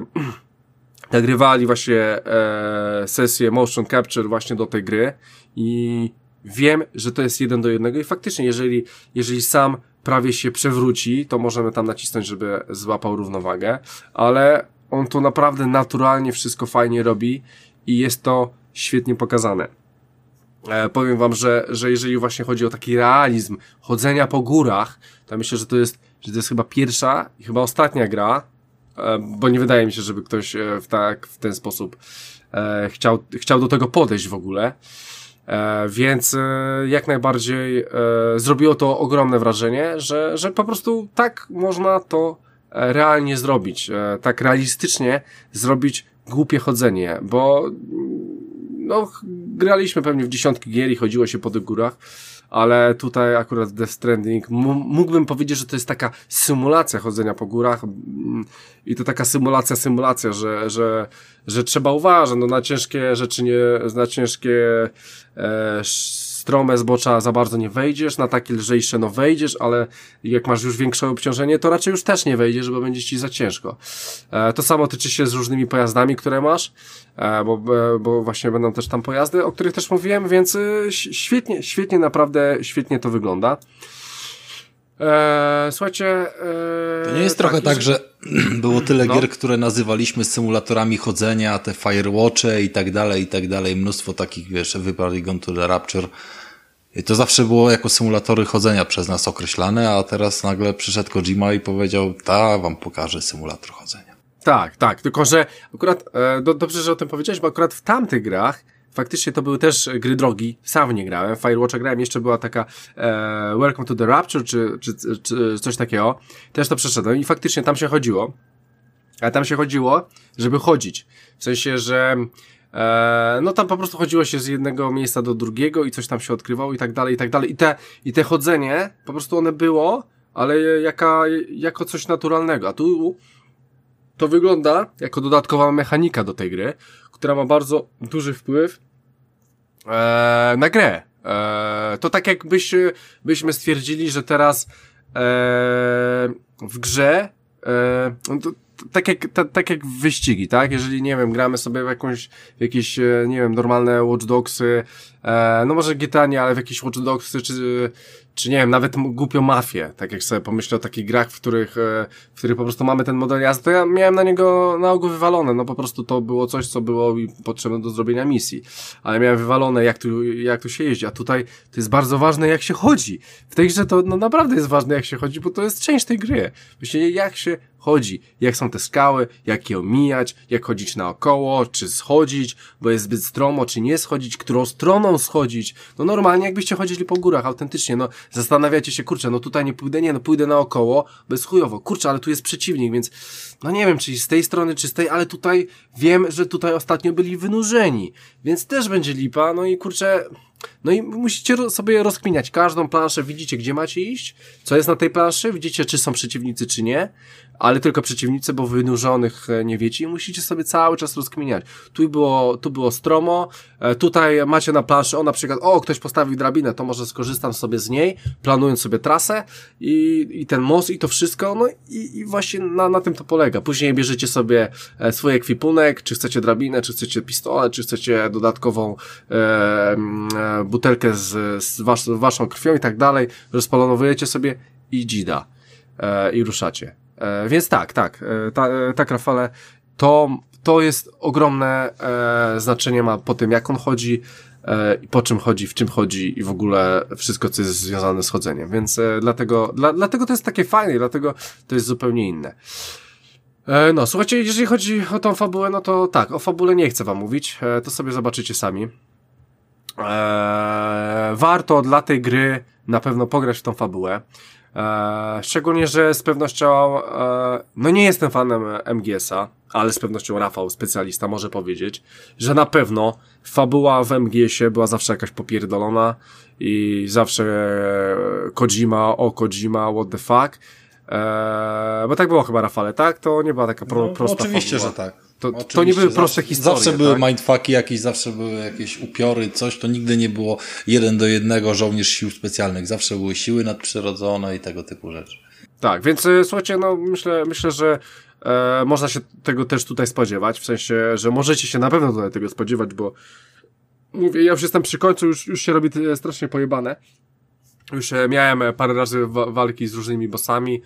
S1: nagrywali właśnie e, sesję motion capture właśnie do tej gry i wiem, że to jest jeden do jednego i faktycznie, jeżeli, jeżeli sam prawie się przewróci, to możemy tam nacisnąć, żeby złapał równowagę, ale on to naprawdę naturalnie wszystko fajnie robi i jest to świetnie pokazane. E, powiem wam, że, że jeżeli właśnie chodzi o taki realizm chodzenia po górach, to myślę, że to jest, że to jest chyba pierwsza i chyba ostatnia gra, e, bo nie wydaje mi się, żeby ktoś e, w, tak, w ten sposób e, chciał, chciał do tego podejść w ogóle. E, więc e, jak najbardziej e, zrobiło to ogromne wrażenie, że, że po prostu tak można to e, realnie zrobić, e, tak realistycznie zrobić głupie chodzenie, bo no, graliśmy pewnie w dziesiątki gier i chodziło się po tych górach, ale tutaj akurat Death Stranding mógłbym powiedzieć, że to jest taka symulacja chodzenia po górach i to taka symulacja, symulacja, że, że, że trzeba uważać, no na ciężkie rzeczy nie, na ciężkie e, strome zbocza za bardzo nie wejdziesz, na takie lżejsze no wejdziesz, ale jak masz już większe obciążenie, to raczej już też nie wejdziesz, bo będzie ci za ciężko. E, to samo tyczy się z różnymi pojazdami, które masz, e, bo, bo właśnie będą też tam pojazdy, o których też mówiłem, więc e, świetnie, świetnie, naprawdę świetnie to wygląda. E, słuchajcie... E,
S2: to nie jest trochę tak, że było tyle
S1: no.
S2: gier, które nazywaliśmy symulatorami chodzenia, te Firewatche i tak dalej, i tak dalej, mnóstwo takich, wiesz, Everybody Gone to the Rapture. I to zawsze było jako symulatory chodzenia przez nas określane, a teraz nagle przyszedł Kojima i powiedział, ta, wam pokażę symulator chodzenia.
S1: Tak, tak, tylko że akurat, e, do, dobrze, że o tym powiedziałeś, bo akurat w tamtych grach faktycznie to były też gry drogi, sam nie grałem, Firewatcha grałem, jeszcze była taka e, Welcome to the Rapture, czy, czy, czy coś takiego, też to przeszedłem i faktycznie tam się chodziło, a tam się chodziło, żeby chodzić, w sensie, że e, no tam po prostu chodziło się z jednego miejsca do drugiego i coś tam się odkrywało i tak dalej, i tak dalej, i te, i te chodzenie, po prostu one było, ale jaka, jako coś naturalnego, a tu to wygląda jako dodatkowa mechanika do tej gry, która ma bardzo duży wpływ e, na grę. E, to tak jakbyś, byśmy stwierdzili, że teraz e, w grze e, to, tak jak, ta, tak jak w wyścigi, tak? Jeżeli, nie wiem, gramy sobie w jakąś, w jakieś, nie wiem, normalne Watch Dogsy, e, no może G T A nie, ale w jakieś Watch Dogsy, czy, czy nie wiem, nawet głupią mafię, tak jak sobie pomyślę o takich grach, w których, e, w których po prostu mamy ten model jazdy, to ja miałem na niego na ogół wywalone, no po prostu to było coś, co było mi potrzebne do zrobienia misji, ale miałem wywalone, jak tu, jak tu się jeździ, a tutaj to jest bardzo ważne, jak się chodzi. W tej grze to, no naprawdę jest ważne, jak się chodzi, bo to jest część tej gry. Myślę, jak się chodzi, jak są te skały, jak je omijać, jak chodzić naokoło, czy schodzić, bo jest zbyt stromo, czy nie schodzić, którą stroną schodzić. No normalnie jakbyście chodzili po górach, autentycznie, no zastanawiacie się, kurczę, no tutaj nie pójdę, nie, no pójdę naokoło, bez chujowo, kurczę, ale tu jest przeciwnik, więc no nie wiem, czy z tej strony, czy z tej, ale tutaj wiem, że tutaj ostatnio byli wynurzeni, więc też będzie lipa, no i kurczę, no i musicie sobie rozkminiać każdą planszę, widzicie, gdzie macie iść, co jest na tej planszy, widzicie, czy są przeciwnicy, czy nie, ale tylko przeciwnicy, bo wynurzonych nie wiecie i musicie sobie cały czas rozkminiać. Tu było, tu było stromo, tutaj macie na planszy, o na przykład, o, ktoś postawił drabinę, to może skorzystam sobie z niej, planując sobie trasę i, i ten most i to wszystko, no i, i właśnie na, na tym to polega. Później bierzecie sobie swój ekwipunek, czy chcecie drabinę, czy chcecie pistolet, czy chcecie dodatkową e, e, butelkę z, z was, waszą krwią i tak dalej, rozpolonowujecie sobie i dzida e, i ruszacie. E, więc tak, tak, e, ta, e, tak Rafale, to, to jest ogromne e, znaczenie ma po tym, jak on chodzi e, i po czym chodzi, w czym chodzi i w ogóle wszystko, co jest związane z chodzeniem, więc e, dlatego, dla, dlatego to jest takie fajne, dlatego to jest zupełnie inne. E, no, słuchajcie, jeżeli chodzi o tą fabułę, no to tak, o fabule nie chcę wam mówić, e, to sobie zobaczycie sami. E, warto dla tej gry na pewno pograć w tą fabułę. Eee, szczególnie, że z pewnością e, no nie jestem fanem M G S a, ale z pewnością Rafał, specjalista, może powiedzieć, że na pewno fabuła w M G S ie była zawsze jakaś popierdolona i zawsze Kojima, o Kojima, what the fuck. Eee, bo tak było chyba, Rafale, tak? To nie była taka pro,
S2: no,
S1: prosta
S2: oczywiście,
S1: fabuła.
S2: że tak.
S1: To,
S2: Oczywiście,
S1: to nie były proste
S2: zawsze,
S1: historie.
S2: Zawsze były
S1: tak?
S2: mindfucki jakieś, zawsze były jakieś upiory, coś, to nigdy nie było jeden do jednego żołnierz sił specjalnych. Zawsze były siły nadprzyrodzone i tego typu rzeczy.
S1: Tak, więc e, słuchajcie, no myślę, myślę, że e, można się tego też tutaj spodziewać, w sensie, że możecie się na pewno tutaj tego spodziewać, bo mówię, ja już jestem przy końcu, już, już się robi strasznie pojebane. Już e, miałem parę razy wa- walki z różnymi bossami.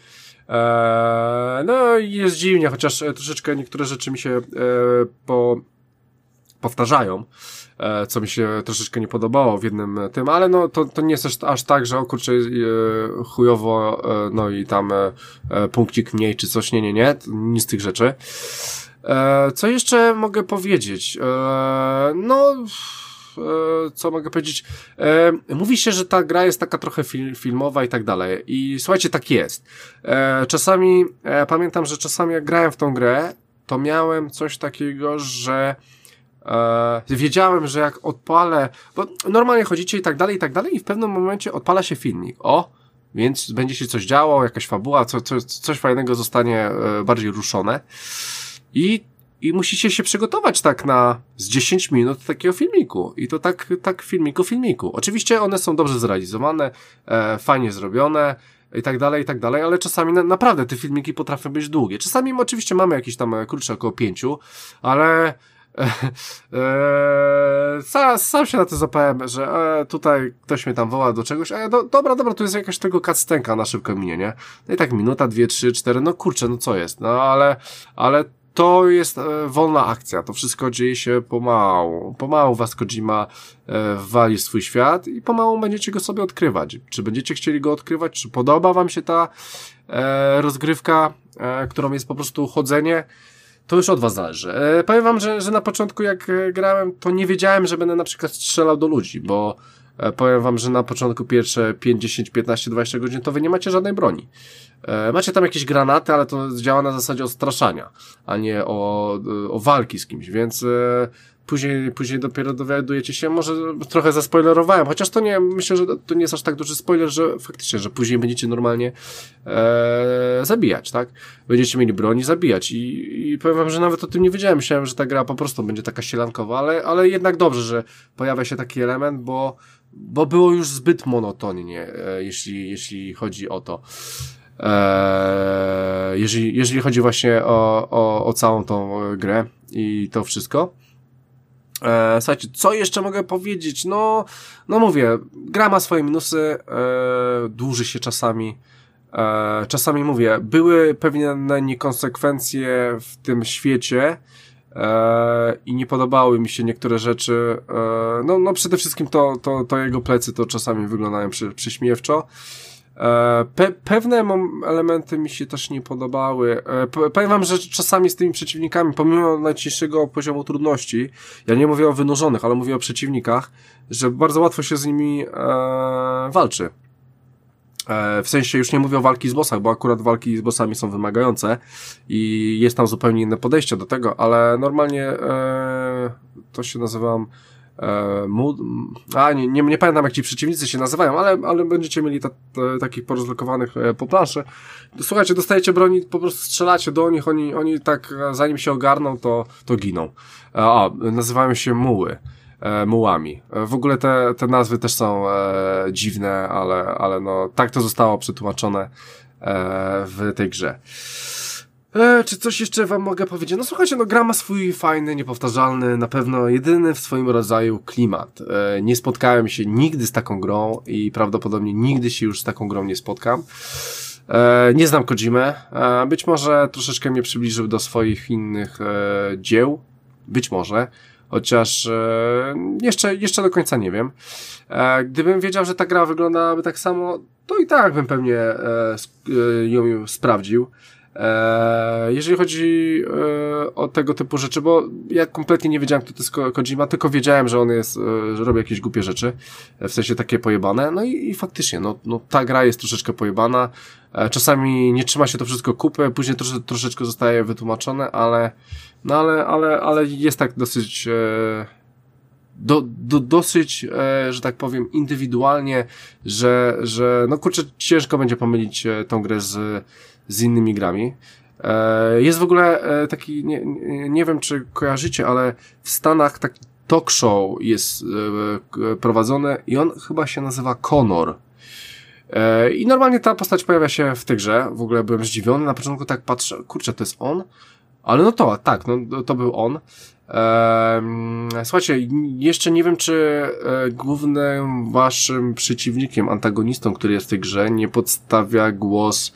S1: Eee, no i jest dziwnie, chociaż troszeczkę niektóre rzeczy mi się e, po, powtarzają, e, co mi się troszeczkę nie podobało w jednym tym, ale no to, to nie jest aż, aż tak, że o kurczę e, chujowo, e, no i tam e, punkcik mniej czy coś, nie, nie, nie, nic z tych rzeczy. E, co jeszcze mogę powiedzieć? E, no... co mogę powiedzieć, e, mówi się, że ta gra jest taka trochę fil, filmowa i tak dalej i słuchajcie, tak jest. E, czasami, e, pamiętam, że czasami jak grałem w tą grę, to miałem coś takiego, że e, wiedziałem, że jak odpalę, bo normalnie chodzicie i tak dalej, i tak dalej i w pewnym momencie odpala się filmik, o, więc będzie się coś działo, jakaś fabuła, co, co, coś fajnego zostanie e, bardziej ruszone i I musicie się przygotować tak na z dziesięć minut takiego filmiku. I to tak, tak filmiku, filmiku. Oczywiście one są dobrze zrealizowane, e, fajnie zrobione i tak dalej, i tak dalej, ale czasami na, naprawdę te filmiki potrafią być długie. Czasami oczywiście mamy jakieś tam krótsze, około pięciu, ale e, e, sam, sam się na to zapałem, że e, tutaj ktoś mnie tam woła do czegoś, a ja, do, dobra, dobra, tu jest jakaś tego cutscenka na szybko minie, nie? No i tak minuta, dwie, trzy, cztery, no kurczę, no co jest? No ale, ale to jest e, wolna akcja, to wszystko dzieje się pomału. Pomału was Kojima e, wali w swój świat i pomału będziecie go sobie odkrywać. Czy będziecie chcieli go odkrywać, czy podoba wam się ta e, rozgrywka, e, którą jest po prostu chodzenie, to już od was zależy. E, powiem wam, że, że na początku jak e, grałem, to nie wiedziałem, że będę na przykład strzelał do ludzi, bo e, powiem wam, że na początku pierwsze pięć, dziesięć, piętnaście, dwadzieścia godzin to wy nie macie żadnej broni. E, macie tam jakieś granaty, ale to działa na zasadzie odstraszania, a nie o, o walki z kimś, więc e, później, później dopiero dowiadujecie się, może trochę zaspoilerowałem, chociaż to nie, myślę, że to nie jest aż tak duży spoiler, że faktycznie, że później będziecie normalnie e, zabijać, tak? Będziecie mieli broni zabijać i, i powiem wam, że nawet o tym nie wiedziałem, myślałem, że ta gra po prostu będzie taka sielankowa, ale, ale jednak dobrze, że pojawia się taki element, bo, bo było już zbyt monotonnie, e, jeśli, jeśli chodzi o to. Eee, jeżeli, jeżeli chodzi właśnie o, o, o całą tą grę i to wszystko. Eee, słuchajcie, co jeszcze mogę powiedzieć? No, no mówię, gra ma swoje minusy, eee, dłuży się czasami. Eee, czasami mówię, były pewne niekonsekwencje w tym świecie eee, i nie podobały mi się niektóre rzeczy. Eee, no, no przede wszystkim to, to, to jego plecy to czasami wyglądają przy, przyśmiewczo. Pe- pewne elementy mi się też nie podobały. Powiem wam, że czasami z tymi przeciwnikami, pomimo najcięższego poziomu trudności, ja nie mówię o wynurzonych, ale mówię o przeciwnikach, że bardzo łatwo się z nimi e, walczy. E, w sensie już nie mówię o walki z bossach, bo akurat walki z bossami są wymagające i jest tam zupełnie inne podejście do tego, ale normalnie e, to się nazywam E, mood, a nie, nie, nie pamiętam jak ci przeciwnicy się nazywają, ale, ale będziecie mieli ta, ta, takich porozlokowanych e, po planszy. Słuchajcie, dostajecie broni, po prostu strzelacie do nich, oni, oni tak zanim się ogarną, to, to giną. E, a, nazywają się muły, e, mułami. E, w ogóle te, te nazwy też są e, dziwne, ale, ale no tak to zostało przetłumaczone e, w tej grze. E, czy coś jeszcze wam mogę powiedzieć? No słuchajcie, no gra ma swój fajny, niepowtarzalny, na pewno jedyny w swoim rodzaju klimat. E, nie spotkałem się nigdy z taką grą i prawdopodobnie nigdy się już z taką grą nie spotkam. E, nie znam Kojimę. E, być może troszeczkę mnie przybliżył do swoich innych e, dzieł. Być może. Chociaż e, jeszcze, jeszcze do końca nie wiem. E, gdybym wiedział, że ta gra wyglądałaby tak samo, to i tak bym pewnie e, sp- e, ją sprawdził. Eee, jeżeli chodzi e, o tego typu rzeczy, bo ja kompletnie nie wiedziałem, kto to jest Ko- Kojima, tylko wiedziałem, że on jest, e, że robi jakieś głupie rzeczy, w sensie takie pojebane, no i, i faktycznie, no, no ta gra jest troszeczkę pojebana, e, czasami nie trzyma się to wszystko kupy, później trosze, troszeczkę zostaje wytłumaczone, ale, no ale, ale, ale jest tak dosyć, e, do, do, dosyć, e, że tak powiem, indywidualnie, że, że, no kurczę, ciężko będzie pomylić e, tą grę z z innymi grami. E, jest w ogóle e, taki, nie, nie wiem czy kojarzycie, ale w Stanach taki talk show jest e, prowadzony i on chyba się nazywa Connor. E, I normalnie ta postać pojawia się w tej grze. W ogóle byłem zdziwiony. Na początku tak patrzę, kurczę, to jest on? Ale no to, tak, no to był on. E, słuchajcie, jeszcze nie wiem, czy e, głównym waszym przeciwnikiem, antagonistą, który jest w tej grze, nie podstawia głos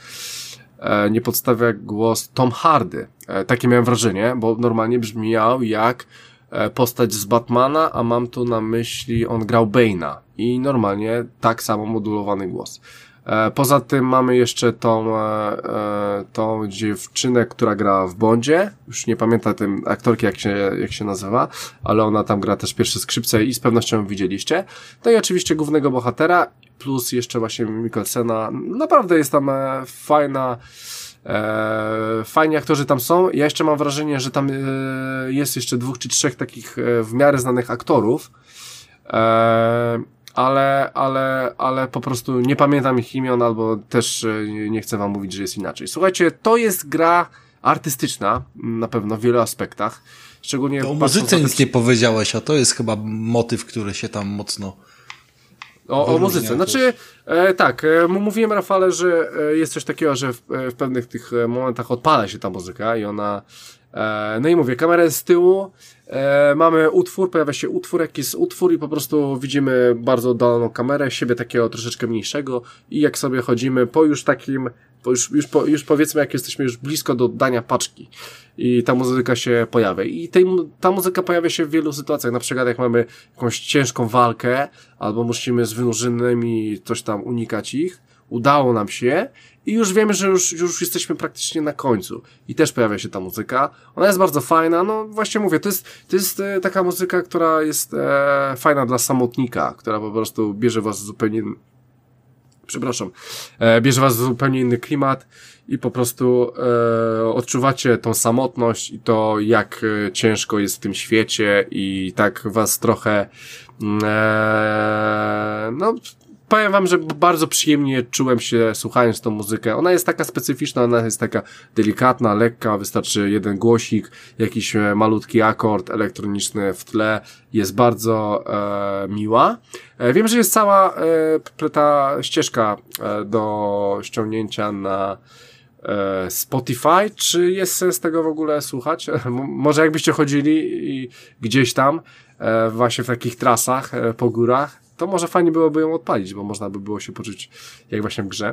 S1: nie podstawia głos Tom Hardy. Takie miałem wrażenie, bo normalnie brzmiał jak postać z Batmana, a mam tu na myśli, on grał Bane'a i normalnie tak samo modulowany głos. Poza tym mamy jeszcze tą, tą dziewczynę, która gra w Bondzie, już nie pamiętam tej aktorki jak się, jak się nazywa, ale ona tam gra też pierwsze skrzypce i z pewnością ją widzieliście. No i oczywiście głównego bohatera, plus jeszcze właśnie Mikkelsena, naprawdę jest tam fajna, E, fajni aktorzy tam są. Ja jeszcze mam wrażenie, że tam e, jest jeszcze dwóch czy trzech takich e, w miarę znanych aktorów, e, ale, ale, ale po prostu nie pamiętam ich imion, albo też e, nie chcę wam mówić, że jest inaczej. Słuchajcie, to jest gra artystyczna, na pewno w wielu aspektach. Szczególnie
S2: to o muzyce nic nie powiedziałeś, a to jest chyba motyw, który się tam mocno...
S1: O, o muzyce. Znaczy, e, tak, e, mówiłem Rafale, że e, jest coś takiego, że w, e, w pewnych tych momentach odpala się ta muzyka i ona, e, no i mówię, kamera jest z tyłu, e, mamy utwór, pojawia się utwór, jakiś jest utwór i po prostu widzimy bardzo oddaloną kamerę, siebie takiego troszeczkę mniejszego i jak sobie chodzimy po już takim, po już, już, po, już powiedzmy, jak jesteśmy już blisko do oddania paczki i ta muzyka się pojawia. I tej, ta muzyka pojawia się w wielu sytuacjach, na przykład jak mamy jakąś ciężką walkę, albo musimy z wynurzonymi coś tam unikać ich, udało nam się i już wiemy, że już, już jesteśmy praktycznie na końcu. I też pojawia się ta muzyka. Ona jest bardzo fajna, no właśnie mówię, to jest, to jest e, taka muzyka, która jest e, fajna dla samotnika, która po prostu bierze was zupełnie przepraszam, e, bierze was w zupełnie inny klimat i po prostu e, odczuwacie tą samotność i to, jak e, ciężko jest w tym świecie i tak was trochę e, no powiem wam, że bardzo przyjemnie czułem się słuchając tą muzykę. Ona jest taka specyficzna, ona jest taka delikatna, lekka, wystarczy jeden głosik, jakiś malutki akord elektroniczny w tle. Jest bardzo e, miła. E, wiem, że jest cała e, ta ścieżka e, do ściągnięcia na e, Spotify. Czy jest sens tego w ogóle słuchać? Może jakbyście chodzili i gdzieś tam e, właśnie w takich trasach e, po górach, to może fajnie byłoby ją odpalić, bo można by było się poczuć jak właśnie w grze.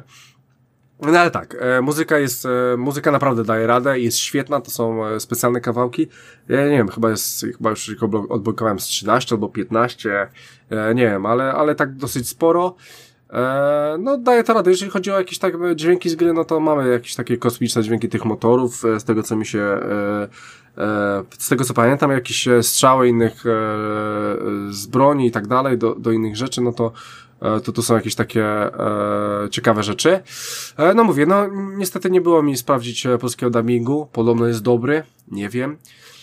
S1: No ale tak, e, muzyka jest, e, muzyka naprawdę daje radę, jest świetna, to są e, specjalne kawałki. Ja nie wiem, chyba jest, chyba już odblokowałem z trzynaście albo piętnaście, e, nie wiem, ale, ale tak dosyć sporo. E, no daje to radę, jeżeli chodzi o jakieś tak dźwięki z gry, no to mamy jakieś takie kosmiczne dźwięki tych motorów, e, z tego co mi się, e, e, z tego co pamiętam, jakieś strzały innych e, z broni i tak dalej, do, do innych rzeczy, no to to tu są jakieś takie e, ciekawe rzeczy. E, no mówię, no niestety nie było mi sprawdzić polskiego dubbingu, podobno jest dobry, nie wiem.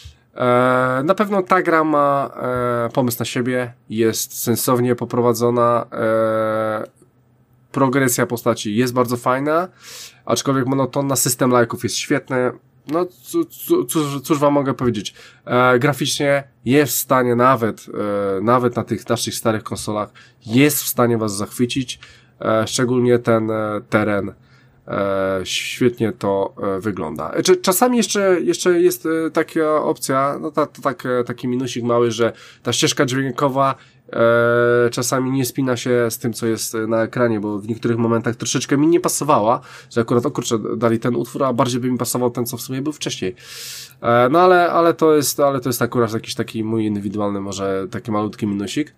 S1: E, na pewno ta gra ma e, pomysł na siebie, jest sensownie poprowadzona, e, progresja postaci jest bardzo fajna, aczkolwiek monotonna, system lajków jest świetny. No cóż, cóż wam mogę powiedzieć, e, graficznie jest w stanie nawet, e, nawet na tych naszych starych konsolach jest w stanie was zachwycić, e, szczególnie ten e, teren, e, świetnie to e, wygląda. E, czasami jeszcze, jeszcze jest e, taka opcja, no ta, to tak, e, taki minusik mały, że ta ścieżka dźwiękowa E, czasami nie spina się z tym, co jest na ekranie, bo w niektórych momentach troszeczkę mi nie pasowała, że akurat, o kurczę, dali ten utwór, a bardziej by mi pasował ten, co w sumie był wcześniej. E, no ale, ale to jest, ale to jest akurat jakiś taki mój indywidualny, może taki malutki minusik.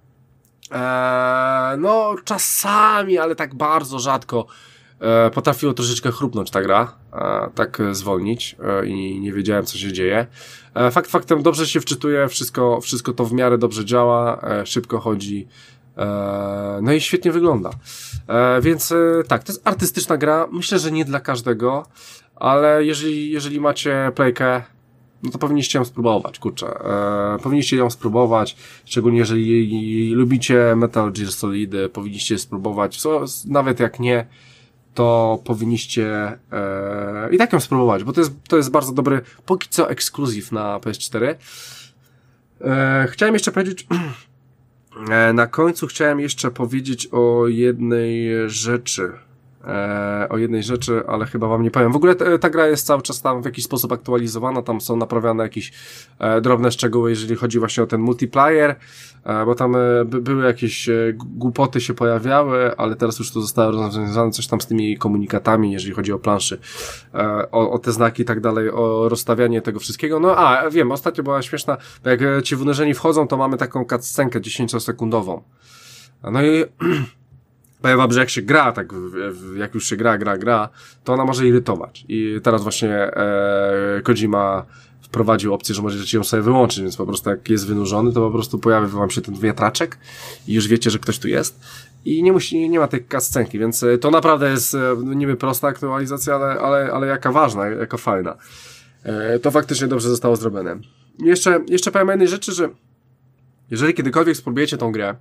S1: E, no czasami, ale tak bardzo rzadko e, potrafiło troszeczkę chrupnąć ta gra, e, tak zwolnić e, i nie wiedziałem, co się dzieje. E, fakt faktem, dobrze się wczytuje, wszystko, wszystko to w miarę dobrze działa, e, szybko chodzi, e, no i świetnie wygląda. E, więc e, tak, to jest artystyczna gra, myślę, że nie dla każdego, ale jeżeli, jeżeli macie playkę, no to powinniście ją spróbować, kurczę. E, powinniście ją spróbować, szczególnie jeżeli lubicie Metal Gear Solid, powinniście spróbować, co, nawet jak nie, to powinniście e, i tak ją spróbować, bo to jest, to jest bardzo dobry, póki co ekskluzyw na P S cztery. E, chciałem jeszcze powiedzieć, e, na końcu chciałem jeszcze powiedzieć o jednej rzeczy. e, o jednej rzeczy, ale chyba wam nie powiem. W ogóle ta, ta gra jest cały czas tam w jakiś sposób aktualizowana, tam są naprawiane jakieś e, drobne szczegóły, jeżeli chodzi właśnie o ten multiplayer, e, bo tam e, by, były jakieś e, głupoty się pojawiały, ale teraz już to zostało rozwiązane, coś tam z tymi komunikatami, jeżeli chodzi o planszy, e, o, o te znaki i tak dalej, o rozstawianie tego wszystkiego. No a, wiem, ostatnio była śmieszna, bo jak ci wynurzeni wchodzą, to mamy taką cutscenkę dziesięciosekundową. No i powiem wam, że jak się gra, tak jak już się gra, gra, gra, to ona może irytować. I teraz właśnie e, Kojima wprowadził opcję, że możecie ją sobie wyłączyć, więc po prostu jak jest wynurzony, to po prostu pojawia wam się ten wiatraczek i już wiecie, że ktoś tu jest. I nie musi, nie ma tej cutscenki, więc to naprawdę jest niby prosta aktualizacja, ale, ale, ale jaka ważna, jaka fajna. E, to faktycznie dobrze zostało zrobione. Jeszcze, jeszcze powiem jednej rzeczy, że jeżeli kiedykolwiek spróbujecie tą grę,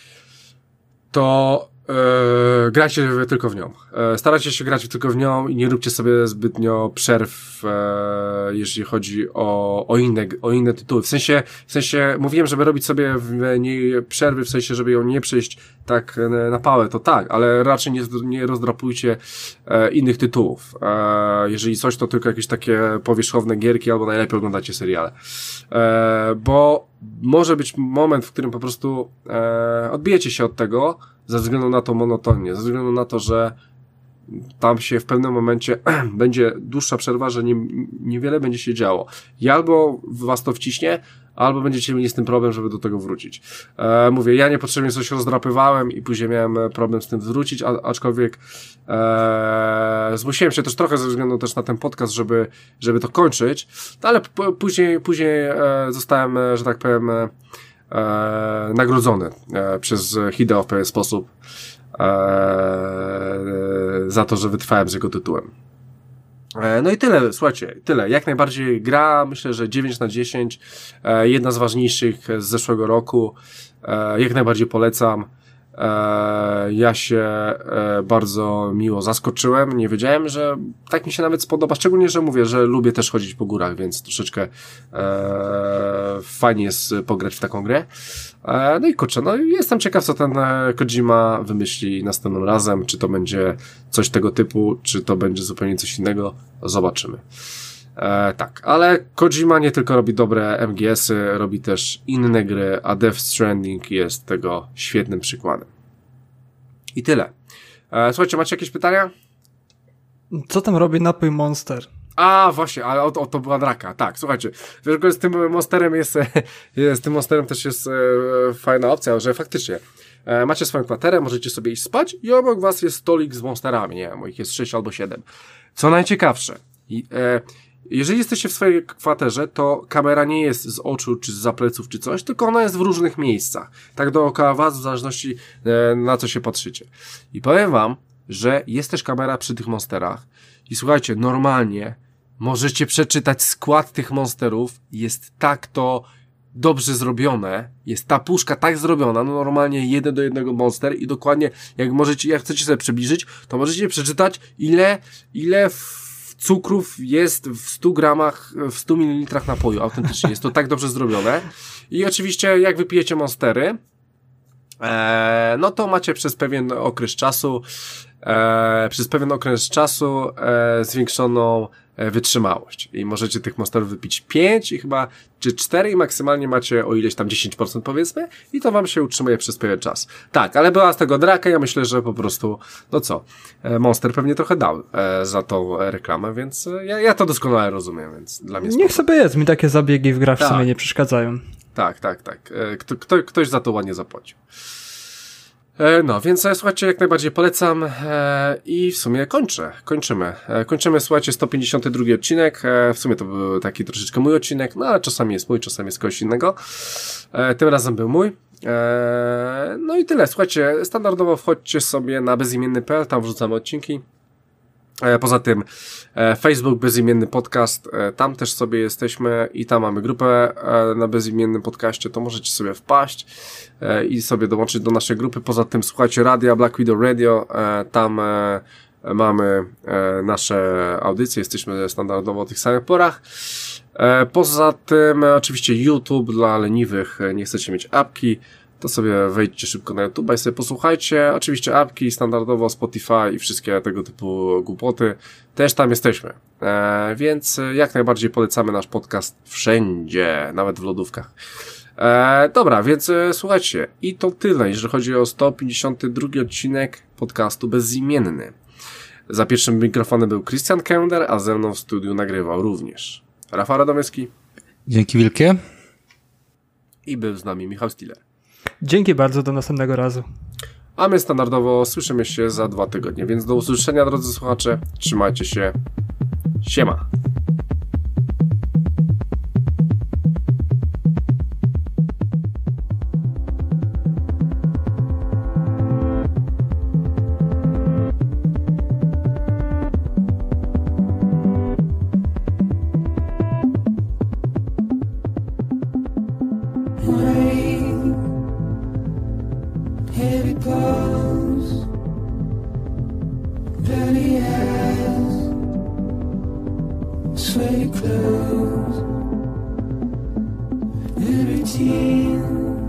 S1: to e, grajcie tylko w nią. E, starajcie się grać tylko w nią i nie róbcie sobie zbytnio przerw, e, jeżeli chodzi o, o, inne, o inne tytuły. W sensie, w sensie mówiłem, żeby robić sobie w niej przerwy, w sensie, żeby ją nie przejść tak na pałę, to tak, ale raczej nie, nie rozdrapujcie e, innych tytułów. E, jeżeli coś, to tylko jakieś takie powierzchowne gierki, albo najlepiej oglądacie seriale. E, bo może być moment, w którym po prostu e, odbijecie się od tego ze względu na to monotonię, ze względu na to, że tam się w pewnym momencie będzie dłuższa przerwa, że nie, niewiele będzie się działo. I albo was to wciśnie, albo będziecie mieli z tym problem, żeby do tego wrócić. E, mówię, ja niepotrzebnie coś rozdrapywałem i później miałem problem z tym wrócić, a, aczkolwiek e, zmusiłem się też trochę ze względu też na ten podcast, żeby, żeby to kończyć, no, ale p- później, później e, zostałem, że tak powiem, e, nagrodzony e, przez Hideo w pewien sposób e, za to, że wytrwałem z jego tytułem. No i tyle, słuchajcie, tyle. Jak najbardziej gra, myślę, że dziewięć na dziesięć, e, jedna z ważniejszych z zeszłego roku, e, jak najbardziej polecam. E, ja się e, bardzo miło zaskoczyłem, nie wiedziałem, że tak mi się nawet spodoba, szczególnie, że mówię, że lubię też chodzić po górach, więc troszeczkę e, fajnie jest pograć w taką grę. E, no i kurczę, no jestem ciekaw, co ten Kojima wymyśli następnym razem, czy to będzie coś tego typu, czy to będzie zupełnie coś innego, zobaczymy. E, tak, ale Kojima nie tylko robi dobre M G S-y, robi też inne gry, a Death Stranding jest tego świetnym przykładem. I tyle. E, słuchajcie, macie jakieś pytania?
S3: Co tam robi napój Monster?
S1: A, właśnie, ale o, o to była draka. Tak, słuchajcie, wiesz, z tym Monsterem jest, z tym Monsterem też jest e, fajna opcja, że faktycznie e, macie swoją kwaterę, możecie sobie iść spać i obok was jest stolik z Monsterami, nie wiem, ich jest sześć albo siedem. Co najciekawsze, i, e, jeżeli jesteście w swojej kwaterze, to kamera nie jest z oczu, czy z pleców, czy coś, tylko ona jest w różnych miejscach. Tak dookoła was, w zależności e, na co się patrzycie. I powiem wam, że jest też kamera przy tych monsterach. I słuchajcie, normalnie możecie przeczytać skład tych monsterów. Jest tak to dobrze zrobione. Jest ta puszka tak zrobiona, no normalnie jeden do jednego monster i dokładnie jak możecie, jak chcecie sobie przybliżyć, to możecie przeczytać ile, ile w cukrów jest w stu gramach, w stu mililitrach napoju. Autentycznie jest to tak dobrze zrobione. I oczywiście jak wypijecie monstery, e, no to macie przez pewien okres czasu e, przez pewien okres czasu e, zwiększoną e, wytrzymałość. I możecie tych monsterów wypić pięć i chyba, czy cztery i maksymalnie macie o ileś tam dziesięć procent powiedzmy i to wam się utrzymuje przez pewien czas. Tak, ale była z tego draka, ja myślę, że po prostu, no co, e, Monster pewnie trochę dał e, za tą reklamę, więc e, ja, ja to doskonale rozumiem, więc dla mnie
S3: niech sobie jest, mi takie zabiegi w grach
S1: tak.
S3: w sumie nie przeszkadzają.
S1: Tak, tak, tak. E, kto, kto, ktoś za to ładnie zapłacił. No, więc słuchajcie, jak najbardziej polecam e, i w sumie kończę, kończymy. E, kończymy, słuchajcie, sto pięćdziesiąty drugi odcinek, e, w sumie to był taki troszeczkę mój odcinek, no ale czasami jest mój, czasami jest kogoś innego. E, tym razem był mój. E, no i tyle, słuchajcie, standardowo wchodźcie sobie na bezimienny kropka p l, tam wrzucamy odcinki. E, poza tym e, Facebook Bezimienny Podcast, e, tam też sobie jesteśmy i tam mamy grupę e, na Bezimiennym Podcaście, to możecie sobie wpaść e, i sobie dołączyć do naszej grupy. Poza tym słuchajcie radia Black Widow Radio, e, tam e, mamy e, nasze audycje, jesteśmy standardowo o tych samych porach. E, poza tym e, oczywiście YouTube dla leniwych, e, nie chcecie mieć apki, to sobie wejdźcie szybko na YouTube i sobie posłuchajcie. Oczywiście apki, standardowo Spotify i wszystkie tego typu głupoty. Też tam jesteśmy. E, więc jak najbardziej polecamy nasz podcast wszędzie, nawet w lodówkach. E, dobra, więc e, słuchajcie, i to tyle, jeżeli chodzi o sto pięćdziesiąty drugi odcinek podcastu Bezimienny. Za pierwszym mikrofonem był Christian Kender, a ze mną w studiu nagrywał również Rafał Radomyski.
S2: Dzięki wielkie.
S1: I był z nami Michał Stiller.
S3: Dzięki bardzo, do następnego razu.
S1: A my standardowo słyszymy się za dwa tygodnie, więc do usłyszenia, drodzy słuchacze. Trzymajcie się. Siema.
S4: Heavy blows, dirty eyes, sweaty clothes, the routine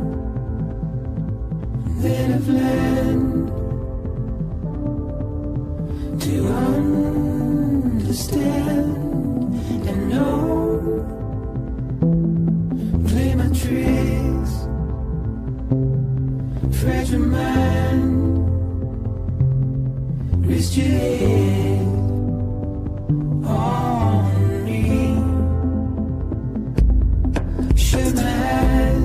S4: that I've learned to understand and know. Play my tricks, fragile mind, rest your head on me. Shut my eyes,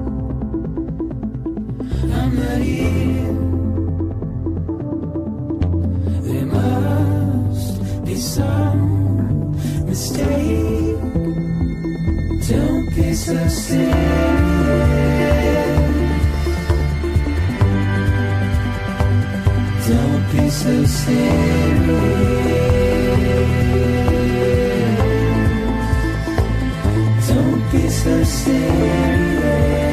S4: I'm not here. There must be some mistake. Don't be so serious. Don't be so serious. Don't be so serious.